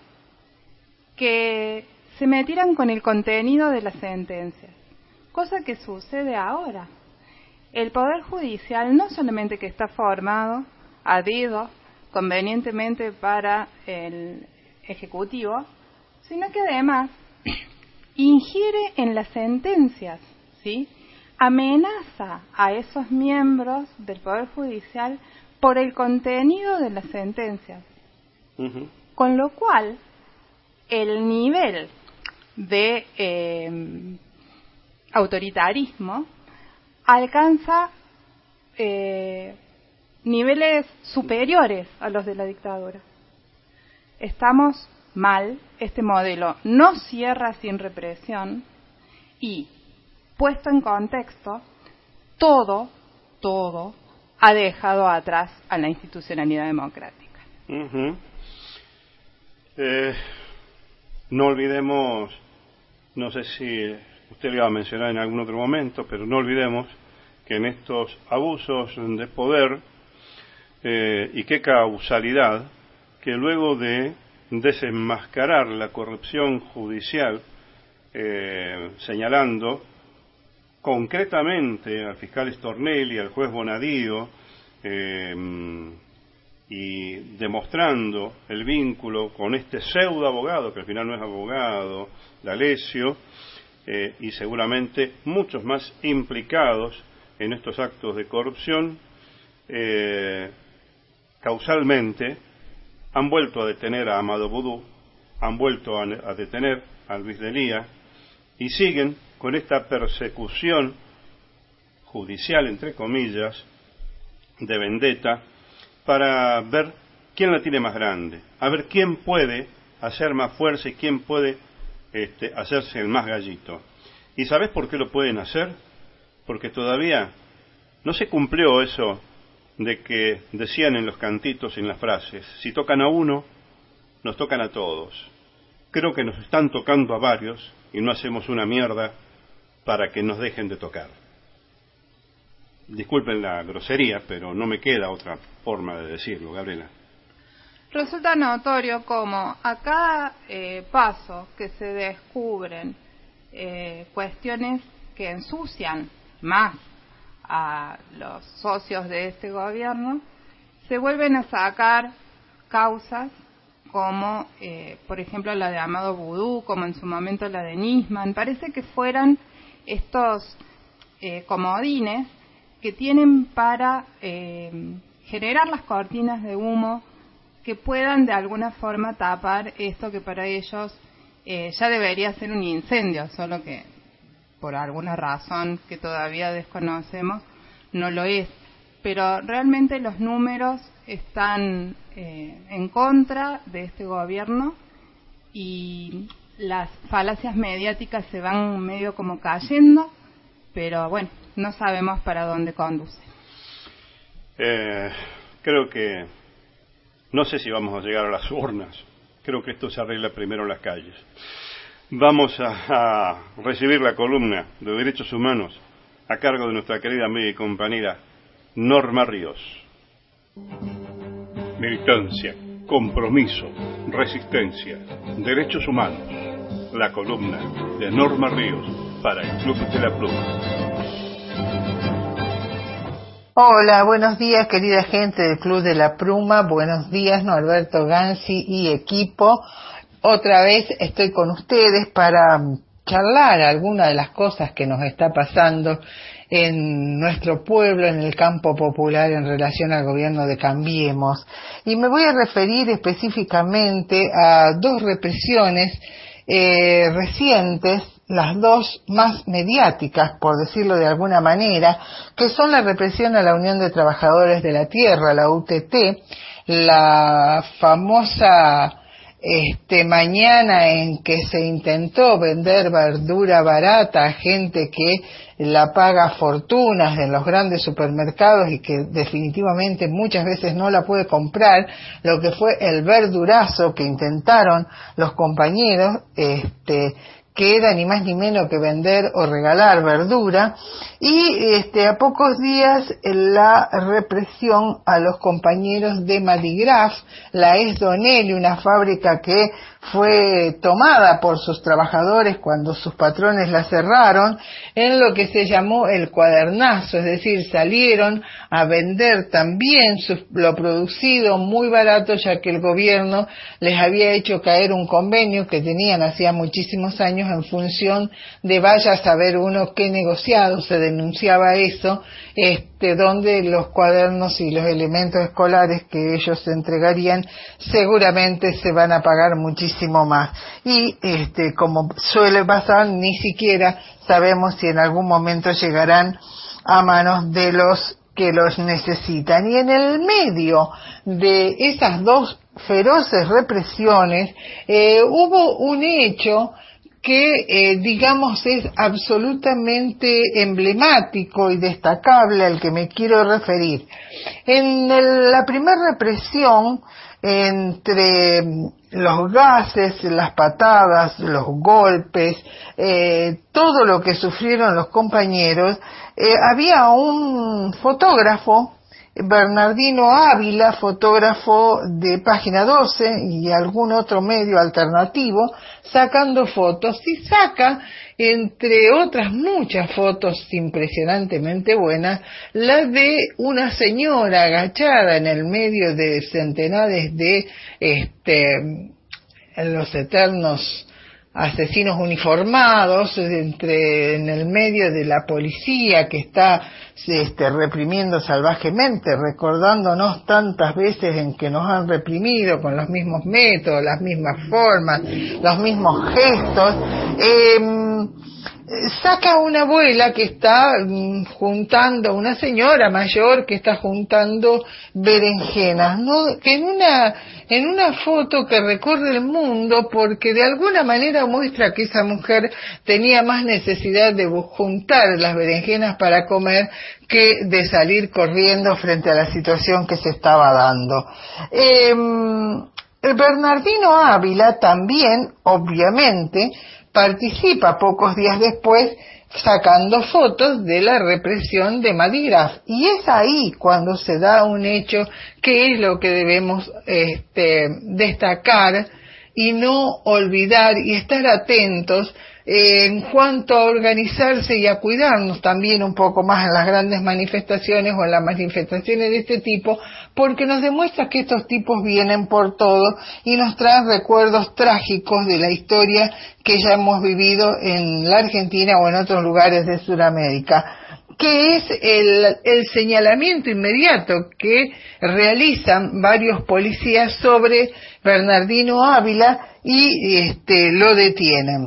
que se metieran con el contenido de las sentencias, cosa que sucede ahora. El Poder Judicial no solamente que está formado a dedo, convenientemente para el Ejecutivo, sino que además ingiere en las sentencias, ¿sí? amenaza a esos miembros del Poder Judicial por el contenido de las sentencias. Uh-huh. Con lo cual, el nivel de eh, autoritarismo alcanza eh, niveles superiores a los de la dictadura. Estamos mal, este modelo no cierra sin represión y, puesto en contexto, todo, todo ha dejado atrás a la institucionalidad democrática. Uh-huh. eh, no olvidemos, no sé si usted lo iba a mencionar en algún otro momento, pero no olvidemos que en estos abusos de poder, eh, y qué causalidad, que luego de desenmascarar la corrupción judicial, eh, señalando concretamente al fiscal Stornelli, al juez Bonadío, eh, y demostrando el vínculo con este pseudo abogado, que al final no es abogado, D'Alessio, eh, y seguramente muchos más implicados en estos actos de corrupción, eh, causalmente han vuelto a detener a Amado Boudou, han vuelto a, a detener a Luis Delía, y siguen con esta persecución judicial, entre comillas, de vendetta, para ver quién la tiene más grande, a ver quién puede hacer más fuerza y quién puede este, hacerse el más gallito. ¿Y sabes por qué lo pueden hacer? Porque todavía no se cumplió eso de que decían en los cantitos y en las frases: si tocan a uno, nos tocan a todos. Creo que nos están tocando a varios y no hacemos una mierda para que nos dejen de tocar. Disculpen la grosería, pero no me queda otra forma de decirlo, Gabriela. Resulta notorio como a cada eh, paso que se descubren eh, cuestiones que ensucian más a los socios de este gobierno, se vuelven a sacar causas como, eh, por ejemplo, la de Amado Boudou, como en su momento la de Nisman. Parece que fueran estos eh, comodines que tienen para eh, generar las cortinas de humo que puedan de alguna forma tapar esto que para ellos eh, ya debería ser un incendio, solo que por alguna razón que todavía desconocemos no lo es. Pero realmente los números están eh, en contra de este gobierno y las falacias mediáticas se van medio como cayendo, pero bueno, no sabemos para dónde conduce. Eh, creo que no sé si vamos a llegar a las urnas. Creo que esto se arregla primero en las calles. Vamos a, a recibir la columna de Derechos Humanos a cargo de nuestra querida amiga y compañera Norma Ríos. Militancia, compromiso, resistencia, derechos humanos. La columna de Norma Ríos para el Club de la Pluma. Hola, buenos días querida gente del Club de la Pluma, buenos días Norberto Gansi y equipo. Otra vez estoy con ustedes para charlar alguna de las cosas que nos está pasando en nuestro pueblo, en el campo popular en relación al gobierno de Cambiemos. Y me voy a referir específicamente a dos represiones eh, recientes, las dos más mediáticas, por decirlo de alguna manera, que son la represión a la Unión de Trabajadores de la Tierra, la U T T, la famosa este mañana en que se intentó vender verdura barata a gente que la paga fortunas en los grandes supermercados y que definitivamente muchas veces no la puede comprar, lo que fue el verdurazo que intentaron los compañeros, este que era ni más ni menos que vender o regalar verdura, y este a pocos días la represión a los compañeros de Maligraf, la Es Donelli, una fábrica que fue tomada por sus trabajadores cuando sus patrones la cerraron en lo que se llamó el cuadernazo, es decir, salieron a vender también su, lo producido muy barato, ya que el gobierno les había hecho caer un convenio que tenían hacía muchísimos años en función de vaya a saber uno qué negociado, se denunciaba eso, este, donde los cuadernos y los elementos escolares que ellos entregarían seguramente se van a pagar muchísimo más. Y este, como suele pasar, ni siquiera sabemos si en algún momento llegarán a manos de los que los necesitan. Y en el medio de esas dos feroces represiones eh, hubo un hecho que eh, digamos es absolutamente emblemático y destacable al que me quiero referir. En el, la primera represión, entre los gases, las patadas, los golpes, eh, todo lo que sufrieron los compañeros, eh, había un fotógrafo, Bernardino Ávila, fotógrafo de Página doce y algún otro medio alternativo, sacando fotos, y saca, entre otras muchas fotos impresionantemente buenas, la de una señora agachada en el medio de centenares de este, los eternos asesinos uniformados, entre en el medio de la policía que está este, reprimiendo salvajemente, recordándonos tantas veces en que nos han reprimido con los mismos métodos, las mismas formas, los mismos gestos. Eh, saca una abuela que está mm, juntando, una señora mayor que está juntando berenjenas, ¿no? Que en una en una foto que recorre el mundo, porque de alguna manera muestra que esa mujer tenía más necesidad de juntar las berenjenas para comer que de salir corriendo frente a la situación que se estaba dando. Eh, el Bernardino Ávila también, obviamente, participa pocos días después sacando fotos de la represión de Madígraf, y es ahí cuando se da un hecho que es lo que debemos este, destacar y no olvidar y estar atentos eh, en cuanto a organizarse y a cuidarnos también un poco más en las grandes manifestaciones o en las manifestaciones de este tipo, porque nos demuestra que estos tipos vienen por todo y nos traen recuerdos trágicos de la historia que ya hemos vivido en la Argentina o en otros lugares de Sudamérica, que es el, el señalamiento inmediato que realizan varios policías sobre Bernardino Ávila y este, lo detienen.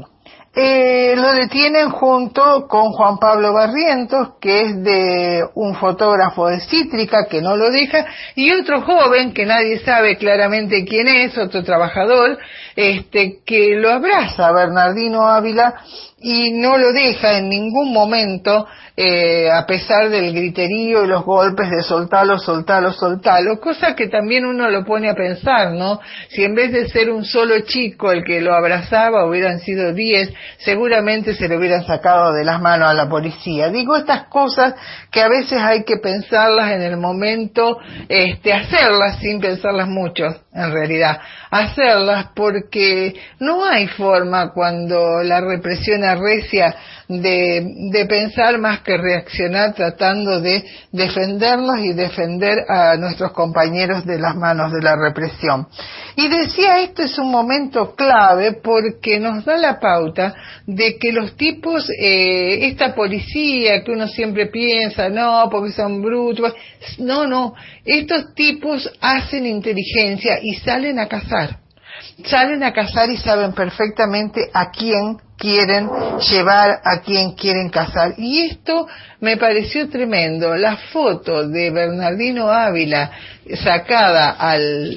Eh, lo detienen junto con Juan Pablo Barrientos, que es de un fotógrafo de Cítrica, que no lo deja, y otro joven que nadie sabe claramente quién es, otro trabajador, este, que lo abraza a Bernardino Ávila y no lo deja en ningún momento, eh, a pesar del griterío y los golpes de soltalo, soltalo, soltalo, cosa que también uno lo pone a pensar, ¿no? Si en vez de ser un solo chico el que lo abrazaba, hubieran sido diez, seguramente se le hubieran sacado de las manos a la policía. Digo estas cosas que a veces hay que pensarlas en el momento, este, hacerlas sin pensarlas mucho, en realidad, hacerlas porque no hay forma cuando la represión arrecia de, de pensar más que reaccionar tratando de defendernos y defender a nuestros compañeros de las manos de la represión. Y decía, esto es un momento clave porque nos da la pauta de que los tipos, eh, esta policía que uno siempre piensa, no, porque son brutos, no, no, estos tipos hacen inteligencia y salen a cazar. Salen a cazar y saben perfectamente a quién quieren llevar, a quién quieren cazar. Y esto me pareció tremendo. La foto de Bernardino Ávila sacada al,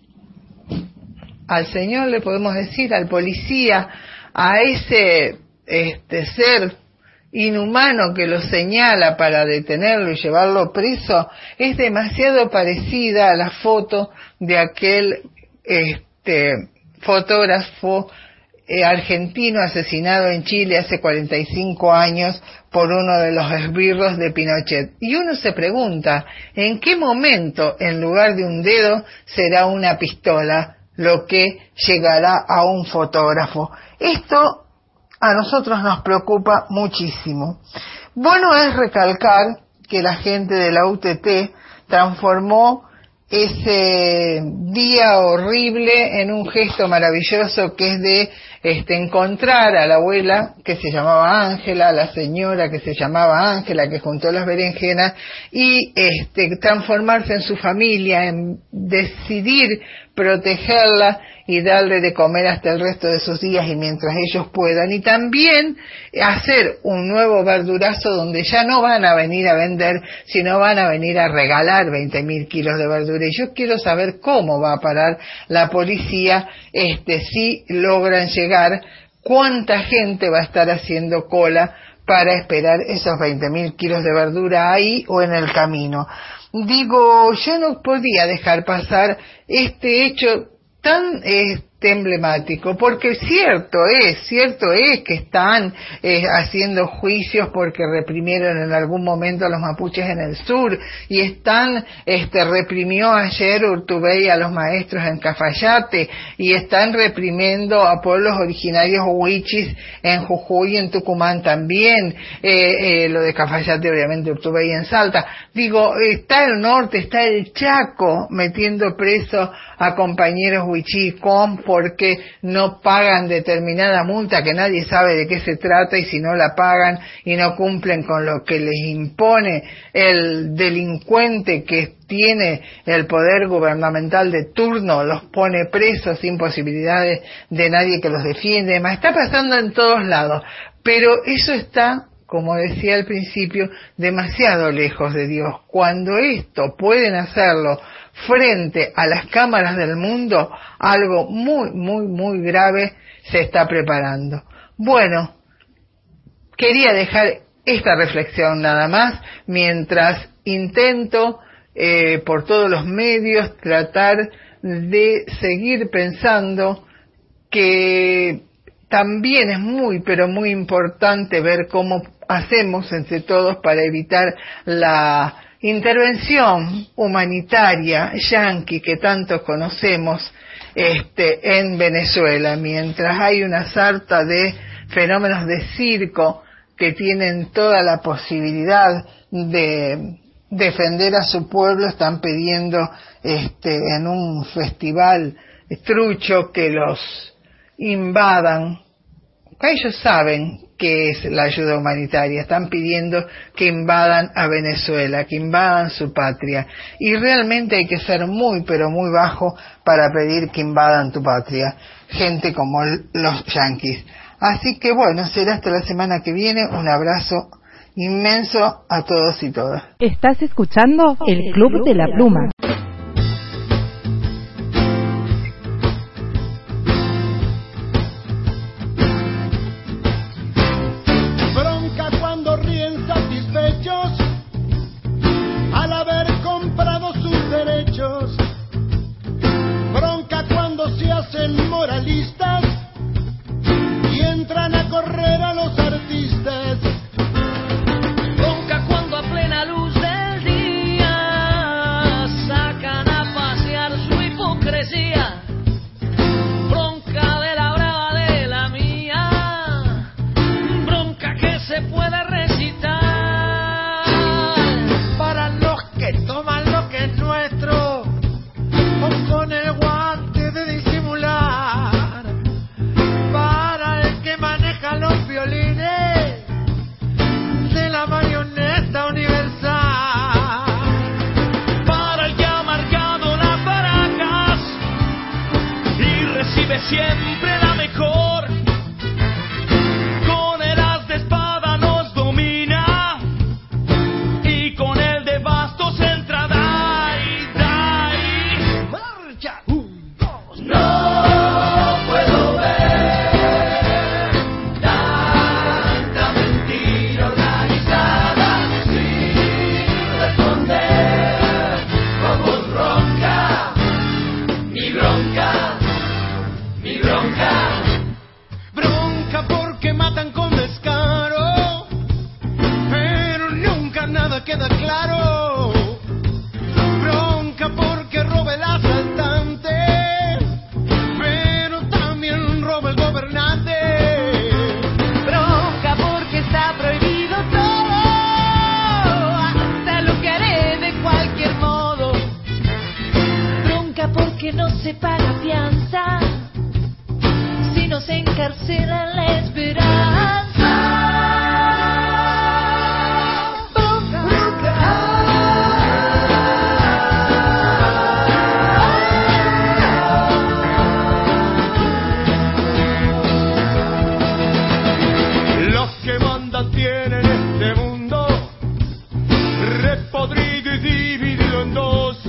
al señor, le podemos decir, al policía, a ese este ser inhumano que lo señala para detenerlo y llevarlo preso, es demasiado parecida a la foto de aquel este, fotógrafo eh, argentino asesinado en Chile hace cuarenta y cinco años por uno de los esbirros de Pinochet. Y uno se pregunta, ¿en qué momento en lugar de un dedo será una pistola lo que llegará a un fotógrafo. Esto a nosotros nos preocupa muchísimo. Bueno es recalcar que la gente de la U T T transformó ese día horrible en un gesto maravilloso, que es de este, encontrar a la abuela que se llamaba Ángela, a la señora que se llamaba Ángela, que juntó las berenjenas, y este, transformarse en su familia, en decidir protegerla y darle de comer hasta el resto de sus días y mientras ellos puedan, y también hacer un nuevo verdurazo donde ya no van a venir a vender, sino van a venir a regalar veinte mil kilos de verdura. Y yo quiero saber cómo va a parar la policía, este, si logran llegar, cuánta gente va a estar haciendo cola para esperar esos veinte mil kilos de verdura ahí o en el camino. Digo, yo no podía dejar pasar este hecho tan este, emblemático, porque cierto es, cierto es que están eh, haciendo juicios porque reprimieron en algún momento a los mapuches en el sur, y están, este, reprimió ayer Urtubey a los maestros en Cafayate, y están reprimiendo a pueblos originarios huichis en Jujuy y en Tucumán también, eh, eh, lo de Cafayate obviamente, Urtubey en Salta. Digo, está el norte, está el Chaco metiendo preso a compañeros huichicón porque no pagan determinada multa que nadie sabe de qué se trata, y si no la pagan y no cumplen con lo que les impone el delincuente que tiene el poder gubernamental de turno, los pone presos sin posibilidades de nadie que los defiende. Además, está pasando en todos lados, pero eso está, como decía al principio, demasiado lejos de Dios. Cuando esto pueden hacerlo frente a las cámaras del mundo, algo muy, muy, muy grave se está preparando. Bueno, quería dejar esta reflexión nada más, mientras intento eh, por todos los medios tratar de seguir pensando que también es muy, pero muy importante ver cómo hacemos entre todos para evitar la intervención humanitaria yanqui que tanto conocemos este, en Venezuela, mientras hay una sarta de fenómenos de circo que tienen toda la posibilidad de defender a su pueblo, están pidiendo este, en un festival trucho que los invadan. Ellos saben que es la ayuda humanitaria, están pidiendo que invadan a Venezuela, que invadan su patria, y realmente hay que ser muy pero muy bajo para pedir que invadan tu patria, gente como los yanquis. Así que bueno, será hasta la semana que viene. Un abrazo inmenso a todos y todas. Estás escuchando el Club de la Pluma. Moralistas y entran a correr a los artistas. Bronca cuando a plena luz del día tiene en este mundo, repodrido y dividido en dos.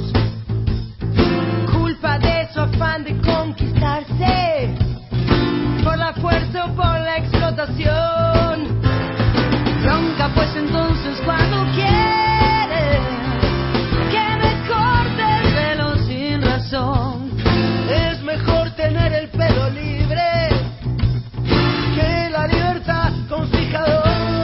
Culpa de su afán de conquistarse, por la fuerza o por la explotación. Bronca pues entonces cuando quiere que me corte el pelo sin razón. Es mejor tener el pelo libre que la libertad con fijador.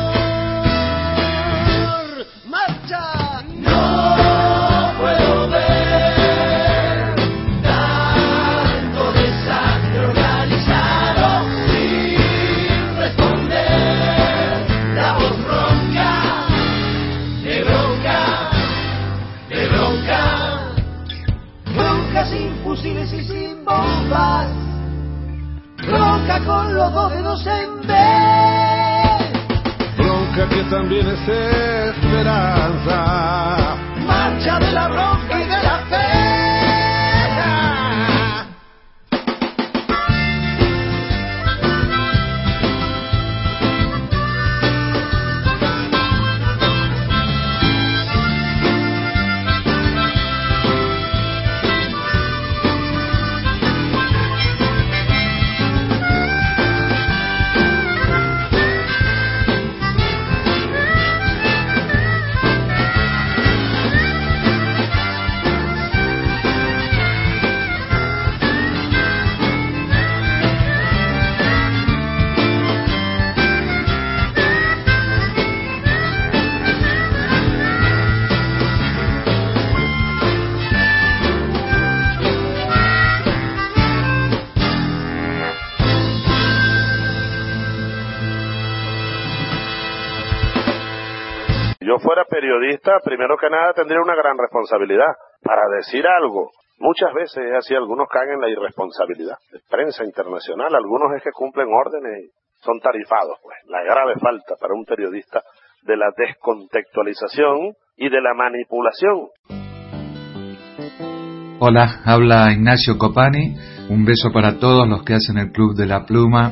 ¡Marcha! No puedo ver tanto desastre organizado sin responder. La voz ronca, de bronca, de bronca. Bronca sin fusiles y sin bombas. Bronca con los dos dedos en B. Bronca que también es esperanza. Marcha de la bronca y de la fe. Yo fuera periodista, primero que nada tendría una gran responsabilidad para decir algo. Muchas veces es así, algunos caen en la irresponsabilidad. Prensa internacional, algunos es que cumplen órdenes y son tarifados, pues. La grave falta para un periodista de la descontextualización y de la manipulación. Hola, habla Ignacio Copani. Un beso para todos los que hacen el Club de la Pluma.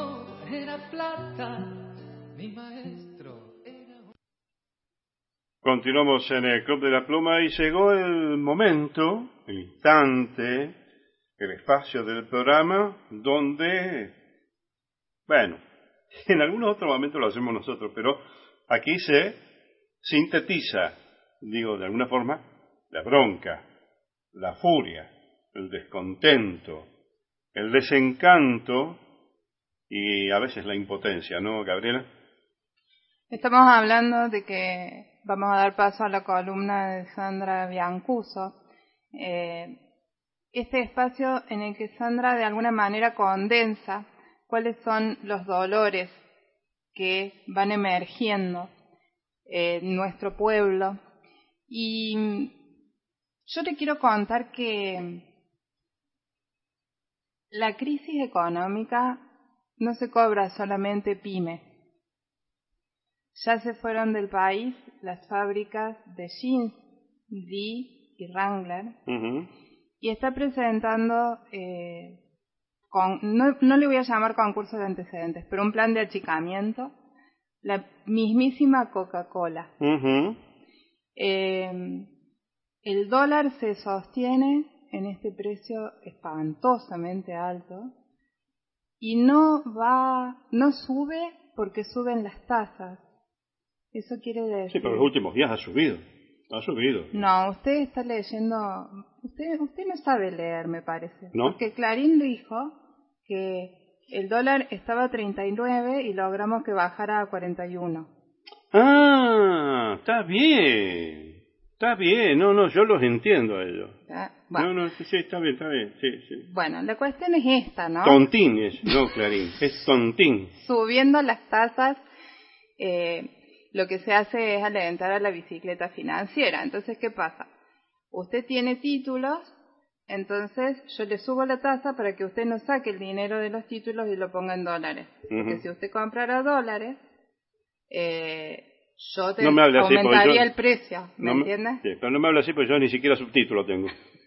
Continuamos en el Club de la Pluma y llegó el momento, el instante, el espacio del programa donde, bueno, en algunos otros momentos lo hacemos nosotros, pero aquí se sintetiza, digo de alguna forma, la bronca, la furia, el descontento, el desencanto y a veces la impotencia, ¿no, Gabriela? Estamos hablando de que vamos a dar paso a la columna de Sandra Biancuso. Eh, este espacio en el que Sandra de alguna manera condensa cuáles son los dolores que van emergiendo en nuestro pueblo. Y yo le quiero contar que la crisis económica no se cobra solamente pyme. Ya se fueron del país las fábricas de jeans, Lee y Wrangler, uh-huh. y está presentando, eh, con, no, no le voy a llamar concurso de antecedentes, pero un plan de achicamiento, la mismísima Coca-Cola. Uh-huh. Eh, el dólar se sostiene en este precio espantosamente alto y no va, no sube porque suben las tasas. Eso quiere decir... Sí, pero los últimos días ha subido. Ha subido. No, usted está leyendo... Usted usted no sabe leer, me parece. ¿No? Porque Clarín dijo que el dólar estaba a treinta y nueve y logramos que bajara a cuarenta y uno. Ah, está bien. Está bien. No, no, yo los entiendo a ellos. Bueno. No, no, sí, sí, está bien, está bien. Sí, sí. Bueno, la cuestión es esta, ¿no? Tontín es, no Clarín, es tontín. Subiendo las tasas... Eh, lo que se hace es alentar a la bicicleta financiera. Entonces, ¿qué pasa? Usted tiene títulos, entonces yo le subo la tasa para que usted no saque el dinero de los títulos y lo ponga en dólares. Uh-huh. Porque si usted comprara dólares, eh, yo te no me aumentaría yo, el precio, ¿me no entiendes? Sí, pero no me hable así porque yo ni siquiera subtítulo tengo.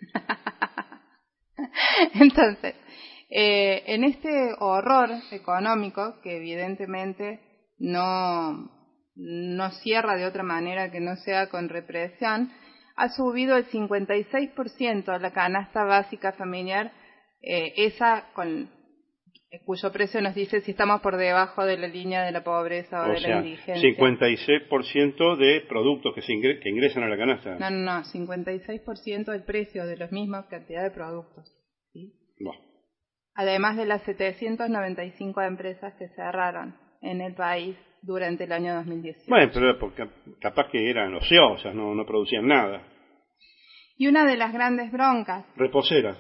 Entonces, eh, en este horror económico que evidentemente no... no cierra de otra manera que no sea con represión, ha subido el cincuenta y seis por ciento a la canasta básica familiar, eh, esa con cuyo precio nos dice si estamos por debajo de la línea de la pobreza o, o de sea, la indigencia. cincuenta y seis por ciento de productos que, se ingre que ingresan a la canasta. No, no, no, cincuenta y seis por ciento del precio de la misma cantidad de productos. ¿Sí? No. Además de las setecientas noventa y cinco empresas que cerraron en el país durante el año dos mil dieciocho. Bueno, pero porque capaz que eran ociosas, no, no producían nada. Y una de las grandes broncas... Reposera.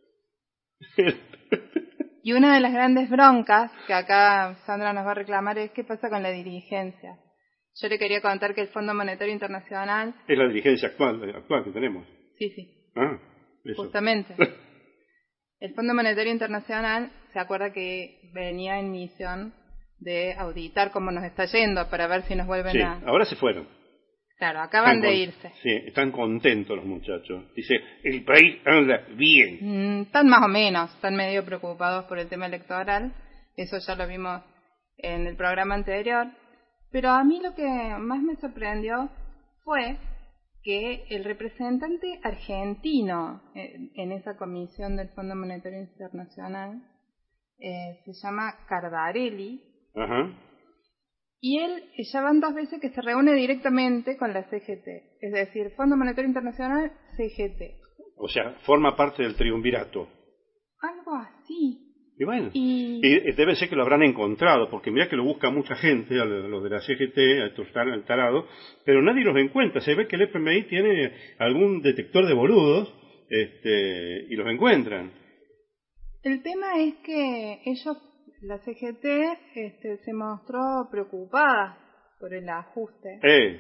Y una de las grandes broncas que acá Sandra nos va a reclamar es qué pasa con la dirigencia. Yo le quería contar que el Fondo Monetario Internacional... Es la dirigencia actual, actual que tenemos. Sí, sí. Ah, eso. Justamente. El Fondo Monetario Internacional se acuerda que venía en misión de auditar cómo nos está yendo para ver si nos vuelven sí, a... ahora se fueron. Claro, acaban están de con... irse. Sí, están contentos los muchachos. Dice, el país anda bien. Mm, están más o menos, están medio preocupados por el tema electoral. Eso ya lo vimos en el programa anterior. Pero a mí lo que más me sorprendió fue que el representante argentino en, en esa comisión del Fondo Monetario Internacional eh, se llama Cardarelli. Ajá. Y él ya van dos veces que se reúne directamente con la C G T. Es decir, Fondo Monetario Internacional, C G T. O sea, forma parte del triunvirato. Algo así. Y bueno, y... y debe ser que lo habrán encontrado, porque mirá que lo busca mucha gente, a los de la C G T, a estos tarados, pero nadie los encuentra. Se ve que el F M I tiene algún detector de boludos este, y los encuentran. El tema es que ellos... La C G T este, se mostró preocupada por el ajuste. Eh.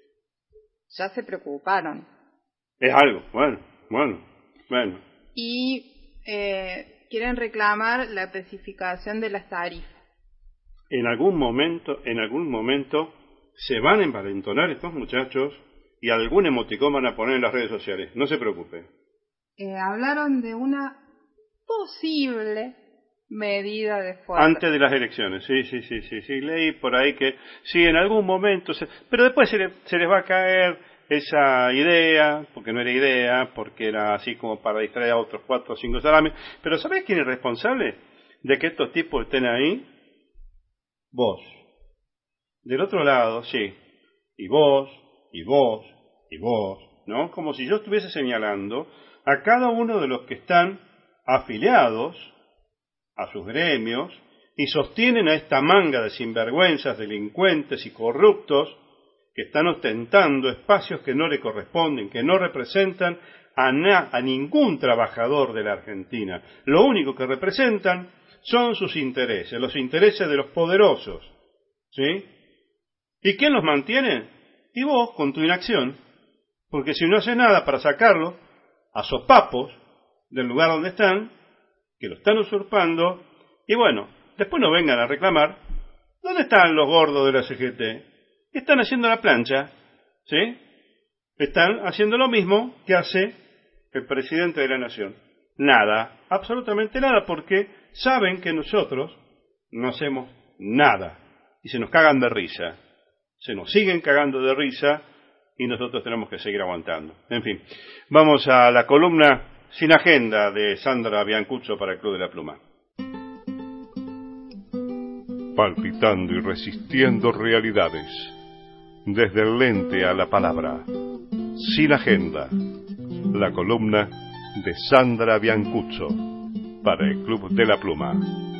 Ya se preocuparon. Es algo, bueno, bueno, bueno. Y eh, quieren reclamar la especificación de las tarifas. En algún momento, en algún momento se van a envalentonar estos muchachos y algún emoticón van a poner en las redes sociales. No se preocupe. Eh, hablaron de una posible medida de fuerza. Antes de las elecciones, sí, sí, sí, sí, sí, leí por ahí que sí, en algún momento, se, pero después se, le, se les va a caer esa idea, porque no era idea, porque era así como para distraer a otros cuatro o cinco salames, pero ¿sabés quién es responsable de que estos tipos estén ahí? Vos. Del otro lado, sí, y vos, y vos, y vos, ¿no? Como si yo estuviese señalando a cada uno de los que están afiliados a sus gremios y sostienen a esta manga de sinvergüenzas, delincuentes y corruptos que están ostentando espacios que no le corresponden, que no representan a, na, a ningún trabajador de la Argentina. Lo único que representan son sus intereses, los intereses de los poderosos. ¿Sí? ¿Y quién los mantiene? Y vos, con tu inacción, porque si no haces nada para sacarlos a sopapos del lugar donde están, que lo están usurpando, y bueno, después no vengan a reclamar, ¿dónde están los gordos de la C G T? Están haciendo la plancha, ¿sí? Están haciendo lo mismo que hace el presidente de la Nación. Nada, absolutamente nada, porque saben que nosotros no hacemos nada, y se nos cagan de risa, se nos siguen cagando de risa, y nosotros tenemos que seguir aguantando. En fin, vamos a la columna Sin Agenda de Sandra Biancuccio para el Club de la Pluma. Palpitando y resistiendo realidades, desde el lente a la palabra. Sin Agenda, la columna de Sandra Biancuccio para el Club de la Pluma.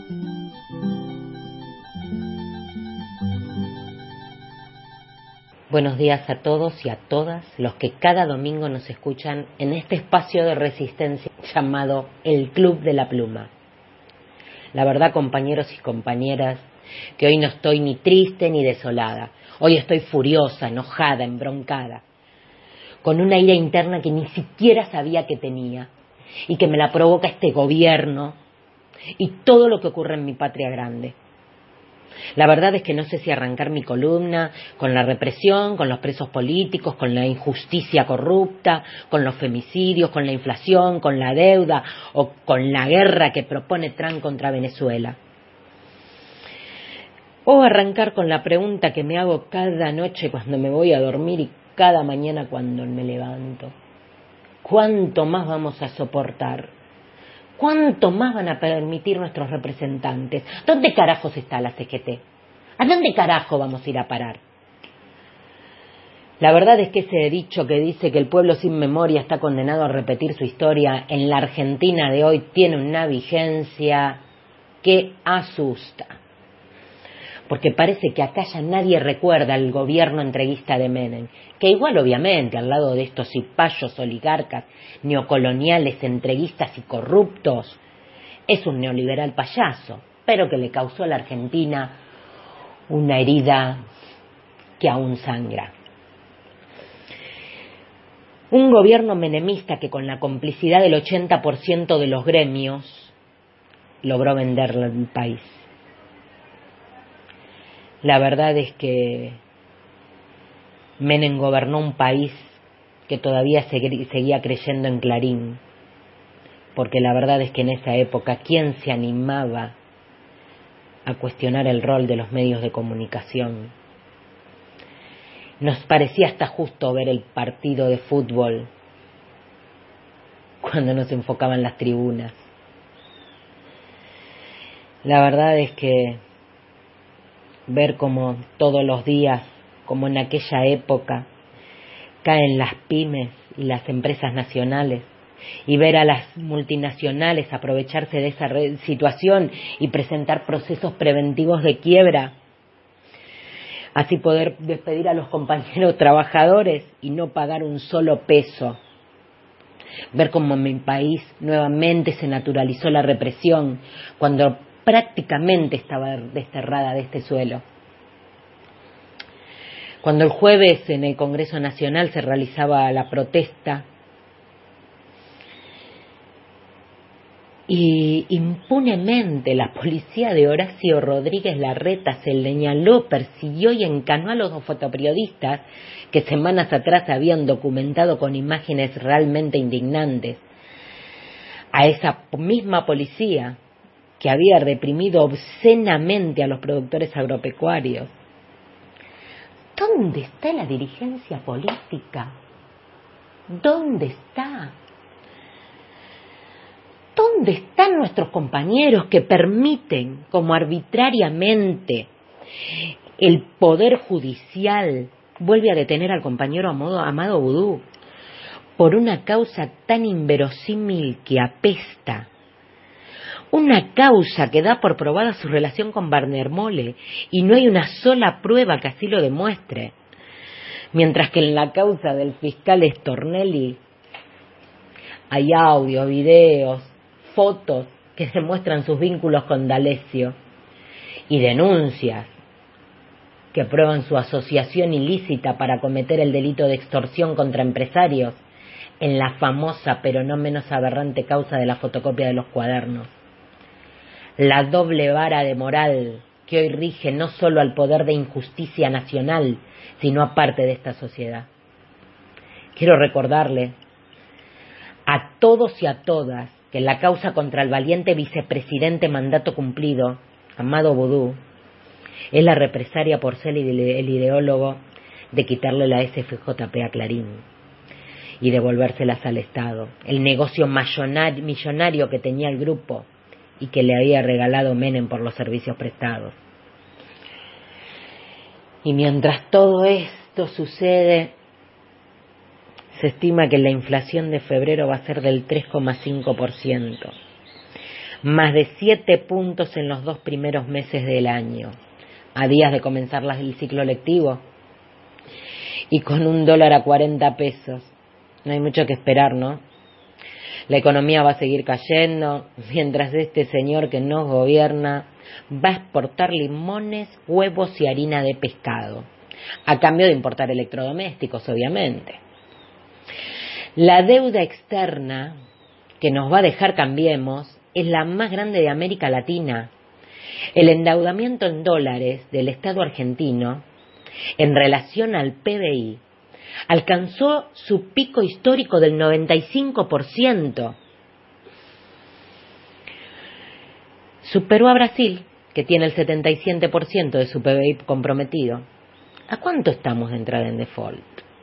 Buenos días a todos y a todas los que cada domingo nos escuchan en este espacio de resistencia llamado el Club de la Pluma. La verdad, compañeros y compañeras, que hoy no estoy ni triste ni desolada. Hoy estoy furiosa, enojada, embroncada, con una ira interna que ni siquiera sabía que tenía y que me la provoca este gobierno y todo lo que ocurre en mi patria grande. La verdad es que no sé si arrancar mi columna con la represión, con los presos políticos, con la injusticia corrupta, con los femicidios, con la inflación, con la deuda o con la guerra que propone Trump contra Venezuela. O arrancar con la pregunta que me hago cada noche cuando me voy a dormir y cada mañana cuando me levanto. ¿Cuánto más vamos a soportar? ¿Cuánto más van a permitir nuestros representantes? ¿Dónde carajos está la C G T? ¿A dónde carajo vamos a ir a parar? La verdad es que ese dicho que dice que el pueblo sin memoria está condenado a repetir su historia en la Argentina de hoy tiene una vigencia que asusta. Porque parece que acá ya nadie recuerda el gobierno entreguista de Menem, que igual obviamente al lado de estos cipayos oligarcas, neocoloniales, entreguistas y corruptos, es un neoliberal payaso, pero que le causó a la Argentina una herida que aún sangra. Un gobierno menemista que con la complicidad del ochenta por ciento de los gremios logró venderle el país. La verdad es que Menem gobernó un país que todavía seguía creyendo en Clarín, porque la verdad es que en esa época, ¿quién se animaba a cuestionar el rol de los medios de comunicación? Nos parecía hasta justo ver el partido de fútbol cuando nos enfocaban las tribunas. La verdad es que ver como todos los días, como en aquella época, caen las pymes y las empresas nacionales, y ver a las multinacionales aprovecharse de esa situación y presentar procesos preventivos de quiebra, así poder despedir a los compañeros trabajadores y no pagar un solo peso. Ver cómo en mi país nuevamente se naturalizó la represión cuando prácticamente estaba desterrada de este suelo. Cuando el jueves en el Congreso Nacional se realizaba la protesta y impunemente la policía de Horacio Rodríguez Larreta se señaló, persiguió y encanó a los dos fotoperiodistas que semanas atrás habían documentado con imágenes realmente indignantes. A esa misma policía que había reprimido obscenamente a los productores agropecuarios. ¿Dónde está la dirigencia política? ¿Dónde está? ¿Dónde están nuestros compañeros que permiten, como arbitrariamente, el Poder Judicial vuelve a detener al compañero Amado Boudou por una causa tan inverosímil que apesta? Una causa que da por probada su relación con Wagner Molle y no hay una sola prueba que así lo demuestre. Mientras que en la causa del fiscal Stornelli hay audios, videos, fotos que demuestran sus vínculos con D'Alessio y denuncias que prueban su asociación ilícita para cometer el delito de extorsión contra empresarios en la famosa pero no menos aberrante causa de la fotocopia de los cuadernos. La doble vara de moral que hoy rige no solo al poder de injusticia nacional, sino a parte de esta sociedad. Quiero recordarle a todos y a todas que la causa contra el valiente vicepresidente mandato cumplido, Amado Boudou, es la represalia por ser el ideólogo de quitarle la S F J P a Clarín y devolvérselas al Estado, el negocio millonario que tenía el grupo y que le había regalado Menem por los servicios prestados. Y mientras todo esto sucede, se estima que la inflación de febrero va a ser del tres coma cinco por ciento, más de siete puntos en los dos primeros meses del año, a días de comenzar el ciclo lectivo, y con un dólar a cuarenta pesos. No hay mucho que esperar, ¿no? La economía va a seguir cayendo, mientras este señor que nos gobierna va a exportar limones, huevos y harina de pescado, a cambio de importar electrodomésticos, obviamente. La deuda externa que nos va a dejar Cambiemos es la más grande de América Latina. El endeudamiento en dólares del Estado argentino, en relación al P B I, alcanzó su pico histórico del noventa y cinco por ciento. Superó a Brasil, que tiene el setenta y siete por ciento de su P B I comprometido, ¿a cuánto estamos de entrar en default?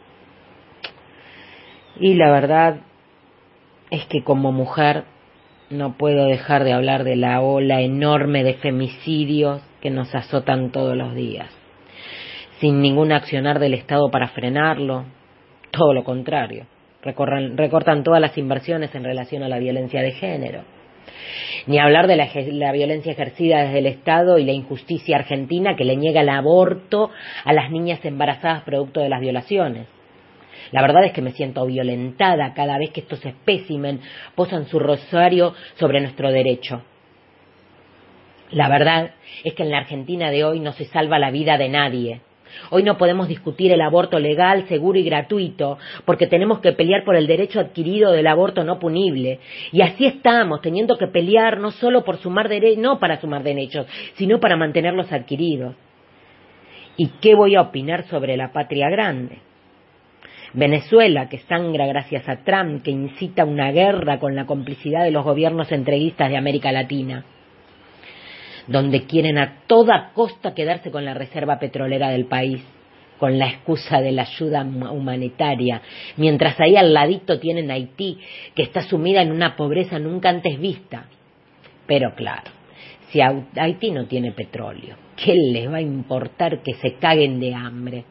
Y la verdad es que como mujer no puedo dejar de hablar de la ola enorme de femicidios que nos azotan todos los días, sin ningún accionar del Estado para frenarlo, todo lo contrario, recorran, recortan todas las inversiones en relación a la violencia de género. Ni hablar de la, la violencia ejercida desde el Estado y la injusticia argentina que le niega el aborto a las niñas embarazadas producto de las violaciones. La verdad es que me siento violentada cada vez que estos espécimen posan su rosario sobre nuestro derecho. La verdad es que en la Argentina de hoy no se salva la vida de nadie. Hoy no podemos discutir el aborto legal, seguro y gratuito, porque tenemos que pelear por el derecho adquirido del aborto no punible. Y así estamos, teniendo que pelear no solo por sumar derechos, no para sumar derechos, sino para mantenerlos adquiridos. ¿Y qué voy a opinar sobre la patria grande? Venezuela, que sangra gracias a Trump, que incita una guerra con la complicidad de los gobiernos entreguistas de América Latina, donde quieren a toda costa quedarse con la reserva petrolera del país, con la excusa de la ayuda humanitaria, mientras ahí al ladito tienen Haití, que está sumida en una pobreza nunca antes vista. Pero claro, si Haití no tiene petróleo, ¿qué les va a importar que se caguen de hambre?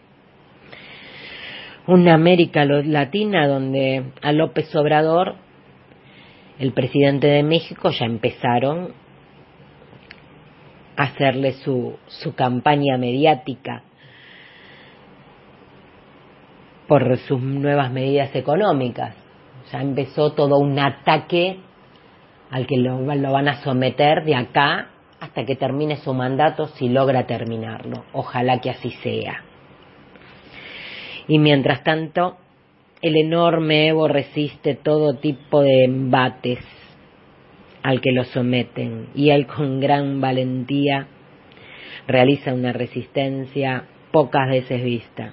Una América Latina donde a López Obrador, el presidente de México, ya empezaron a hacerle su, su campaña mediática por sus nuevas medidas económicas. Ya empezó todo un ataque al que lo, lo van a someter de acá hasta que termine su mandato, si logra terminarlo. Ojalá que así sea. Y mientras tanto, el enorme Evo resiste todo tipo de embates al que lo someten, y él con gran valentía realiza una resistencia pocas veces vista.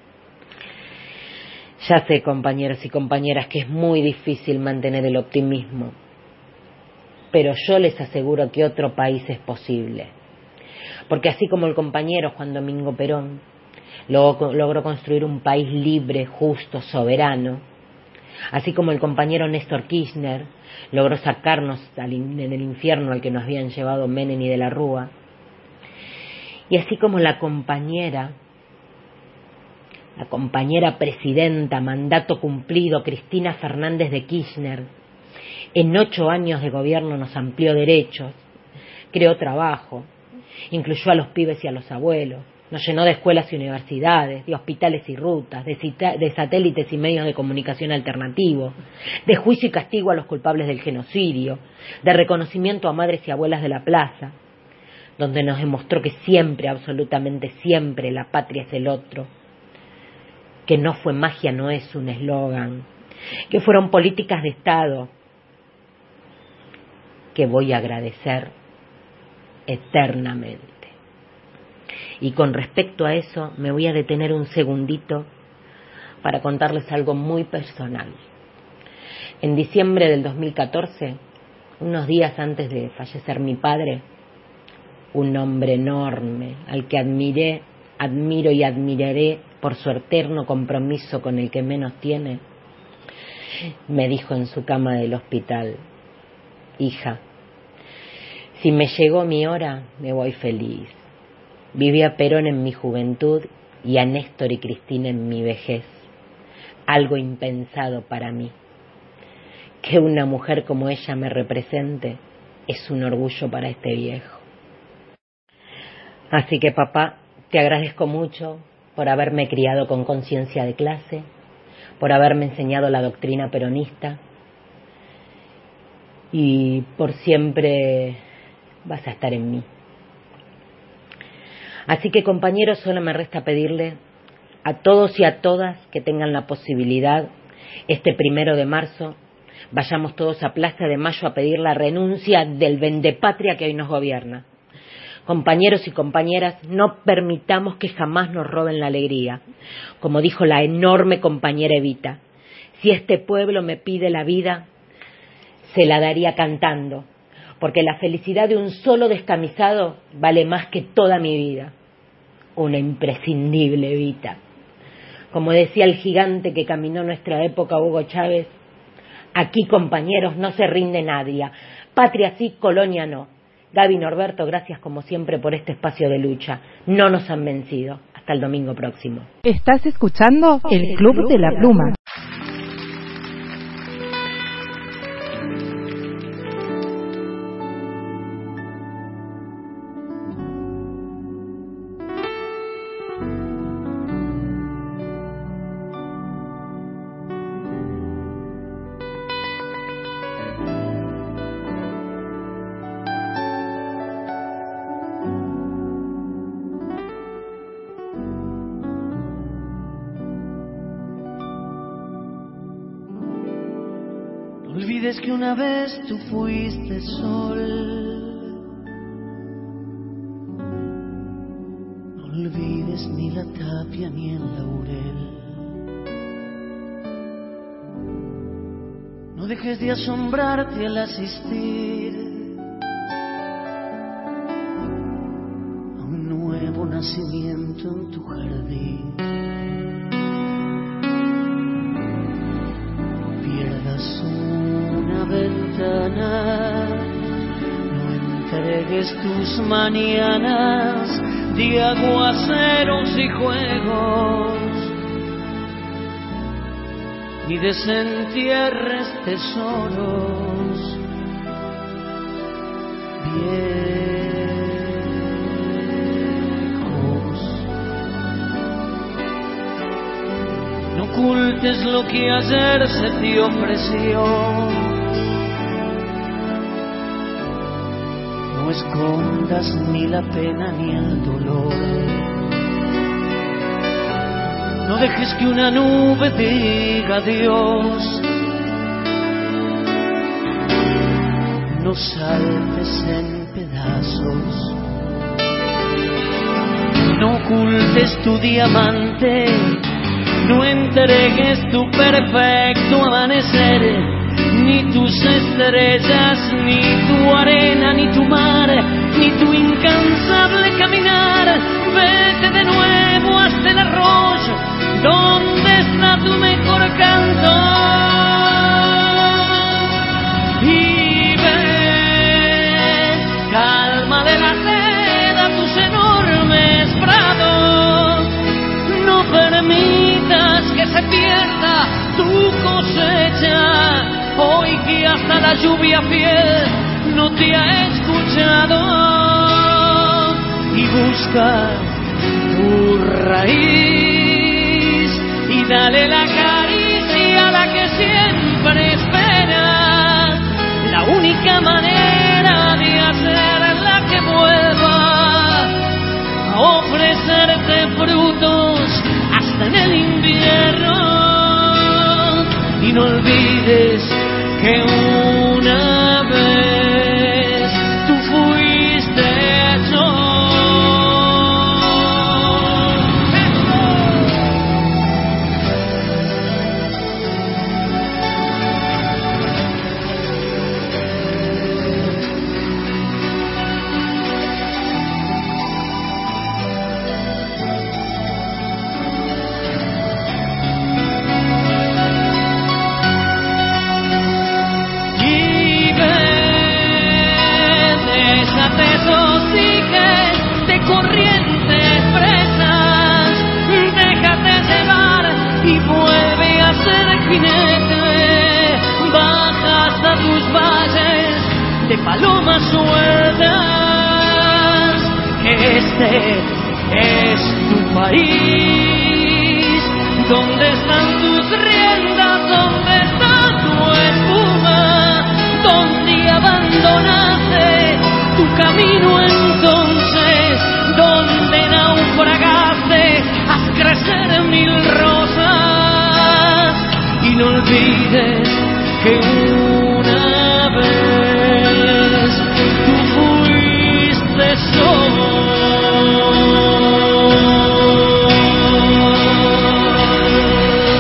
Ya sé, compañeros y compañeras, que es muy difícil mantener el optimismo, pero yo les aseguro que otro país es posible, porque así como el compañero Juan Domingo Perón logró construir un país libre, justo, soberano, así como el compañero Néstor Kirchner logró sacarnos en el infierno al que nos habían llevado Menem y de la Rúa, y así como la compañera, la compañera presidenta, mandato cumplido, Cristina Fernández de Kirchner, en ocho años de gobierno nos amplió derechos, creó trabajo, incluyó a los pibes y a los abuelos, nos llenó de escuelas y universidades, de hospitales y rutas, de, cita, de satélites y medios de comunicación alternativos, de juicio y castigo a los culpables del genocidio, de reconocimiento a madres y abuelas de la plaza, donde nos demostró que siempre, absolutamente siempre, la patria es el otro, que no fue magia, no es un eslogan, que fueron políticas de Estado que voy a agradecer eternamente. Y con respecto a eso me voy a detener un segundito para contarles algo muy personal. En diciembre del dos mil catorce, unos días antes de fallecer mi padre, un hombre enorme al que admiré, admiro y admiraré por su eterno compromiso con el que menos tiene, me dijo en su cama del hospital: hija, si me llegó mi hora, me voy feliz. Viví a Perón en mi juventud y a Néstor y Cristina en mi vejez. Algo impensado para mí. Que una mujer como ella me represente es un orgullo para este viejo. Así que, papá, te agradezco mucho por haberme criado con conciencia de clase, por haberme enseñado la doctrina peronista, y por siempre vas a estar en mí. Así que, compañeros, solo me resta pedirle a todos y a todas que tengan la posibilidad, este primero de marzo, vayamos todos a Plaza de Mayo a pedir la renuncia del vendepatria que hoy nos gobierna. Compañeros y compañeras, no permitamos que jamás nos roben la alegría. Como dijo la enorme compañera Evita, si este pueblo me pide la vida, se la daría cantando, porque la felicidad de un solo descamisado vale más que toda mi vida. Una imprescindible, Evita. Como decía el gigante que caminó nuestra época, Hugo Chávez, aquí, compañeros, no se rinde nadie. Patria sí, colonia no. Gaby, Norberto, gracias como siempre por este espacio de lucha. No nos han vencido. Hasta el domingo próximo. Estás escuchando el Club de la Pluma. No olvides que una vez tú fuiste sol. No olvides ni la tapia ni el laurel. No dejes de asombrarte al asistir a un nuevo nacimiento en tu jardín. No pierdas una ventana, no entregues tus mañanas de aguaceros y juegos, ni desentierres tesoros viejos. No ocultes lo que ayer se te ofreció. No escondas ni la pena ni el dolor. No dejes que una nube diga adiós. No saltes en pedazos. No ocultes tu diamante. No entregues tu perfecto amanecer. Ni tus estrellas, ni tu arena, ni tu mar, ni tu incansable caminar. Vete de nuevo hasta el arroyo, donde está tu mejor canto. Y ve, calma de la seda tus enormes prados. No permitas que se pierda tu cosecha. Hoy que hasta la lluvia fiel no te ha escuchado, y busca tu raíz y dale la caricia a la que siempre espera. La única manera de hacerla que vuelva a ofrecerte frutos hasta en el invierno. Y no olvides que una vez tú fuiste yo. Corrientes presas, déjate llevar y vuelve a ser jinete. Baja hasta tus valles de palomas sueltas, que este es tu país. ¿Dónde están tus riendas? ¿Dónde está tu espuma? ¿Dónde abandonaste tu camino entonces? Donde naufragaste, haz crecer mil rosas. Y no olvides que una vez tú fuiste sol.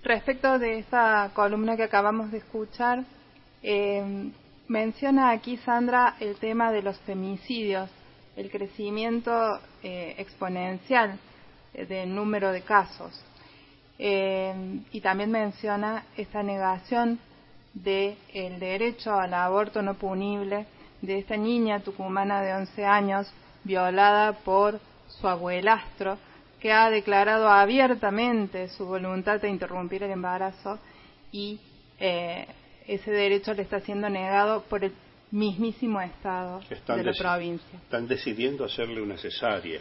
Respecto de esa columna que acabamos de escuchar, eh, menciona aquí Sandra el tema de los femicidios, el crecimiento eh, exponencial eh, del número de casos. Eh, y también menciona esta negación del derecho al aborto no punible de esta niña tucumana de once años violada por su abuelastro, que ha declarado abiertamente su voluntad de interrumpir el embarazo y eh, ese derecho le está siendo negado por el mismísimo Estado están de la deci- provincia. Están decidiendo hacerle una cesárea.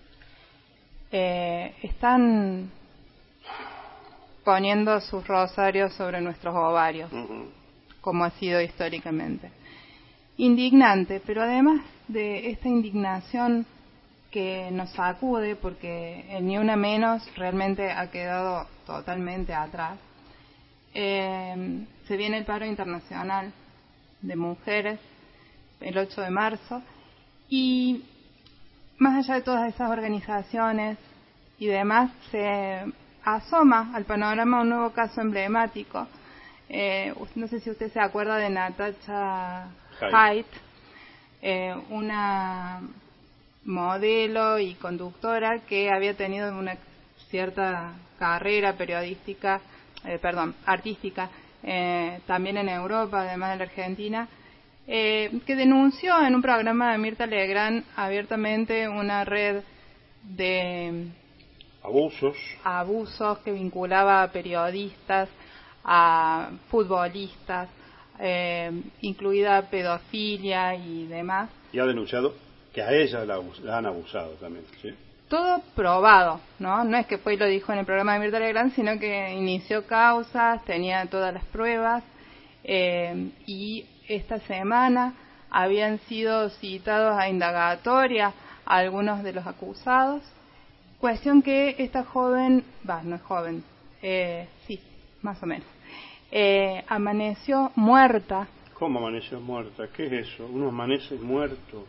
Eh, están poniendo sus rosarios sobre nuestros ovarios, uh-huh. como ha sido históricamente. Indignante, pero además de esta indignación que nos sacude, porque el Ni Una Menos realmente ha quedado totalmente atrás, eh, se viene el paro internacional de mujeres el ocho de marzo, y más allá de todas esas organizaciones y demás, se asoma al panorama un nuevo caso emblemático. Eh, no sé si usted se acuerda de Natasha Haidt, eh, una modelo y conductora que había tenido una cierta carrera periodística, eh, perdón, artística, eh, también en Europa, además de la Argentina, eh, que denunció en un programa de Mirta Legrand abiertamente una red de abusos, abusos que vinculaba a periodistas, a futbolistas, eh, incluida pedofilia y demás. Y ha denunciado que a ella la, la han abusado también, ¿sí? Todo probado, ¿no? No es que fue y lo dijo en el programa de Mirta Legrand, sino que inició causas, tenía todas las pruebas, eh, y esta semana habían sido citados a indagatoria a algunos de los acusados. Cuestión que esta joven, va, no es joven, eh, sí, más o menos, eh, amaneció muerta. ¿Cómo amaneció muerta? ¿Qué es eso? ¿Uno amanece muerto?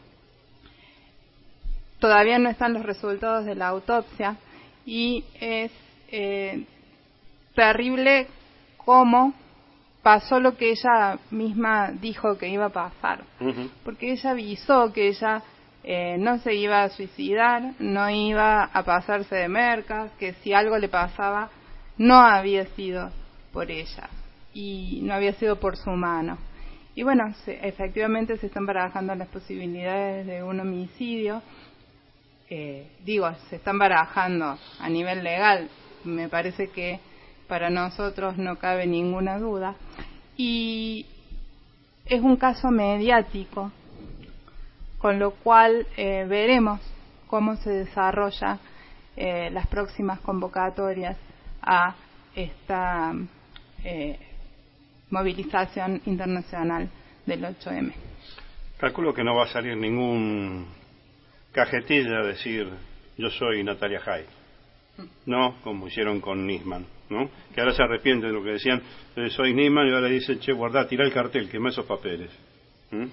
Todavía no están los resultados de la autopsia y es eh, terrible cómo pasó lo que ella misma dijo que iba a pasar. Uh-huh. Porque ella avisó que ella eh, no se iba a suicidar, no iba a pasarse de mercas, que si algo le pasaba no había sido por ella y no había sido por su mano. Y bueno, se, efectivamente se están barajando las posibilidades de un homicidio. Eh, digo, se están barajando a nivel legal, me parece que para nosotros no cabe ninguna duda, y es un caso mediático, con lo cual eh, veremos cómo se desarrolla eh, las próximas convocatorias a esta eh, movilización internacional del ocho eme. Calculo que no va a salir ningún cajetilla a decir yo soy Natalia Haidt, no como hicieron con Nisman, ¿no? Que ahora se arrepienten de lo que decían, eh, soy Nisman, y ahora dicen, che, guardá, tirá el cartel, quemá esos papeles. ¿Mm?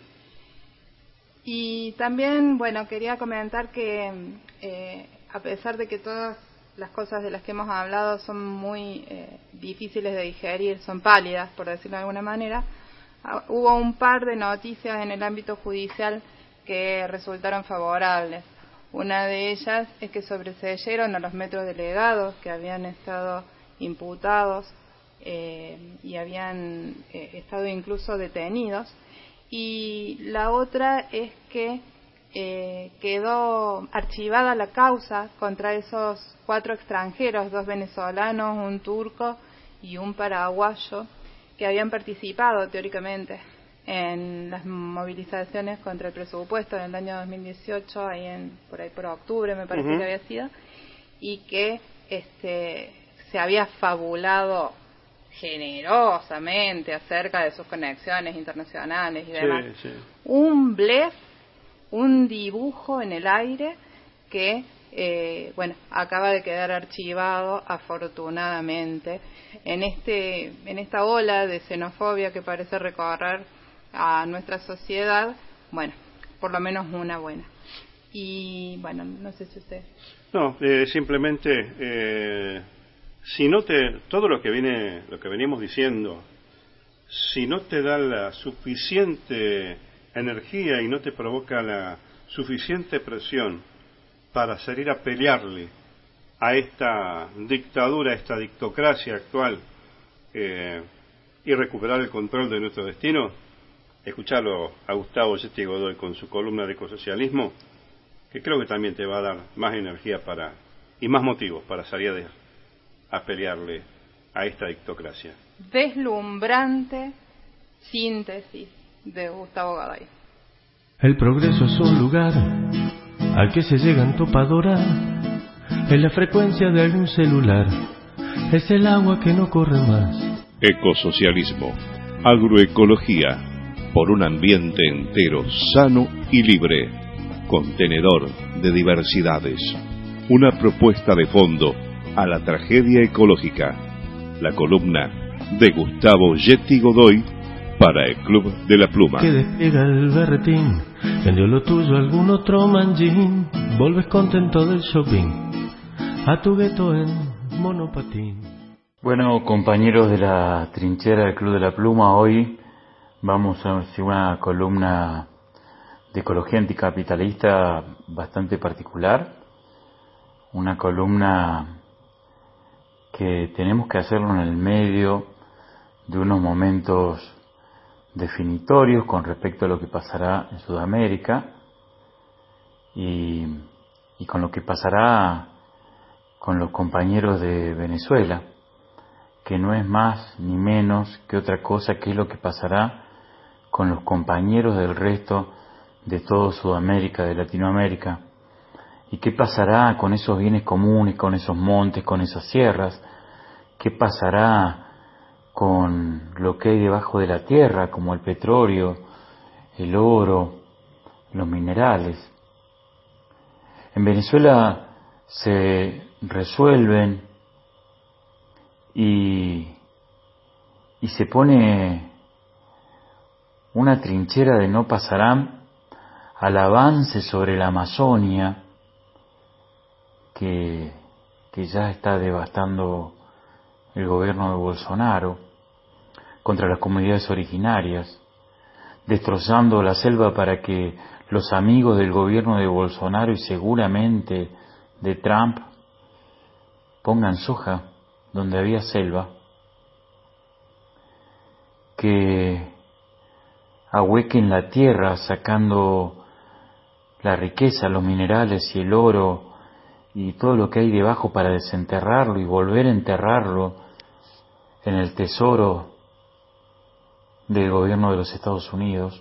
Y también, bueno, quería comentar que eh, a pesar de que todas las cosas de las que hemos hablado son muy eh, difíciles de digerir, son pálidas, por decirlo de alguna manera, uh, hubo un par de noticias en el ámbito judicial que resultaron favorables. Una de ellas es que sobreseyeron a los metros delegados que habían estado imputados eh, y habían eh, estado incluso detenidos. Y la otra es que eh, quedó archivada la causa contra esos cuatro extranjeros, dos venezolanos, un turco y un paraguayo, que habían participado teóricamente en las movilizaciones contra el presupuesto en el año dos mil dieciocho, ahí en, por ahí por octubre me parece uh-huh. que había sido, y que este se había fabulado generosamente acerca de sus conexiones internacionales y demás. Sí, sí. Un blef, un dibujo en el aire que, eh, bueno, acaba de quedar archivado afortunadamente en este en esta ola de xenofobia que parece recorrer a nuestra sociedad. Bueno, por lo menos una buena. Y bueno, no sé si usted... No, eh, simplemente eh, si no te, todo lo que viene, lo que venimos diciendo, si no te da la suficiente energía y no te provoca la suficiente presión para salir a pelearle a esta dictadura, a esta dictocracia actual, eh, y recuperar el control de nuestro destino, escucharlo a Gustavo Yeti Godoy con su columna de ecosocialismo, que creo que también te va a dar más energía para y más motivos para salir a, a pelearle a esta dictocracia. Deslumbrante síntesis de Gustavo Godoy. El progreso es un lugar al que se llega en topadora, en la frecuencia de algún celular, es el agua que no corre más. Ecosocialismo, agroecología, por un ambiente entero, sano y libre, contenedor de diversidades, una propuesta de fondo a la tragedia ecológica, la columna de Gustavo Yeti Godoy para el Club de la Pluma. Que despliega el berretín, vendió lo tuyo algún otro manjín, volves contento del shopping, a tu gueto en monopatín. Bueno, compañeros de la trinchera del Club de la Pluma, hoy vamos a hacer una columna de ecología anticapitalista bastante particular, una columna que tenemos que hacerlo en el medio de unos momentos definitorios con respecto a lo que pasará en Sudamérica y, y con lo que pasará con los compañeros de Venezuela, que no es más ni menos que otra cosa que es lo que pasará con los compañeros del resto de todo Sudamérica, de Latinoamérica, y qué pasará con esos bienes comunes, con esos montes, con esas sierras, qué pasará con lo que hay debajo de la tierra, como el petróleo, el oro, los minerales. En Venezuela se resuelven y, y se pone una trinchera de no pasarán al avance sobre la Amazonia que, que ya está devastando el gobierno de Bolsonaro, contra las comunidades originarias, destrozando la selva para que los amigos del gobierno de Bolsonaro y seguramente de Trump pongan soja donde había selva, que ahuequen la tierra sacando la riqueza, los minerales y el oro y todo lo que hay debajo para desenterrarlo y volver a enterrarlo en el tesoro del gobierno de los Estados Unidos.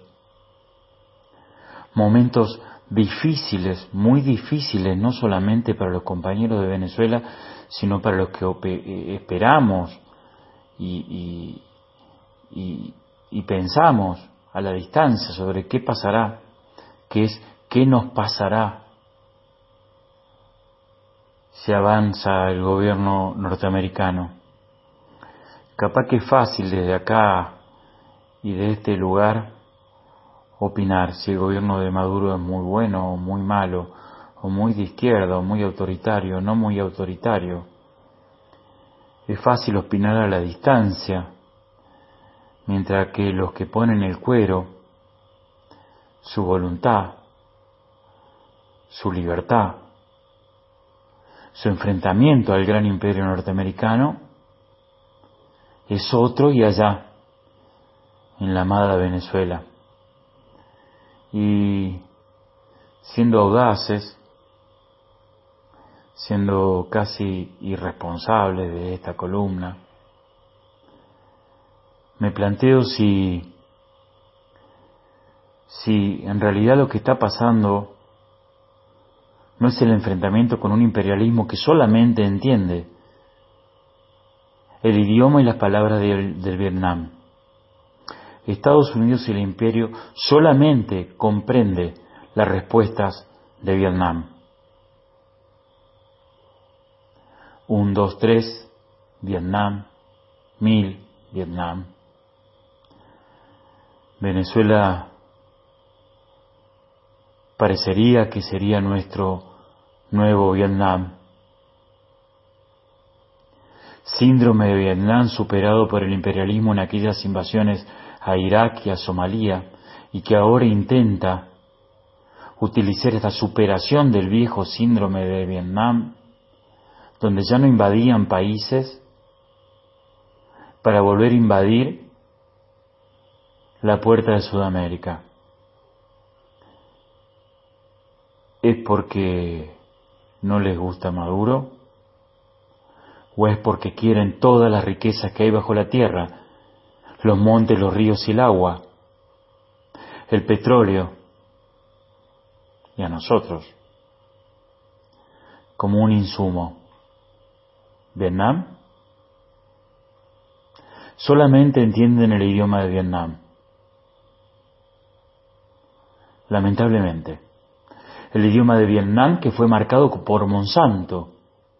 Momentos difíciles, muy difíciles, no solamente para los compañeros de Venezuela, sino para los que esperamos y, y, y, y pensamos a la distancia sobre qué pasará, que es qué nos pasará si avanza el gobierno norteamericano. Capaz que es fácil desde acá y de este lugar opinar si el gobierno de Maduro es muy bueno o muy malo, o muy de izquierda o muy autoritario, no muy autoritario. Es fácil opinar a la distancia, mientras que los que ponen el cuero, su voluntad, su libertad, su enfrentamiento al gran imperio norteamericano, es otro y allá, en la amada Venezuela. Y siendo audaces, siendo casi irresponsables de esta columna, me planteo si, si en realidad lo que está pasando no es el enfrentamiento con un imperialismo que solamente entiende el idioma y las palabras del, del Vietnam. Estados Unidos y el imperio solamente comprende las respuestas de Vietnam. Un, dos, tres, Vietnam, mil, Vietnam. Venezuela parecería que sería nuestro nuevo Vietnam. síndrome de Vietnam superado por el imperialismo en aquellas invasiones a Irak y a Somalia, y que ahora intenta utilizar esta superación del viejo síndrome de Vietnam, donde ya no invadían países, para volver a invadir la puerta de Sudamérica. ¿Es porque no les gusta Maduro? ¿O es porque quieren todas las riquezas que hay bajo la tierra? Los montes, los ríos y el agua, el petróleo, y a nosotros, como un insumo. ¿Vietnam? Solamente entienden el idioma de Vietnam. Lamentablemente. El idioma de Vietnam que fue marcado por Monsanto.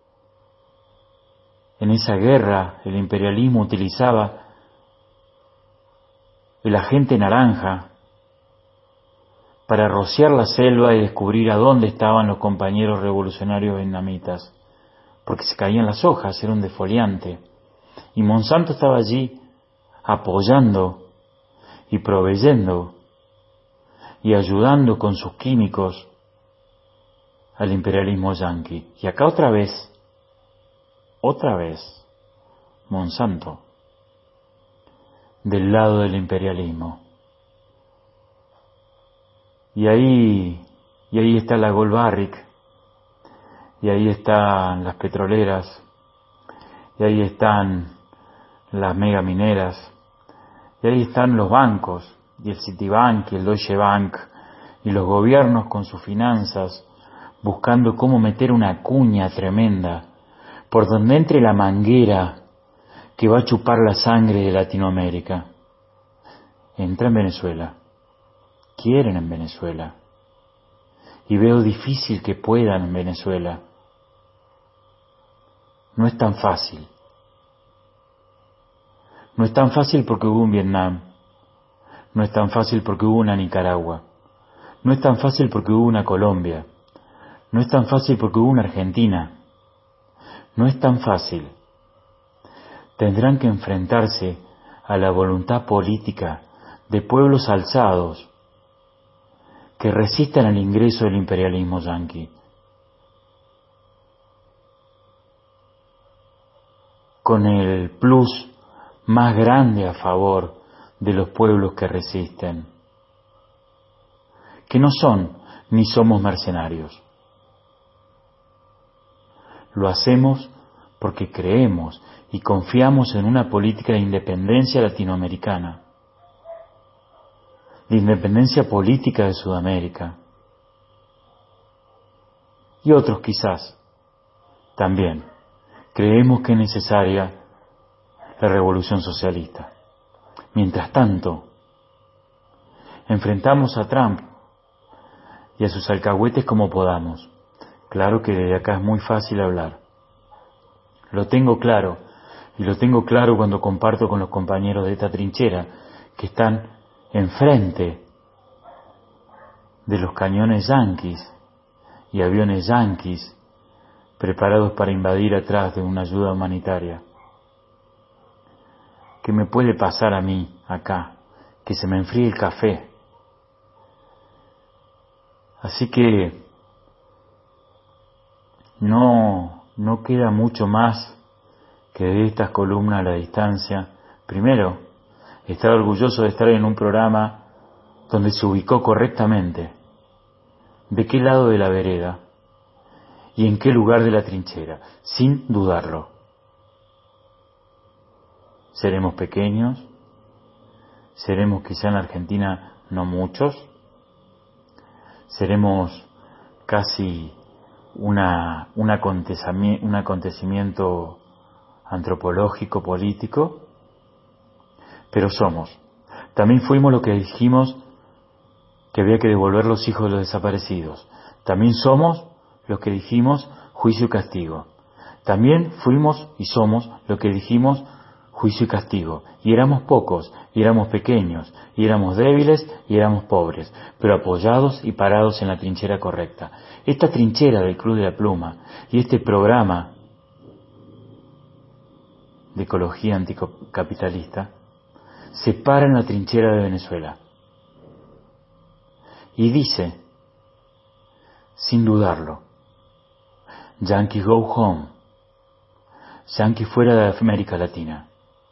En esa guerra el imperialismo utilizaba el agente naranja para rociar la selva y descubrir a dónde estaban los compañeros revolucionarios vietnamitas, porque se caían las hojas, era un defoliante. Y Monsanto estaba allí apoyando y proveyendo y ayudando con sus químicos al imperialismo yanqui. Y acá otra vez, otra vez, Monsanto, del lado del imperialismo. Y ahí, y ahí está la Gold Barrick, y ahí están las petroleras, y ahí están las megamineras, y ahí están los bancos, y el Citibank, y el Deutsche Bank, y los gobiernos con sus finanzas, buscando cómo meter una cuña tremenda, por donde entre la manguera que va a chupar la sangre de Latinoamérica. Entra en Venezuela. Quieren en Venezuela. Y veo difícil que puedan en Venezuela. No es tan fácil. No es tan fácil porque hubo un Vietnam. No es tan fácil porque hubo una Nicaragua. No es tan fácil porque hubo una Colombia. No es tan fácil porque hubo una Argentina. No es tan fácil. Tendrán que enfrentarse a la voluntad política de pueblos alzados que resistan al ingreso del imperialismo yanqui. Con el plus más grande a favor de los pueblos que resisten, que no son ni somos mercenarios. Lo hacemos porque creemos y confiamos en una política de independencia latinoamericana, de independencia política de Sudamérica. Y otros quizás también creemos que es necesaria la revolución socialista. Mientras tanto, enfrentamos a Trump y a sus alcahuetes como podamos. Claro que desde acá es muy fácil hablar. Lo tengo claro, y lo tengo claro cuando comparto con los compañeros de esta trinchera que están enfrente de los cañones yanquis y aviones yanquis preparados para invadir atrás de una ayuda humanitaria. ¿Qué me puede pasar a mí acá? Que se me enfríe el café. Así que no, no queda mucho más que de estas columnas a la distancia. Primero, estar orgulloso de estar en un programa donde se ubicó correctamente. ¿De qué lado de la vereda? ¿Y en qué lugar de la trinchera? Sin dudarlo. Seremos pequeños, seremos quizá en Argentina no muchos, seremos casi una, un, acontecimiento, un acontecimiento antropológico, político, pero somos. También fuimos lo que dijimos que había que devolver los hijos de los desaparecidos. También somos lo que dijimos juicio y castigo. También fuimos y somos lo que dijimos juicio y castigo. Y éramos pocos, y éramos pequeños, y éramos débiles, y éramos pobres, pero apoyados y parados en la trinchera correcta. Esta trinchera del Club de la Pluma y este programa de ecología anticapitalista, se para en la trinchera de Venezuela y dice, sin dudarlo, Yankee go home, Yankee fuera de América Latina.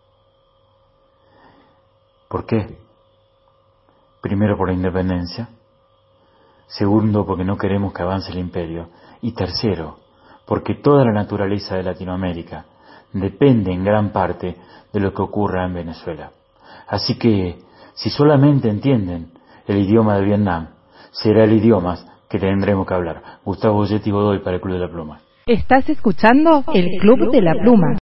¿Por qué? Primero, por la independencia. Segundo, porque no queremos que avance el imperio. Y tercero, porque toda la naturaleza de Latinoamérica depende en gran parte de lo que ocurra en Venezuela. Así que, si solamente entienden el idioma de Vietnam, será el idioma que tendremos que hablar. Gustavo Goyetti Godoy para el Club de la Pluma. Estás escuchando el Club de la Pluma.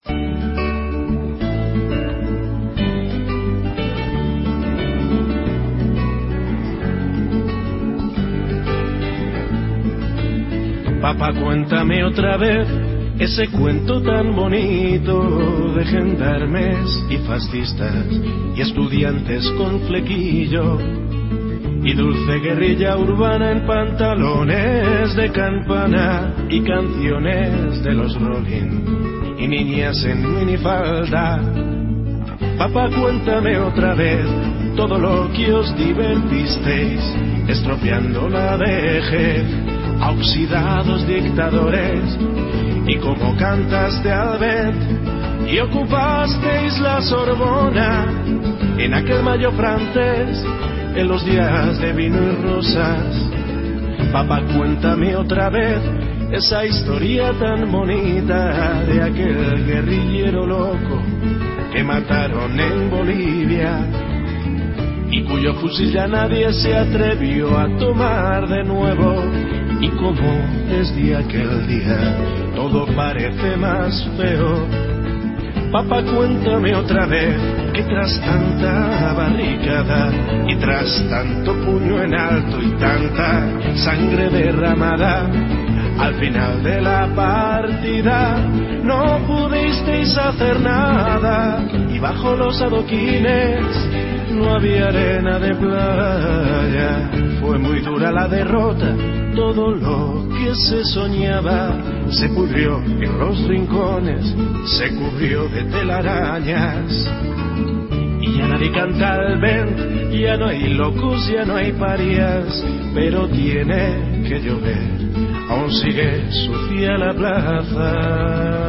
Papá, cuéntame otra vez ese cuento tan bonito de gendarmes y fascistas y estudiantes con flequillo y dulce guerrilla urbana en pantalones de campana y canciones de los Rolling y niñas en minifalda. Papá, cuéntame otra vez todo lo que os divertisteis estropeando la vejez a oxidados dictadores y como cantaste al vent y ocupasteis la Sorbona en aquel mayo francés en los días de vino y rosas. Papá, cuéntame otra vez esa historia tan bonita de aquel guerrillero loco que mataron en Bolivia y cuyo fusil ya nadie se atrevió a tomar de nuevo. Y como desde aquel día todo parece más feo. Papá, cuéntame otra vez que tras tanta barricada y tras tanto puño en alto y tanta sangre derramada, al final de la partida no pudisteis hacer nada y bajo los adoquines no había arena de playa. Fue muy dura la derrota, todo lo que se soñaba se pudrió en los rincones, se cubrió de telarañas. Y ya nadie canta al vent, ya no hay locos, ya no hay parias, pero tiene que llover, aún sigue sucia la plaza.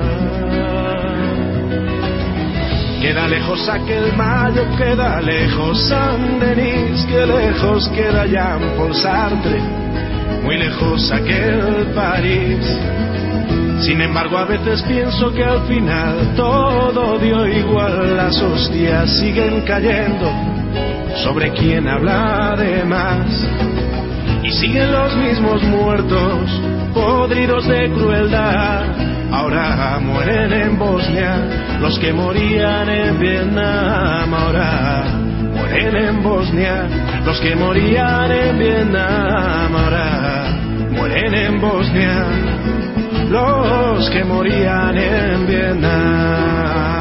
Queda lejos aquel mayo, queda lejos San Denis, que lejos queda Jean-Paul Sartre, muy lejos aquel París. Sin embargo, a veces pienso que al final todo dio igual, las hostias siguen cayendo sobre quien habla de más. Y siguen los mismos muertos, podridos de crueldad. Ahora mueren en Bosnia los que morían en Vietnam. Ahora mueren en Bosnia los que morían en Vietnam. Ahora mueren en Bosnia los que morían en Vietnam.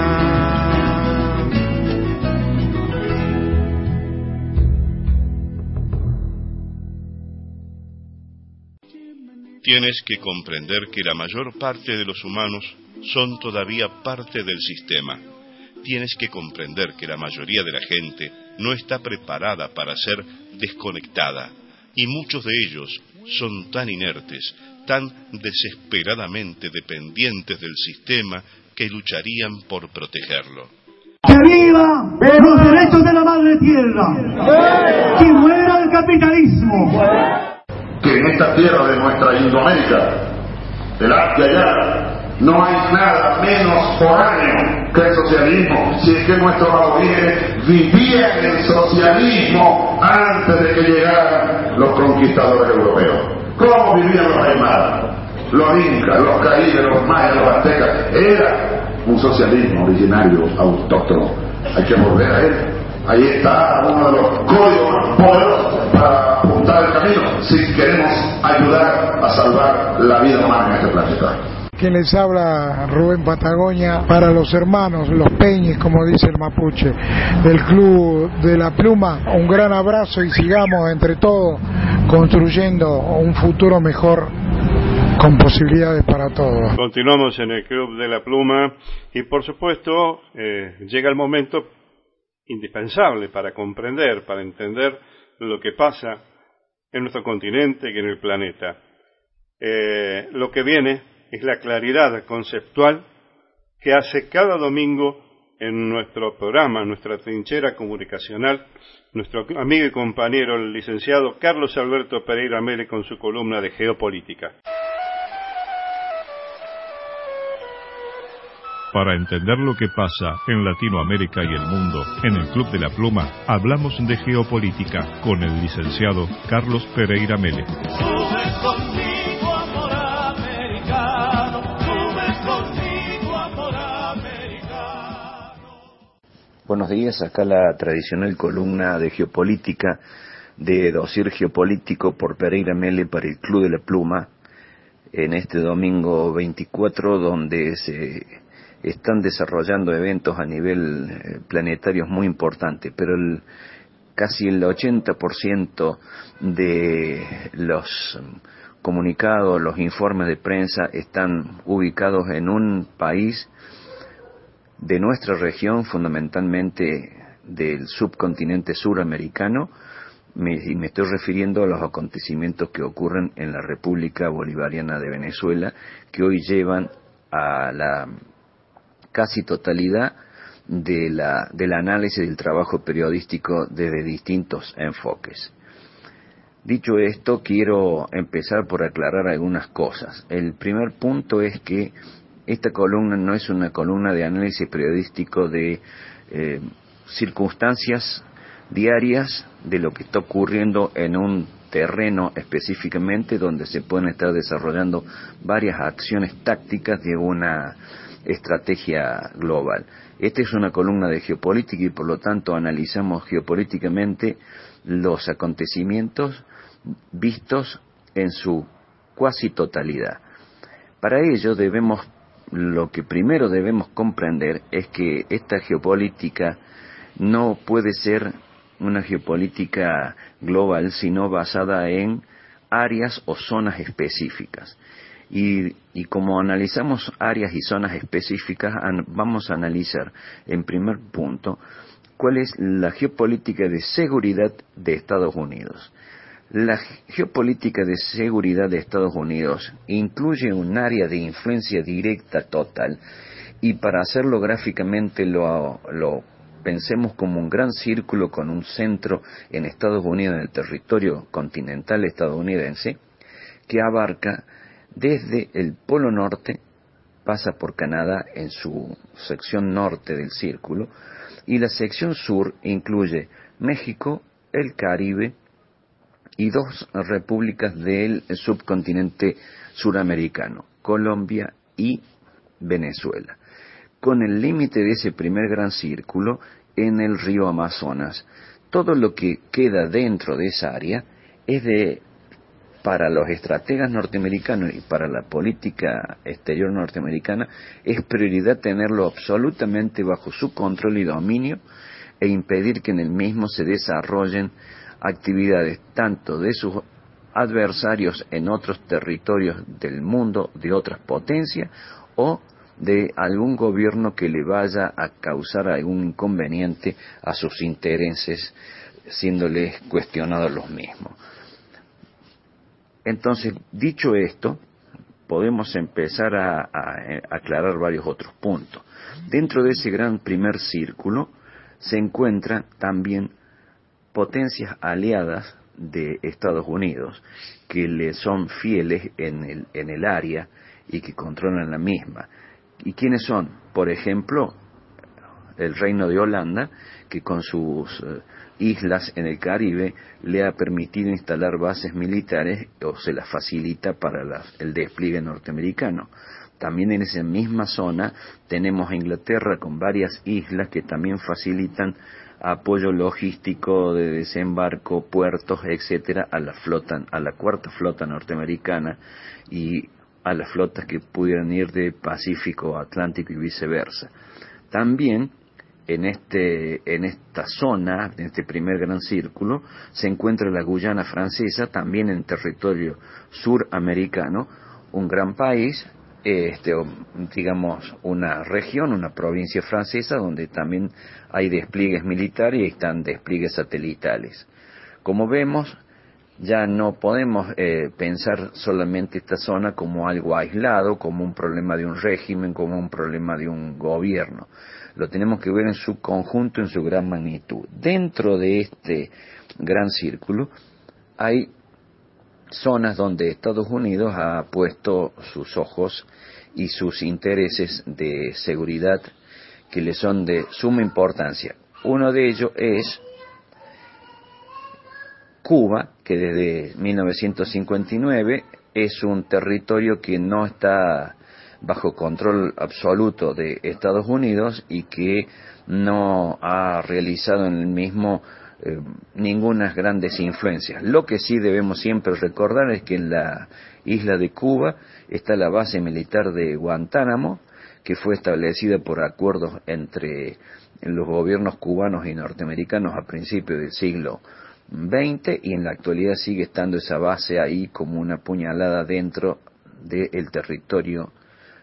Tienes que comprender que la mayor parte de los humanos son todavía parte del sistema. Tienes que comprender que la mayoría de la gente no está preparada para ser desconectada, y muchos de ellos son tan inertes, tan desesperadamente dependientes del sistema que lucharían por protegerlo. ¡Que viva los derechos de la madre tierra! ¡Que muera el capitalismo! Que en esta tierra de nuestra Indoamérica, del arte allá, no hay nada menos foráneo que el socialismo, si es que nuestros aborígenes vivían el socialismo antes de que llegaran los conquistadores europeos. ¿Cómo vivían los aymaras, los incas, los caídos, los mayas, los aztecas? Era un socialismo originario, autóctono. Hay que volver a él. Ahí está uno de los códigos más poderosos para apuntar el camino si queremos ayudar a salvar la vida humana en este planeta. Quien les habla, Rubén Patagonia, para los hermanos, los peñes, como dice el mapuche, del Club de la Pluma. Un gran abrazo y sigamos entre todos construyendo un futuro mejor con posibilidades para todos. Continuamos en el Club de la Pluma y por supuesto eh, llega el momento indispensable para comprender, para entender lo que pasa en nuestro continente y en el planeta. Eh, lo que viene es la claridad conceptual que hace cada domingo en nuestro programa, en nuestra trinchera comunicacional, nuestro amigo y compañero, el licenciado Carlos Alberto Pereira Mele, con su columna de geopolítica. Para entender lo que pasa en Latinoamérica y el mundo, en el Club de la Pluma, hablamos de geopolítica con el licenciado Carlos Pereira Mele. Buenos días, acá la tradicional columna de geopolítica de Dossier Geopolítico por Pereira Mele para el Club de la Pluma, en este domingo veinticuatro, donde se están desarrollando eventos a nivel eh, planetario muy importantes, pero el, casi el ochenta por ciento de los comunicados, los informes de prensa están ubicados en un país de nuestra región, fundamentalmente del subcontinente suramericano, me, y me estoy refiriendo a los acontecimientos que ocurren en la República Bolivariana de Venezuela, que hoy llevan a la casi totalidad de la, del análisis del trabajo periodístico desde distintos enfoques. Dicho esto, quiero empezar por aclarar algunas cosas. El primer punto es que esta columna no es una columna de análisis periodístico de eh, circunstancias diarias de lo que está ocurriendo en un terreno específicamente donde se pueden estar desarrollando varias acciones tácticas de una estrategia global. Esta es una columna de geopolítica y por lo tanto analizamos geopolíticamente los acontecimientos vistos en su cuasi totalidad. Para ello debemos Lo que primero debemos comprender es que esta geopolítica no puede ser una geopolítica global, sino basada en áreas o zonas específicas. Y, y como analizamos áreas y zonas específicas, an, vamos a analizar, en primer punto, cuál es la geopolítica de seguridad de Estados Unidos. La geopolítica de seguridad de Estados Unidos incluye un área de influencia directa total, y para hacerlo gráficamente lo, lo pensemos como un gran círculo con un centro en Estados Unidos, en el territorio continental estadounidense, que abarca desde el Polo Norte, pasa por Canadá en su sección norte del círculo, y la sección sur incluye México, el Caribe, y dos repúblicas del subcontinente suramericano, Colombia y Venezuela, con el límite de ese primer gran círculo en el río Amazonas. Todo lo que queda dentro de esa área es de, para los estrategas norteamericanos y para la política exterior norteamericana, es prioridad tenerlo absolutamente bajo su control y dominio e impedir que en el mismo se desarrollen actividades tanto de sus adversarios en otros territorios del mundo, de otras potencias, o de algún gobierno que le vaya a causar algún inconveniente a sus intereses, siéndoles cuestionados los mismos. Entonces, dicho esto, podemos empezar a, a, a aclarar varios otros puntos. Dentro de ese gran primer círculo se encuentran también potencias aliadas de Estados Unidos que le son fieles en el, en el área y que controlan la misma. ¿Y quiénes son? Por ejemplo, el Reino de Holanda, que con sus eh, islas en el Caribe le ha permitido instalar bases militares o se las facilita para la, el despliegue norteamericano. También en esa misma zona tenemos a Inglaterra con varias islas que también facilitan apoyo logístico de desembarco, puertos, etcétera, a la flota, a la cuarta flota norteamericana y a las flotas que pudieran ir de Pacífico a Atlántico y viceversa. También en este, en esta zona, en este primer gran círculo, se encuentra la Guyana francesa, también en territorio suramericano, un gran país, este, digamos, una región, una provincia francesa, donde también hay despliegues militares y están despliegues satelitales. Como vemos, ya no podemos eh, pensar solamente esta zona como algo aislado, como un problema de un régimen, como un problema de un gobierno. Lo tenemos que ver en su conjunto, en su gran magnitud. Dentro de este gran círculo hay zonas donde Estados Unidos ha puesto sus ojos y sus intereses de seguridad que le son de suma importancia. Uno de ellos es Cuba, que desde mil novecientos cincuenta y nueve es un territorio que no está bajo control absoluto de Estados Unidos y que no ha realizado en el mismo eh, ninguna grandes influencias. Lo que sí debemos siempre recordar es que en la isla de Cuba está la base militar de Guantánamo, que fue establecida por acuerdos entre los gobiernos cubanos y norteamericanos a principios del siglo veinte, y en la actualidad sigue estando esa base ahí como una puñalada dentro del territorio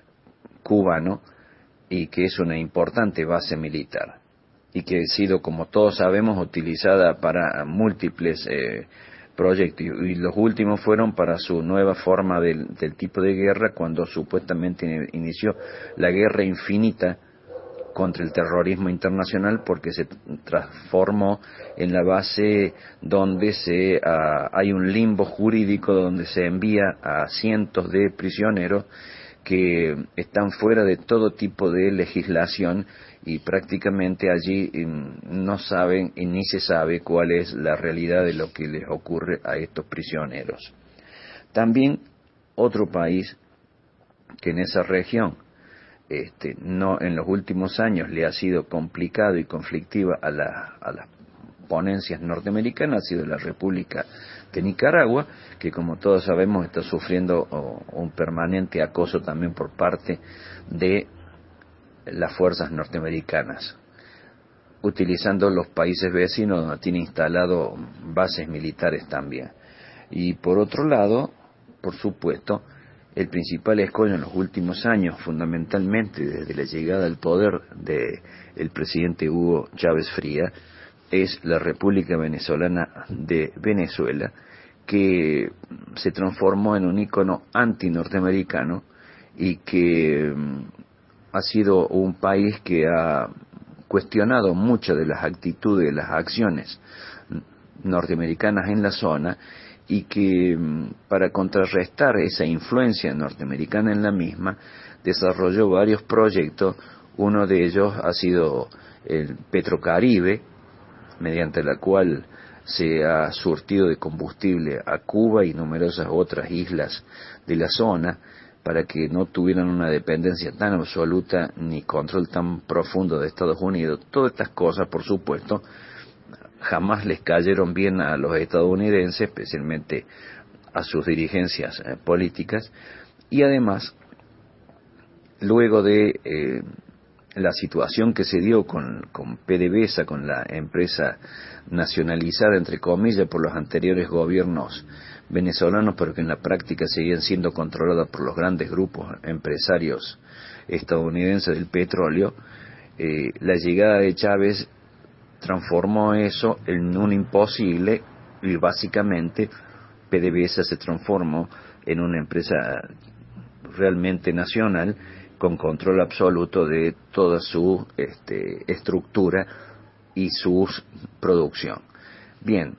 cubano, y que es una importante base militar y que ha sido, como todos sabemos, utilizada para múltiples eh, proyectos, y los últimos fueron para su nueva forma del, del tipo de guerra, cuando supuestamente inició la guerra infinita contra el terrorismo internacional, porque se transformó en la base donde se uh, hay un limbo jurídico donde se envía a cientos de prisioneros que están fuera de todo tipo de legislación, y prácticamente allí no saben y ni se sabe cuál es la realidad de lo que les ocurre a estos prisioneros. También otro país que en esa región Este, no en los últimos años le ha sido complicado y conflictiva a, la, a las ponencias norteamericanas ha sido la República de Nicaragua, que como todos sabemos está sufriendo oh, un permanente acoso también por parte de las fuerzas norteamericanas, utilizando los países vecinos donde tiene instalado bases militares también. Y por otro lado, por supuesto, el principal escollo en los últimos años, fundamentalmente desde la llegada al poder del presidente Hugo Chávez Fría, es la República Venezolana de Venezuela, que se transformó en un ícono anti-norteamericano y que ha sido un país que ha cuestionado muchas de las actitudes, las acciones norteamericanas en la zona, y que para contrarrestar esa influencia norteamericana en la misma, desarrolló varios proyectos. Uno de ellos ha sido el Petrocaribe, mediante la cual se ha surtido de combustible a Cuba y numerosas otras islas de la zona, para que no tuvieran una dependencia tan absoluta ni control tan profundo de Estados Unidos. Todas estas cosas, por supuesto, jamás les cayeron bien a los estadounidenses, especialmente a sus dirigencias eh, políticas, y además, luego de eh, la situación que se dio con, con PDVSA, con la empresa nacionalizada, entre comillas, por los anteriores gobiernos venezolanos, pero que en la práctica seguían siendo controladas por los grandes grupos empresarios estadounidenses del petróleo, eh, la llegada de Chávez transformó eso en un imposible, y básicamente PDVSA se transformó en una empresa realmente nacional con control absoluto de toda su este, estructura y su producción. Bien,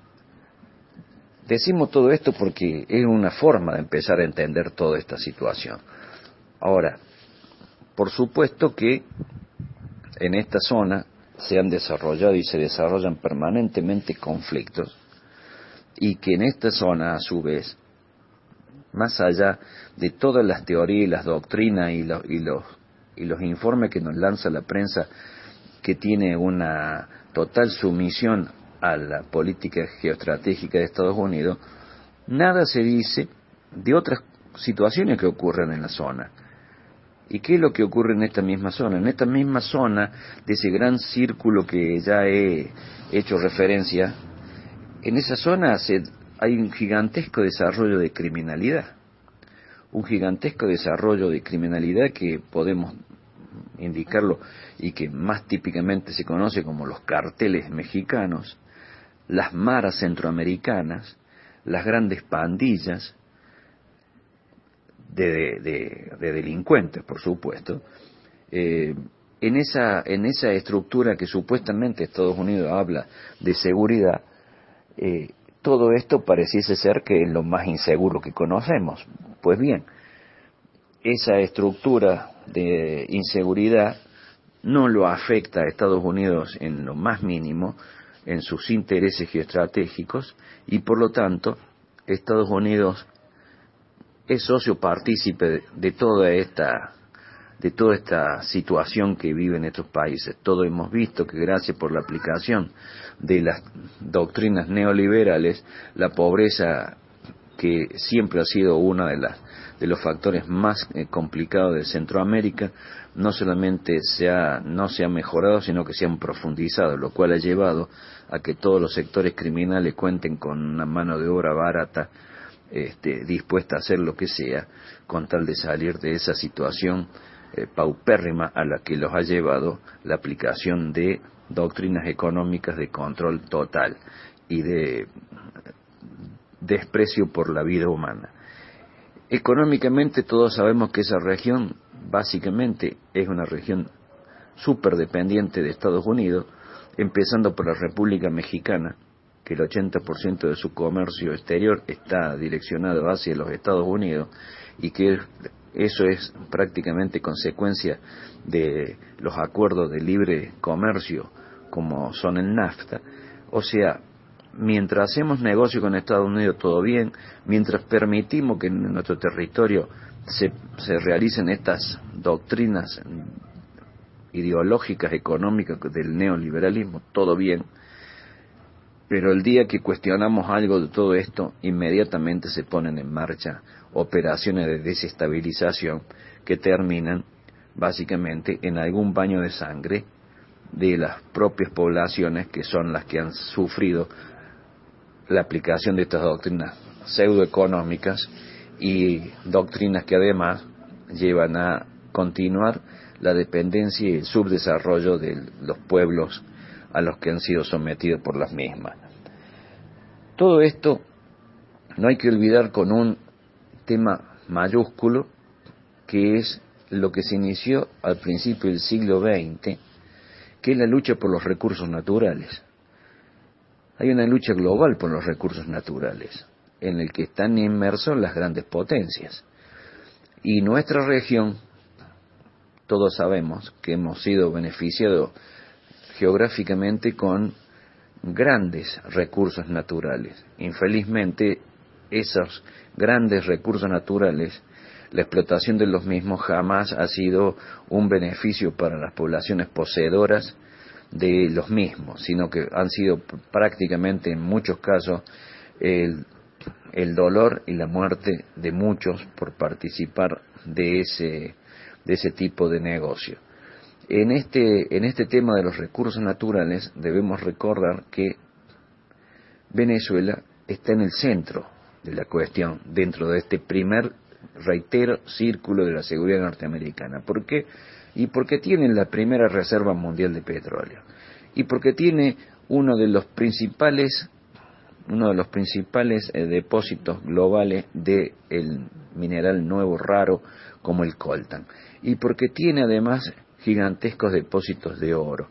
decimos todo esto porque es una forma de empezar a entender toda esta situación. Ahora, por supuesto que en esta zona se han desarrollado y se desarrollan permanentemente conflictos, y que en esta zona, a su vez, más allá de todas las teorías y las doctrinas y los, y los, y los informes que nos lanza la prensa, que tiene una total sumisión a la política geoestratégica de Estados Unidos, nada se dice de otras situaciones que ocurren en la zona. ¿Y qué es lo que ocurre en esta misma zona? En esta misma zona, de ese gran círculo que ya he hecho referencia, en esa zona se, hay un gigantesco desarrollo de criminalidad. un gigantesco desarrollo de criminalidad que podemos indicarlo y que más típicamente se conoce como los carteles mexicanos, las maras centroamericanas, las grandes pandillas de, de, de, de delincuentes, por supuesto, eh, en esa, en esa estructura que supuestamente Estados Unidos habla de seguridad, eh, todo esto pareciese ser que es lo más inseguro que conocemos. Pues bien, esa estructura de inseguridad no lo afecta a Estados Unidos en lo más mínimo, en sus intereses geoestratégicos, y por lo tanto Estados Unidos es socio partícipe de, de toda esta de toda esta situación que viven estos países. Todos hemos visto que gracias por la aplicación de las doctrinas neoliberales, la pobreza, que siempre ha sido uno de las de los factores más eh, complicados de Centroamérica, no solamente se ha, no se ha mejorado, sino que se han profundizado, lo cual ha llevado a que todos los sectores criminales cuenten con una mano de obra barata, este, dispuesta a hacer lo que sea, con tal de salir de esa situación eh, paupérrima a la que los ha llevado la aplicación de doctrinas económicas de control total y de desprecio por la vida humana. Económicamente todos sabemos que esa región básicamente es una región súper dependiente de Estados Unidos, empezando por la República Mexicana, que el ochenta por ciento de su comercio exterior está direccionado hacia los Estados Unidos, y que eso es prácticamente consecuencia de los acuerdos de libre comercio como son el NAFTA. O sea, mientras hacemos negocio con Estados Unidos todo bien, mientras permitimos que en nuestro territorio se, se realicen estas doctrinas ideológicas, económicas del neoliberalismo, todo bien, pero el día que cuestionamos algo de todo esto, inmediatamente se ponen en marcha operaciones de desestabilización que terminan básicamente en algún baño de sangre de las propias poblaciones, que son las que han sufrido la aplicación de estas doctrinas pseudoeconómicas y doctrinas que además llevan a continuar la dependencia y el subdesarrollo de los pueblos a los que han sido sometidos por las mismas. Todo esto no hay que olvidar con un tema mayúsculo, que es lo que se inició al principio del siglo veinte, que es la lucha por los recursos naturales. Hay una lucha global por los recursos naturales, en el que están inmersos las grandes potencias. Y nuestra región, todos sabemos que hemos sido beneficiados geográficamente con grandes recursos naturales. Infelizmente, esos grandes recursos naturales, la explotación de los mismos jamás ha sido un beneficio para las poblaciones poseedoras de los mismos, sino que han sido prácticamente en muchos casos el, el dolor y la muerte de muchos por participar de ese, de ese tipo de negocio. En este, en este tema de los recursos naturales debemos recordar que Venezuela está en el centro de la cuestión, dentro de este primer, reitero, círculo de la seguridad norteamericana. ¿Por qué? Y porque tiene la primera reserva mundial de petróleo, y porque tiene uno de los principales uno de los principales eh, depósitos globales de el mineral nuevo raro como el coltan, y porque tiene además gigantescos depósitos de oro.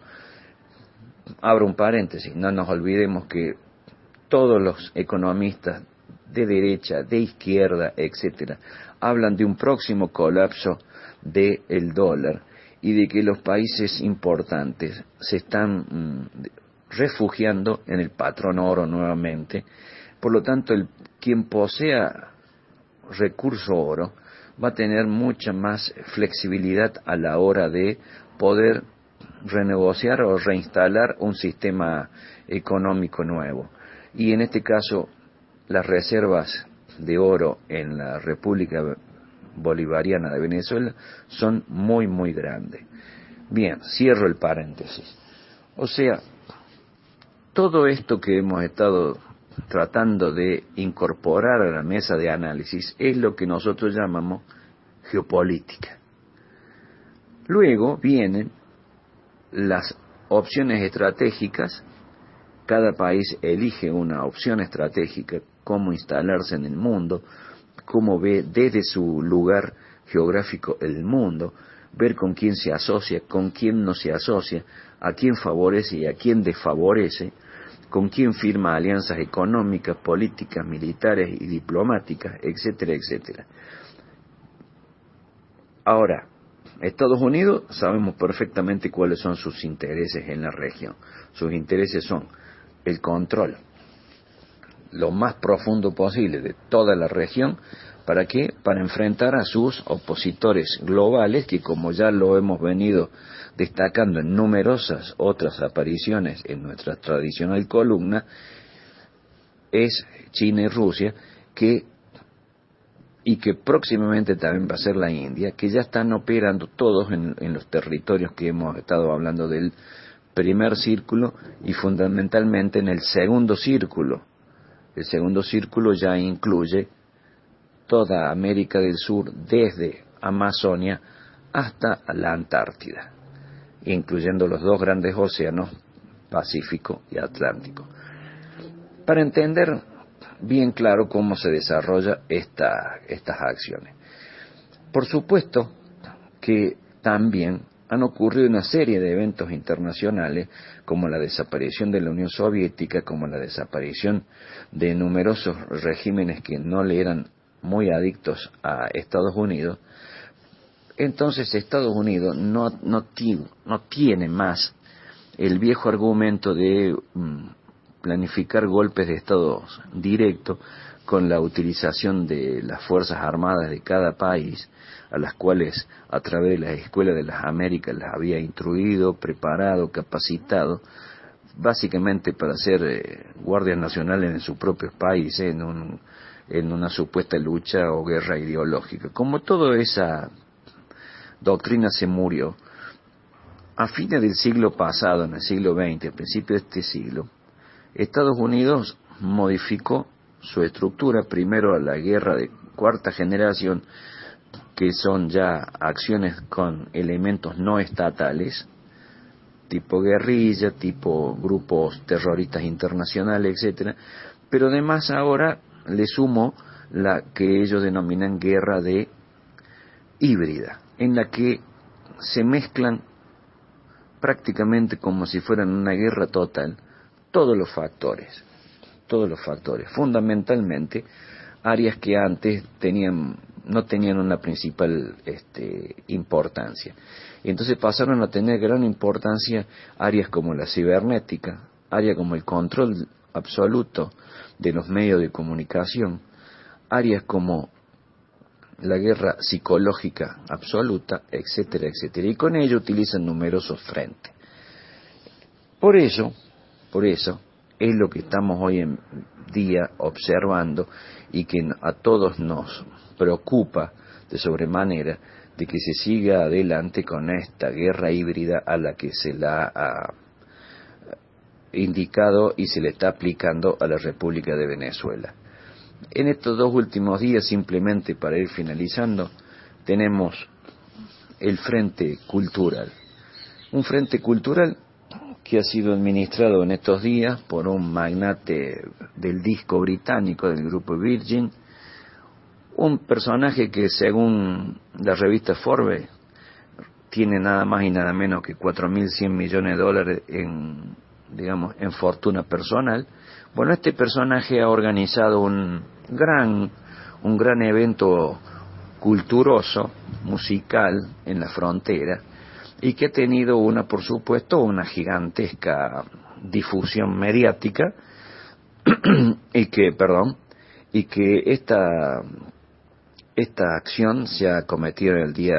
Abro un paréntesis, no nos olvidemos que todos los economistas de derecha, de izquierda, etcétera, hablan de un próximo colapso del dólar y de que los países importantes se están mmm, refugiando en el patrón oro nuevamente. Por lo tanto, el, quien posea recurso oro va a tener mucha más flexibilidad a la hora de poder renegociar o reinstalar un sistema económico nuevo. Y en este caso, las reservas de oro en la República Bolivariana de Venezuela son muy, muy grandes. Bien, cierro el paréntesis. O sea, todo esto que hemos estado tratando de incorporar a la mesa de análisis es lo que nosotros llamamos geopolítica. Luego vienen las opciones estratégicas. Cada país elige una opción estratégica, cómo instalarse en el mundo, cómo ve desde su lugar geográfico el mundo, ver con quién se asocia, con quién no se asocia, a quién favorece y a quién desfavorece, con quién firma alianzas económicas, políticas, militares y diplomáticas, etcétera, etcétera. Ahora, Estados Unidos sabemos perfectamente cuáles son sus intereses en la región. Sus intereses son el control lo más profundo posible de toda la región. ¿Para qué? Para enfrentar a sus opositores globales, que como ya lo hemos venido destacando en numerosas otras apariciones en nuestra tradicional columna, es China y Rusia, que y que próximamente también va a ser la India, que ya están operando todos en, en los territorios que hemos estado hablando del primer círculo y fundamentalmente en el segundo círculo. El segundo círculo ya incluye toda América del Sur, desde Amazonia hasta la Antártida, incluyendo los dos grandes océanos, Pacífico y Atlántico. Para entender bien claro cómo se desarrolla esta, estas acciones. Por supuesto que también han ocurrido una serie de eventos internacionales, como la desaparición de la Unión Soviética, como la desaparición de numerosos regímenes que no le eran muy adictos a Estados Unidos. Entonces Estados Unidos no, no, no tiene más el viejo argumento de um, planificar golpes de Estado directo con la utilización de las Fuerzas Armadas de cada país, a las cuales a través de las escuelas de las Américas las había instruido, preparado, capacitado, básicamente para ser eh, guardias nacionales en sus propios países, en, un, en una supuesta lucha o guerra ideológica. Como toda esa doctrina se murió, a fines del siglo pasado, en el siglo veinte, a principios de este siglo, Estados Unidos modificó su estructura, primero a la guerra de cuarta generación, que son ya acciones con elementos no estatales, tipo guerrilla, tipo grupos terroristas internacionales, etcétera, pero además ahora le sumo la que ellos denominan guerra de híbrida, en la que se mezclan prácticamente como si fueran una guerra total todos los factores, todos los factores, fundamentalmente áreas que antes tenían no tenían una principal este, importancia. Entonces pasaron a tener gran importancia áreas como la cibernética, áreas como el control absoluto de los medios de comunicación, áreas como la guerra psicológica absoluta, etcétera, etcétera. Y con ello utilizan numerosos frentes. Por eso, por eso, es lo que estamos hoy en día observando y que a todos nos preocupa de sobremanera de que se siga adelante con esta guerra híbrida a la que se la ha indicado y se le está aplicando a la República de Venezuela. En estos dos últimos días, simplemente para ir finalizando, tenemos el Frente Cultural. Un Frente Cultural que ha sido administrado en estos días por un magnate del disco británico del grupo Virgin, un personaje que según la revista Forbes tiene nada más y nada menos que cuatro mil cien millones de dólares en, digamos, en fortuna personal. Bueno, este personaje ha organizado un gran, un gran evento culturoso, musical en la frontera, y que ha tenido una, por supuesto, una gigantesca difusión mediática, y que, perdón, y que esta, esta acción se ha cometido el día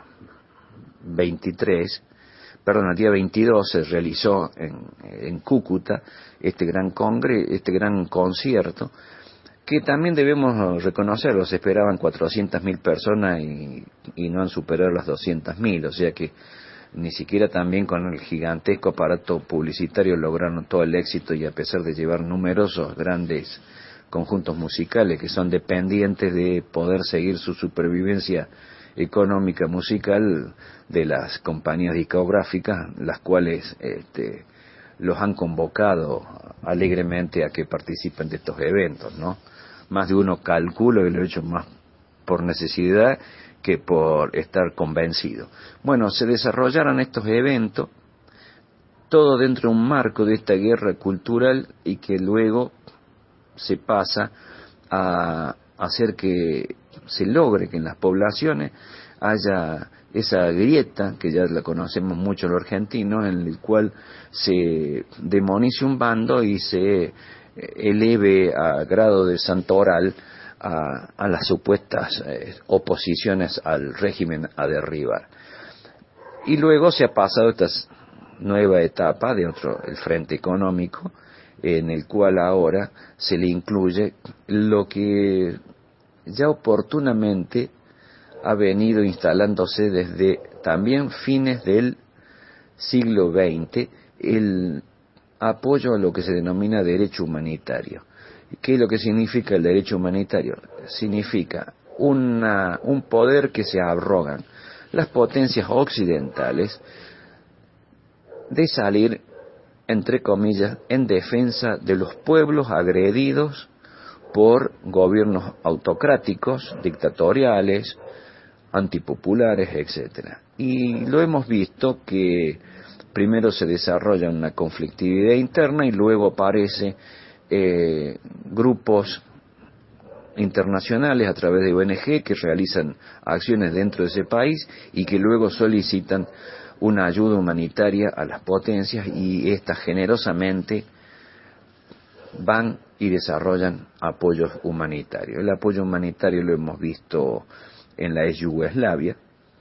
veintitrés, perdón, el día veintidós se realizó en, en Cúcuta este gran congre, este gran concierto, que también debemos reconocerlo. Se esperaban cuatrocientas mil personas y, y no han superado las doscientas mil, o sea que ni siquiera también con el gigantesco aparato publicitario lograron todo el éxito, y a pesar de llevar numerosos grandes conjuntos musicales que son dependientes de poder seguir su supervivencia económica musical de las compañías discográficas, las cuales este, los han convocado alegremente a que participen de estos eventos, ¿no? Más de uno calculo que lo he hecho más por necesidad que por estar convencido. Bueno, se desarrollaron estos eventos, todo dentro de un marco de esta guerra cultural, y que luego se pasa a hacer que se logre que en las poblaciones haya esa grieta, que ya la conocemos mucho los argentinos, en el cual se demonice un bando y se eleve a grado de santoral a, a las supuestas eh, oposiciones al régimen a derribar. Y luego se ha pasado esta nueva etapa de otro, el frente económico, en el cual ahora se le incluye lo que ya oportunamente ha venido instalándose desde también fines del siglo veinte, el apoyo a lo que se denomina derecho humanitario. ¿Qué es lo que significa el derecho humanitario? Significa una, un poder que se arrogan las potencias occidentales de salir, entre comillas, en defensa de los pueblos agredidos por gobiernos autocráticos, dictatoriales, antipopulares, etcétera. Y lo hemos visto que primero se desarrolla una conflictividad interna y luego aparece eh, grupos internacionales a través de O N G que realizan acciones dentro de ese país y que luego solicitan una ayuda humanitaria a las potencias, y éstas generosamente van y desarrollan apoyos humanitarios. El apoyo humanitario lo hemos visto en la ex Yugoslavia,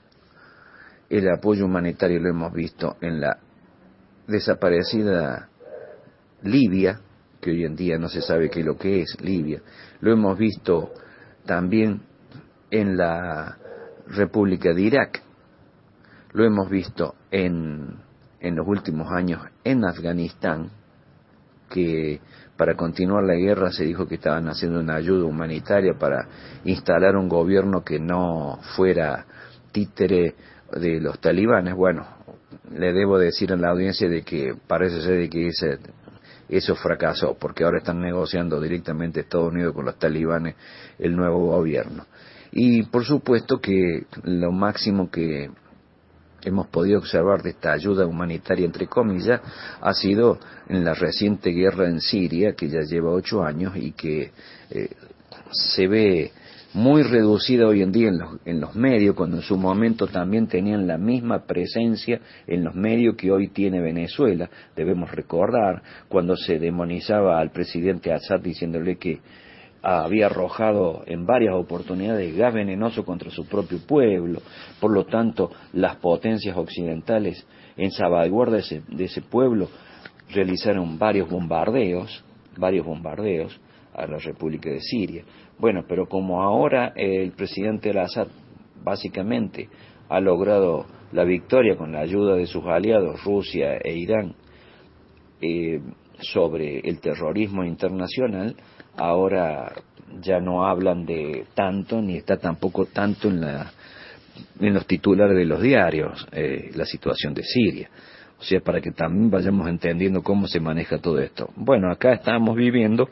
el apoyo humanitario lo hemos visto en la desaparecida Libia, que hoy en día no se sabe qué es lo que es Libia, lo hemos visto también en la República de Irak, lo hemos visto en, en los últimos años en Afganistán, que para continuar la guerra se dijo que estaban haciendo una ayuda humanitaria para instalar un gobierno que no fuera títere de los talibanes. Bueno, le debo decir a la audiencia de que parece ser de que ese, eso fracasó, porque ahora están negociando directamente Estados Unidos con los talibanes el nuevo gobierno. Y por supuesto que lo máximo que hemos podido observar de esta ayuda humanitaria, entre comillas, ha sido en la reciente guerra en Siria, que ya lleva ocho años y que eh, se ve muy reducida hoy en día en los, en los medios, cuando en su momento también tenían la misma presencia en los medios que hoy tiene Venezuela. Debemos recordar cuando se demonizaba al presidente Assad diciéndole que había arrojado en varias oportunidades gas venenoso contra su propio pueblo. Por lo tanto, las potencias occidentales, en salvaguarda de ese, de ese pueblo, realizaron varios bombardeos, varios bombardeos a la República de Siria. Bueno, pero como ahora el presidente al-Assad básicamente ha logrado la victoria con la ayuda de sus aliados Rusia e Irán eh, sobre el terrorismo internacional, ahora ya no hablan de tanto, ni está tampoco tanto en, la, en los titulares de los diarios eh, la situación de Siria. O sea, para que también vayamos entendiendo cómo se maneja todo esto. Bueno, acá estamos viviendo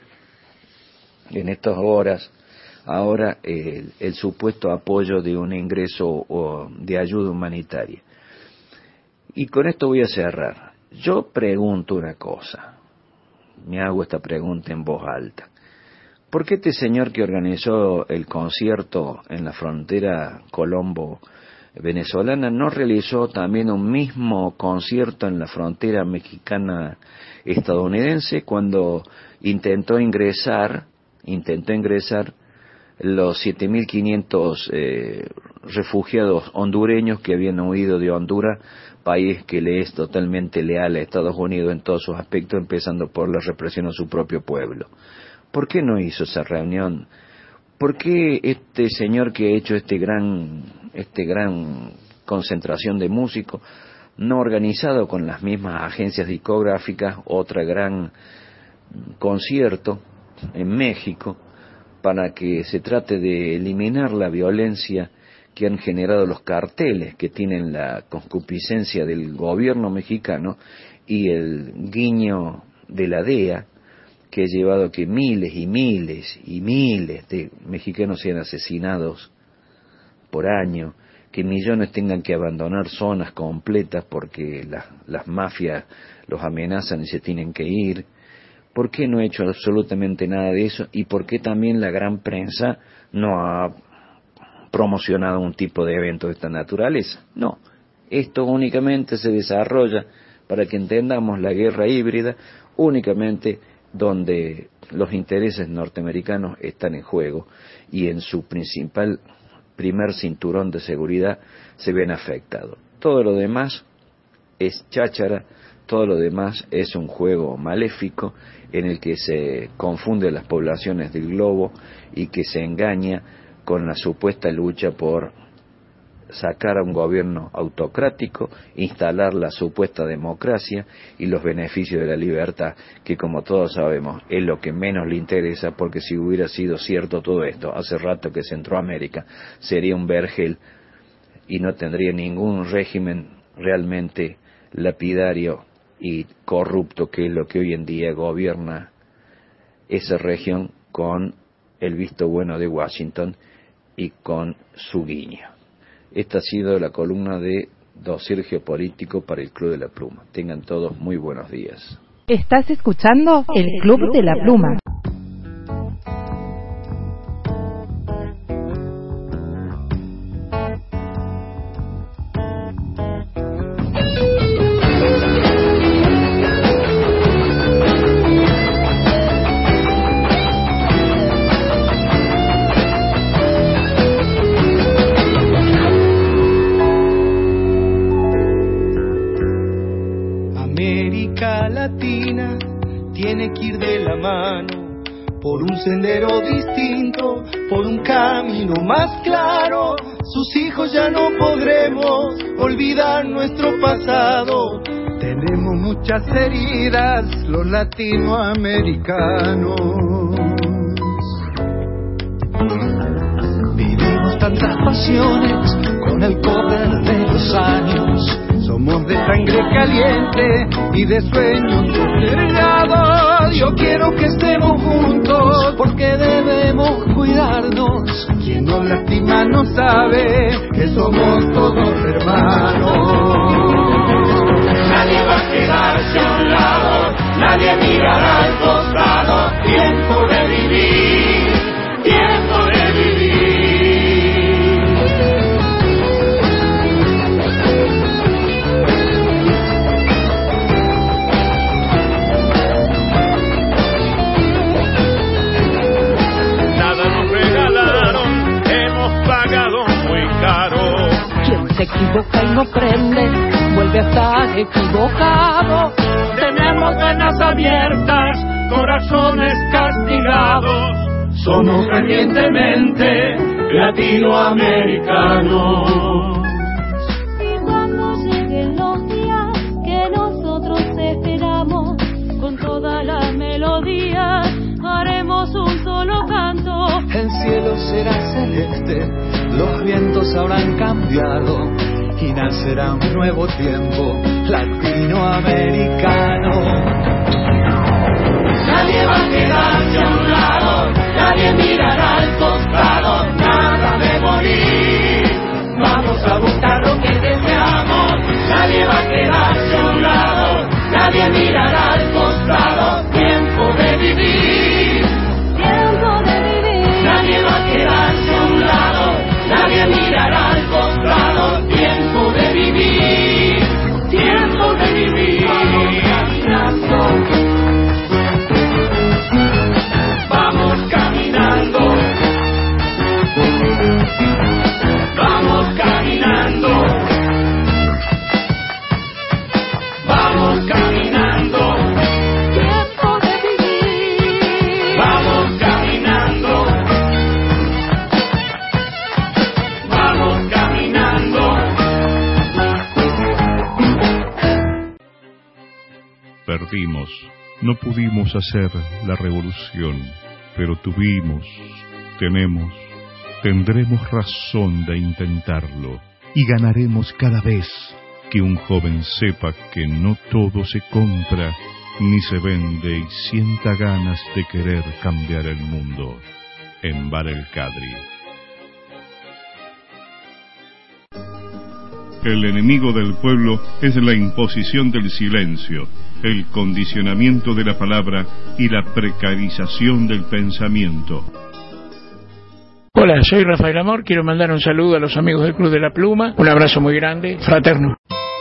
en estas horas ahora el, el supuesto apoyo de un ingreso o de ayuda humanitaria. Y con esto voy a cerrar. Yo pregunto una cosa, me hago esta pregunta en voz alta. ¿Por qué este señor que organizó el concierto en la frontera colombo-venezolana no realizó también un mismo concierto en la frontera mexicana-estadounidense cuando intentó ingresar, intentó ingresar los siete mil quinientos eh, refugiados hondureños que habían huido de Honduras, país que le es totalmente leal a Estados Unidos en todos sus aspectos, empezando por la represión a su propio pueblo? ¿Por qué no hizo esa reunión? ¿Por qué este señor que ha hecho este gran, este gran concentración de músicos no organizado con las mismas agencias discográficas, otro gran concierto en México para que se trate de eliminar la violencia que han generado los carteles que tienen la concupiscencia del gobierno mexicano y el guiño de la D E A, que ha llevado a que miles y miles y miles de mexicanos sean asesinados por año, que millones tengan que abandonar zonas completas porque las, las mafias los amenazan y se tienen que ir. ¿Por qué no ha hecho absolutamente nada de eso? ¿Y por qué también la gran prensa no ha promocionado un tipo de evento de esta naturaleza? No, esto únicamente se desarrolla, para que entendamos, la guerra híbrida, únicamente donde los intereses norteamericanos están en juego y en su principal primer cinturón de seguridad se ven afectados. Todo lo demás es cháchara, todo lo demás es un juego maléfico en el que se confunden las poblaciones del globo y que se engaña con la supuesta lucha por sacar a un gobierno autocrático, instalar la supuesta democracia y los beneficios de la libertad, que como todos sabemos es lo que menos le interesa, porque si hubiera sido cierto todo esto, hace rato que Centroamérica sería un vergel y no tendría ningún régimen realmente lapidario y corrupto, que es lo que hoy en día gobierna esa región con el visto bueno de Washington y con su guiño. Esta ha sido la columna de Dossier Geopolítico para el Club de la Pluma. Tengan todos muy buenos días. Estás escuchando el Club de la Pluma. Tiene que ir de la mano por un sendero distinto, por un camino más claro. Sus hijos ya no podremos olvidar nuestro pasado. Tenemos muchas heridas los latinoamericanos. Vivimos tantas pasiones con el correr de los años. Somos de sangre caliente y de sueños postergados. Yo quiero que estemos juntos porque debemos cuidarnos. Quien nos lastima no sabe que somos todos hermanos. Nadie va a quedarse a un lado, nadie mirará al costado. Tiempo de vivir, tiempo de vivir. Se equivoca y no prende, vuelve a estar equivocado. Tenemos venas abiertas, corazones castigados. Somos fervientemente latinoamericanos. Y cuando lleguen los días que nosotros esperamos, con todas las melodías haremos un solo canto. El cielo será celeste, los vientos habrán cambiado y nacerá un nuevo tiempo latinoamericano. Nadie va a quedarse a un lado, nadie mirará al costado, nada de morir. Vamos a buscar lo que deseamos. Nadie va a quedarse a un lado, nadie mirará al costado. Tiempo de vivir, tiempo de vivir. Nadie va a quedarse a un lado, nadie mirará al costado. Tiempo de vivir, tiempo de vivir. Vamos caminando, vamos caminando, perdimos. No pudimos hacer la revolución, pero tuvimos, tenemos, tendremos razón de intentarlo y ganaremos cada vez que un joven sepa que no todo se compra ni se vende y sienta ganas de querer cambiar el mundo. En Bar El Cadri. El enemigo del pueblo es la imposición del silencio, el condicionamiento de la palabra y la precarización del pensamiento. Hola, soy Rafael Amor, quiero mandar un saludo a los amigos del Club de la Pluma, un abrazo muy grande, fraterno.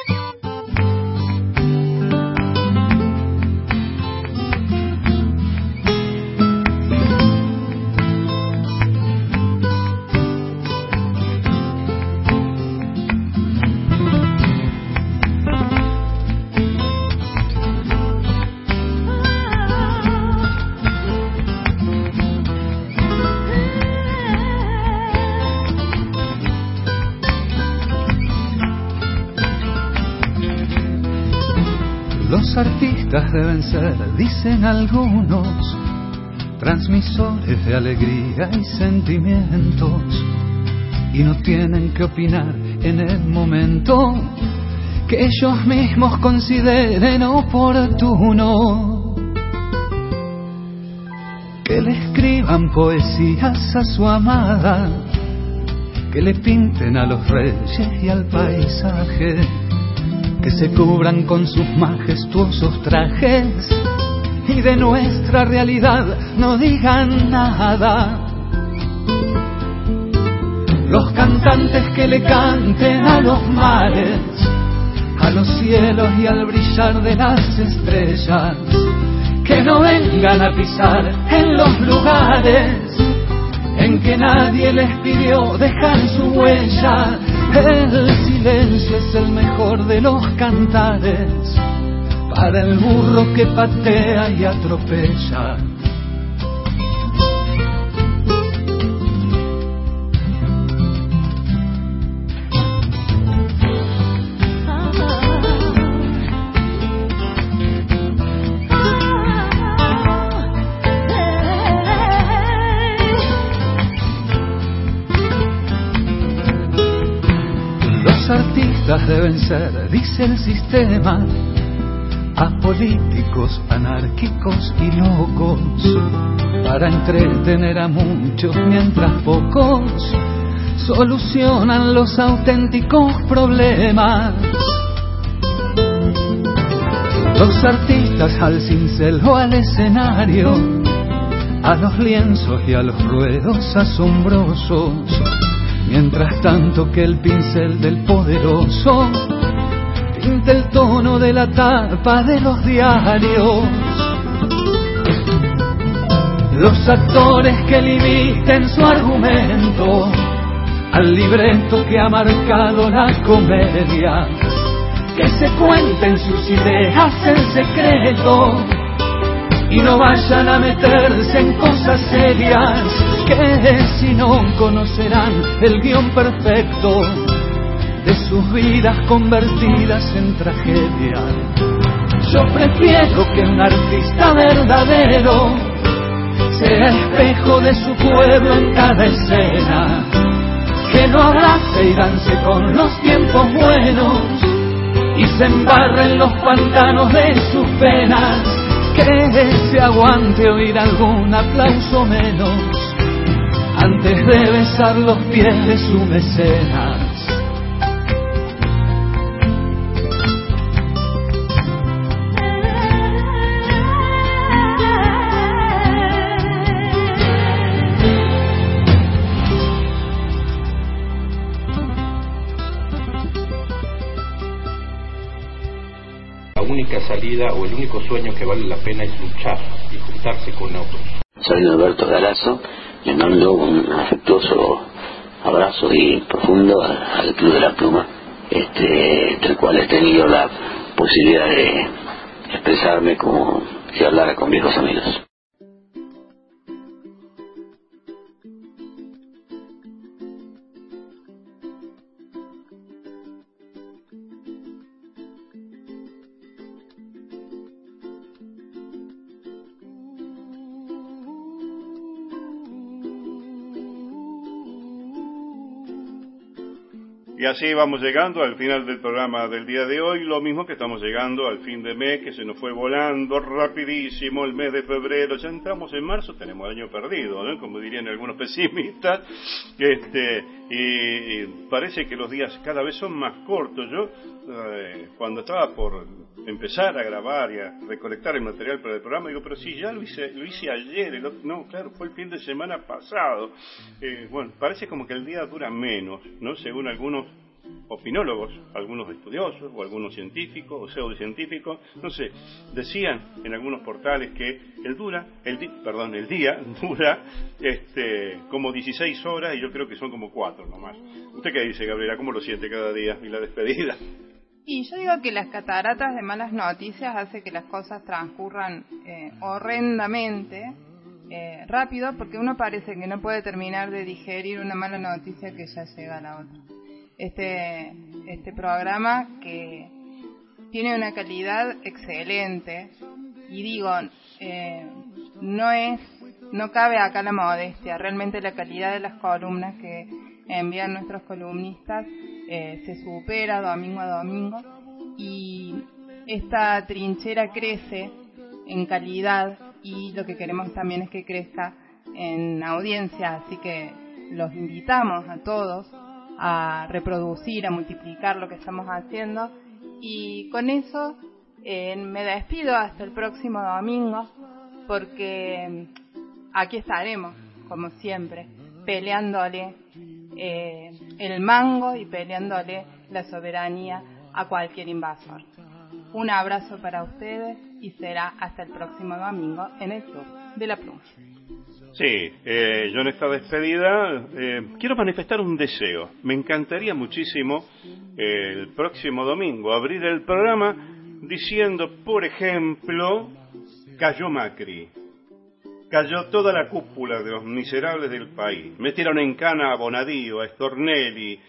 Los artistas deben ser, dicen algunos, transmisores de alegría y sentimientos, y no tienen que opinar en el momento que ellos mismos consideren oportuno. Que le escriban poesías a su amada, que le pinten a los reyes y al paisaje, que se cubran con sus majestuosos trajes y de nuestra realidad no digan nada. Los cantantes que le canten a los mares, a los cielos y al brillar de las estrellas, que no vengan a pisar en los lugares en que nadie les pidió dejar su huella. El silencio es el mejor de los cantares para el burro que patea y atropella. Deben ser, dice el sistema, apolíticos, anárquicos y locos, para entretener a muchos mientras pocos solucionan los auténticos problemas. Los artistas al cincel o al escenario, a los lienzos y a los ruedos asombrosos, mientras tanto que el pincel del poderoso pinta el tono de la tapa de los diarios. Los actores que limiten su argumento al libreto que ha marcado la comedia, que se cuenten sus ideas en secreto y no vayan a meterse en cosas serias, que si no conocerán el guión perfecto de sus vidas convertidas en tragedia. Yo prefiero que un artista verdadero sea espejo de su pueblo en cada escena, que no abrace y dance con los tiempos buenos y se embarre en los pantanos de sus penas, que se aguante oír algún aplauso menos antes de besar los pies de su mecenas. La única salida o el único sueño que vale la pena es luchar y juntarse con otros. Soy Alberto Galazo, le mando un afectuoso abrazo y profundo al Club de la Pluma, este, del cual he tenido la posibilidad de expresarme como si hablara con viejos amigos. Y así vamos llegando al final del programa del día de hoy, lo mismo que estamos llegando al fin de mes, que se nos fue volando rapidísimo el mes de febrero. Ya entramos en marzo, tenemos el año perdido, ¿no? Como dirían algunos pesimistas. Este, y, y parece que los días cada vez son más cortos. Yo, eh, cuando estaba por empezar a grabar y a recolectar el material para el programa, digo, pero si ya lo hice, lo hice ayer, el otro, no, claro, fue el fin de semana pasado. Eh, bueno, parece como que el día dura menos, ¿no? Según algunos opinólogos, algunos estudiosos o algunos científicos o pseudocientíficos, no sé, decían en algunos portales que el dura, el di, perdón, el día dura este como dieciséis horas y yo creo que son como cuatro nomás. ¿Usted qué dice, Gabriela? ¿Cómo lo siente cada día y la despedida? Y yo digo que las cataratas de malas noticias hace que las cosas transcurran eh, horrendamente eh, rápido, porque uno parece que no puede terminar de digerir una mala noticia que ya llega a la otra. Este, este programa que tiene una calidad excelente y digo, eh, no es, no cabe acá la modestia, realmente la calidad de las columnas que envían nuestros columnistas eh, se supera domingo a domingo y esta trinchera crece en calidad y lo que queremos también es que crezca en audiencia, así que los invitamos a todos a reproducir, a multiplicar lo que estamos haciendo y con eso eh, me despido hasta el próximo domingo porque aquí estaremos como siempre peleándole eh, el mango y peleándole la soberanía a cualquier invasor. Un abrazo para ustedes y será hasta el próximo domingo en el Club de la Pluma. Sí, eh, yo en esta despedida eh, quiero manifestar un deseo. Me encantaría muchísimo eh, el próximo domingo abrir el programa diciendo, por ejemplo, cayó Macri, cayó toda la cúpula de los miserables del país, metieron en cana a Bonadío, a Stornelli,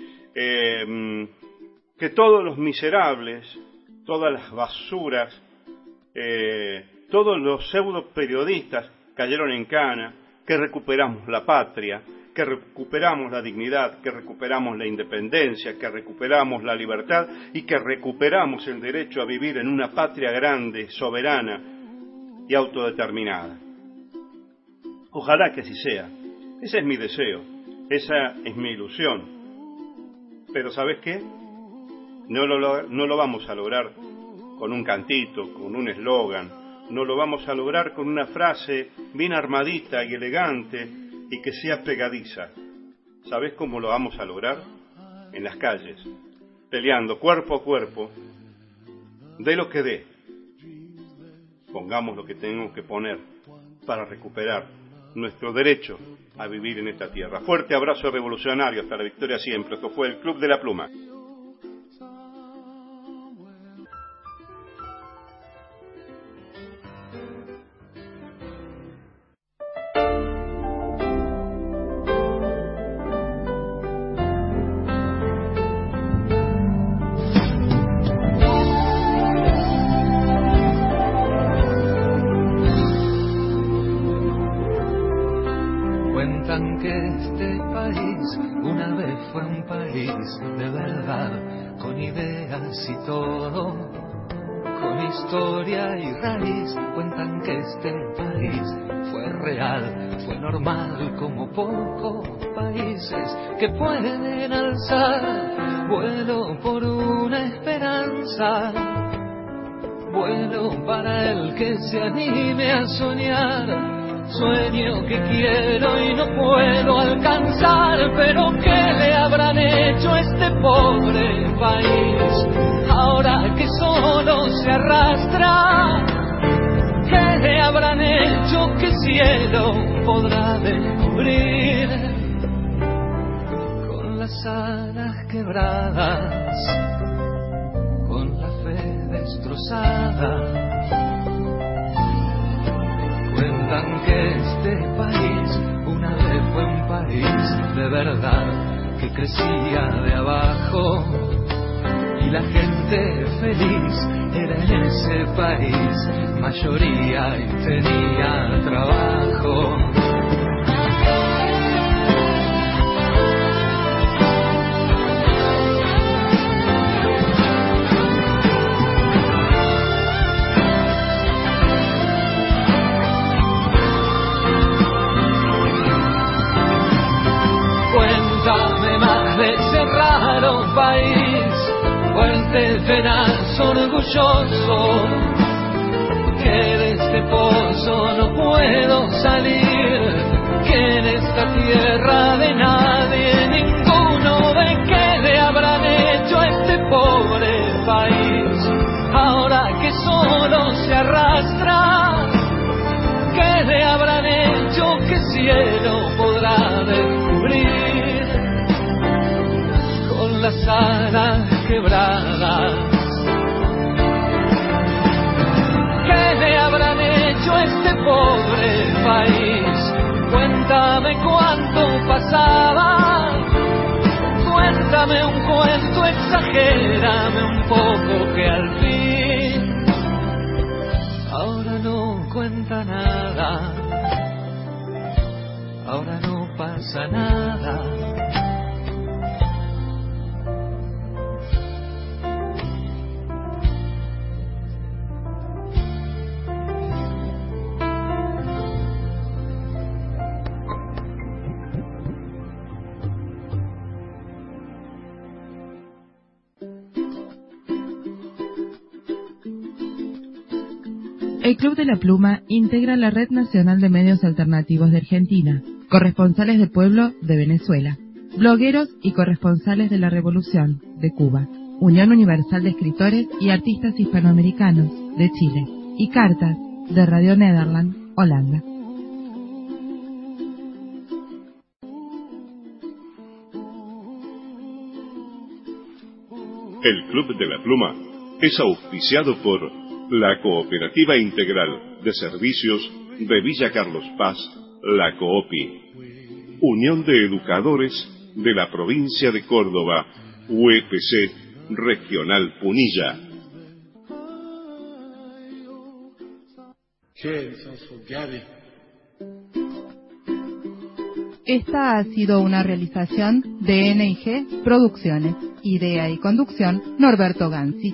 eh, que todos los miserables, todas las basuras, eh, todos los pseudo periodistas cayeron en cana, que recuperamos la patria, que recuperamos la dignidad, que recuperamos la independencia, que recuperamos la libertad y que recuperamos el derecho a vivir en una patria grande, soberana y autodeterminada. Ojalá que así sea. Ese es mi deseo, esa es mi ilusión. Pero ¿sabes qué? No lo, no lo vamos a lograr con un cantito, con un eslogan. No lo vamos a lograr con una frase bien armadita y elegante y que sea pegadiza. ¿Sabes cómo lo vamos a lograr? En las calles, peleando cuerpo a cuerpo, dé lo que dé. Pongamos lo que tenemos que poner para recuperar nuestro derecho a vivir en esta tierra. Fuerte abrazo revolucionario, hasta la victoria siempre. Esto fue el Club de la Pluma. Y todo, con historia y raíz, cuentan que este país fue real, fue normal, como pocos países que pueden alzar vuelo por una esperanza, vuelo para el que se anime a soñar. Sueño que quiero y no puedo alcanzar, pero ¿qué le habrán hecho a este pobre país? Ahora que solo se arrastra, ¿qué le habrán hecho? ¿Qué cielo podrá descubrir? Con las alas quebradas, con la fe destrozada, cuentan que este país una vez fue un país de verdad, que crecía de abajo y la gente feliz era en ese país mayoría y tenía trabajo. fuerte verás orgulloso que de este pozo no puedo salir, que en esta tierra de nadie ninguno ve que le habrán hecho a este pobre país. Ahora que solo se arrastra, que le habrán hecho, que cielo podrá descubrir con las alas quebradas. ¿Qué le habrán hecho a este pobre país? Cuéntame cuánto pasaba, cuéntame un cuento, exagérame un poco que al fin ahora no cuenta nada, ahora no pasa nada. El Club de la Pluma integra la Red Nacional de Medios Alternativos de Argentina, corresponsales de pueblo de Venezuela, blogueros y corresponsales de la Revolución de Cuba, Unión Universal de Escritores y Artistas Hispanoamericanos de Chile y Cartas de Radio Nederland, Holanda. El Club de la Pluma es auspiciado por la Cooperativa Integral de Servicios de Villa Carlos Paz, la COOPI, Unión de Educadores de la Provincia de Córdoba, U E P C Regional Punilla. Esta ha sido una realización de N I G Producciones. Idea y conducción, Norberto Ganzi.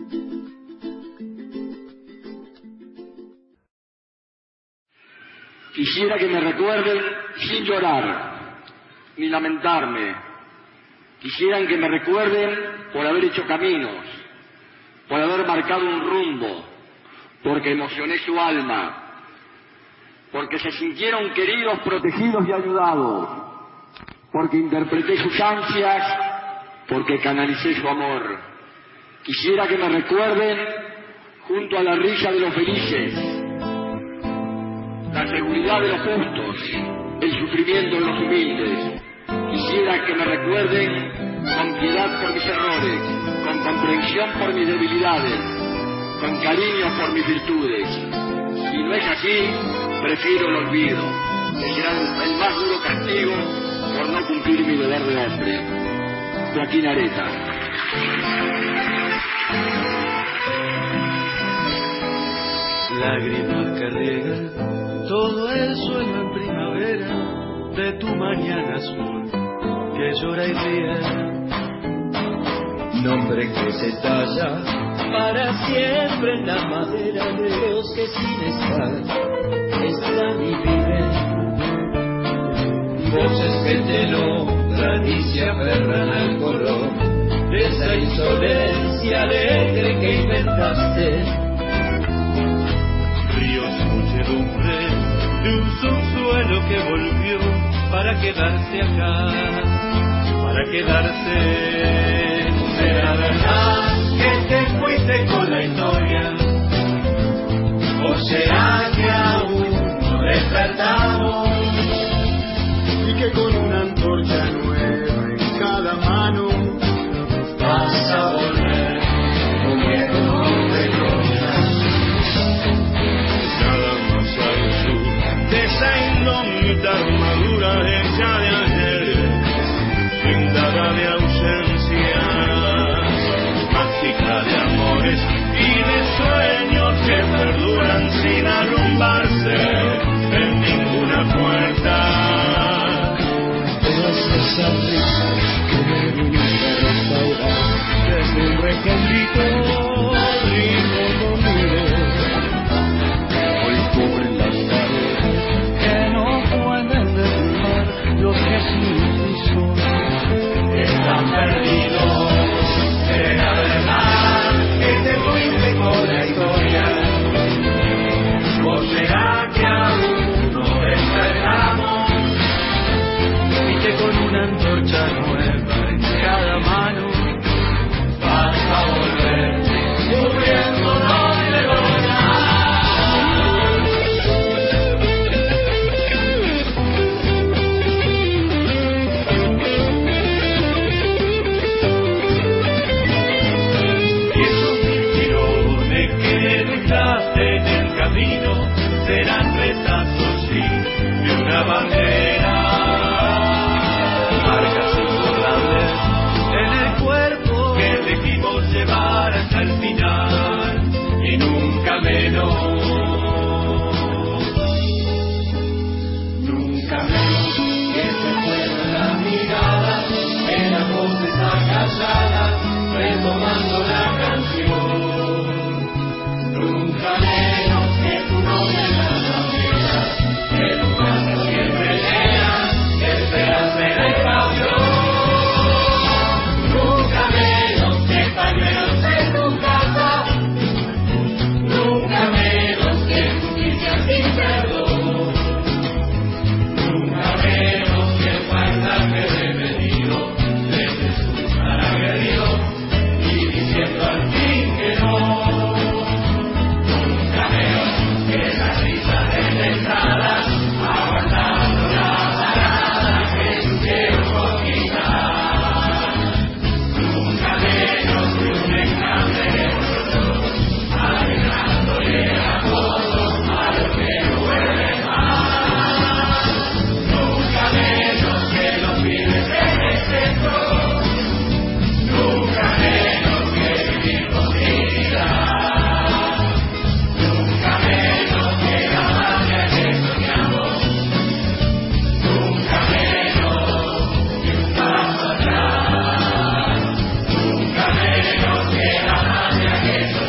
Quisiera que me recuerden sin llorar, ni lamentarme. Quisieran que me recuerden por haber hecho caminos, por haber marcado un rumbo, porque emocioné su alma, porque se sintieron queridos, protegidos y ayudados, porque interpreté sus ansias, porque canalicé su amor. Quisiera que me recuerden junto a la risa de los felices, la seguridad de los justos, el sufrimiento de los humildes. Quisiera que me recuerden con piedad por mis errores, con comprensión por mis debilidades, con cariño por mis virtudes. Si no es así, prefiero el olvido, que será el más duro castigo por no cumplir mi deber de hombre. Joaquín Areta. Lágrimas que riegan todo el suelo en primavera de tu mañana azul que llora y ríe. Nombre que se talla para siempre en la madera de los que sin estar están y viven. Voces que te nombran y se aferran al color de esa insolencia alegre que inventaste. Muchedumbre de un subsuelo que volvió para quedarse acá, para quedarse. ¿Será verdad que te fuiste con la historia? ¿O será que aún no despertamos? Y que con una antorcha nueva en cada mano vas a volver con miedo de gloria. De esa indómita armadura hecha de ayer, pintada de ausencias, mágica de amores y de sueños que perduran sin arrumbarse en ninguna puerta. Esas sonrisas que me viniste a restaurar desde un recóndito ritmo dormido. Hoy cubren las paredes que no pueden derrumbar los que sin ti son están perdidos. Será verdad en el camino serán retazos, sí, de una bandera. Marcas imborrables en el cuerpo que elegimos llevar hasta el final y nunca menos. Nunca menos que se mueva la mirada, que la voz está callada, retomando la canción. Nunca menos que tu nombre en las banderas, que tu casa siempre llena de esperanza y de pasión. Nunca menos que pañuelos en tu casa, nunca menos que justicia sin perdón. Nunca menos que el paisaje devenido desde su lugar agredido y diciendo al fin que no. Nunca menos que la risa desdentada aguantando la parada que yo quiero conquistar. Nunca menos que un enjambre de nosotros agregándole acoso a lo que no vuelve más. Nunca menos que los pibes en exceso, nunca menos que vivir con dignidad, nunca menos que la patria que soñamos, nunca menos que un paso atrás, nunca menos que la patria que soñamos.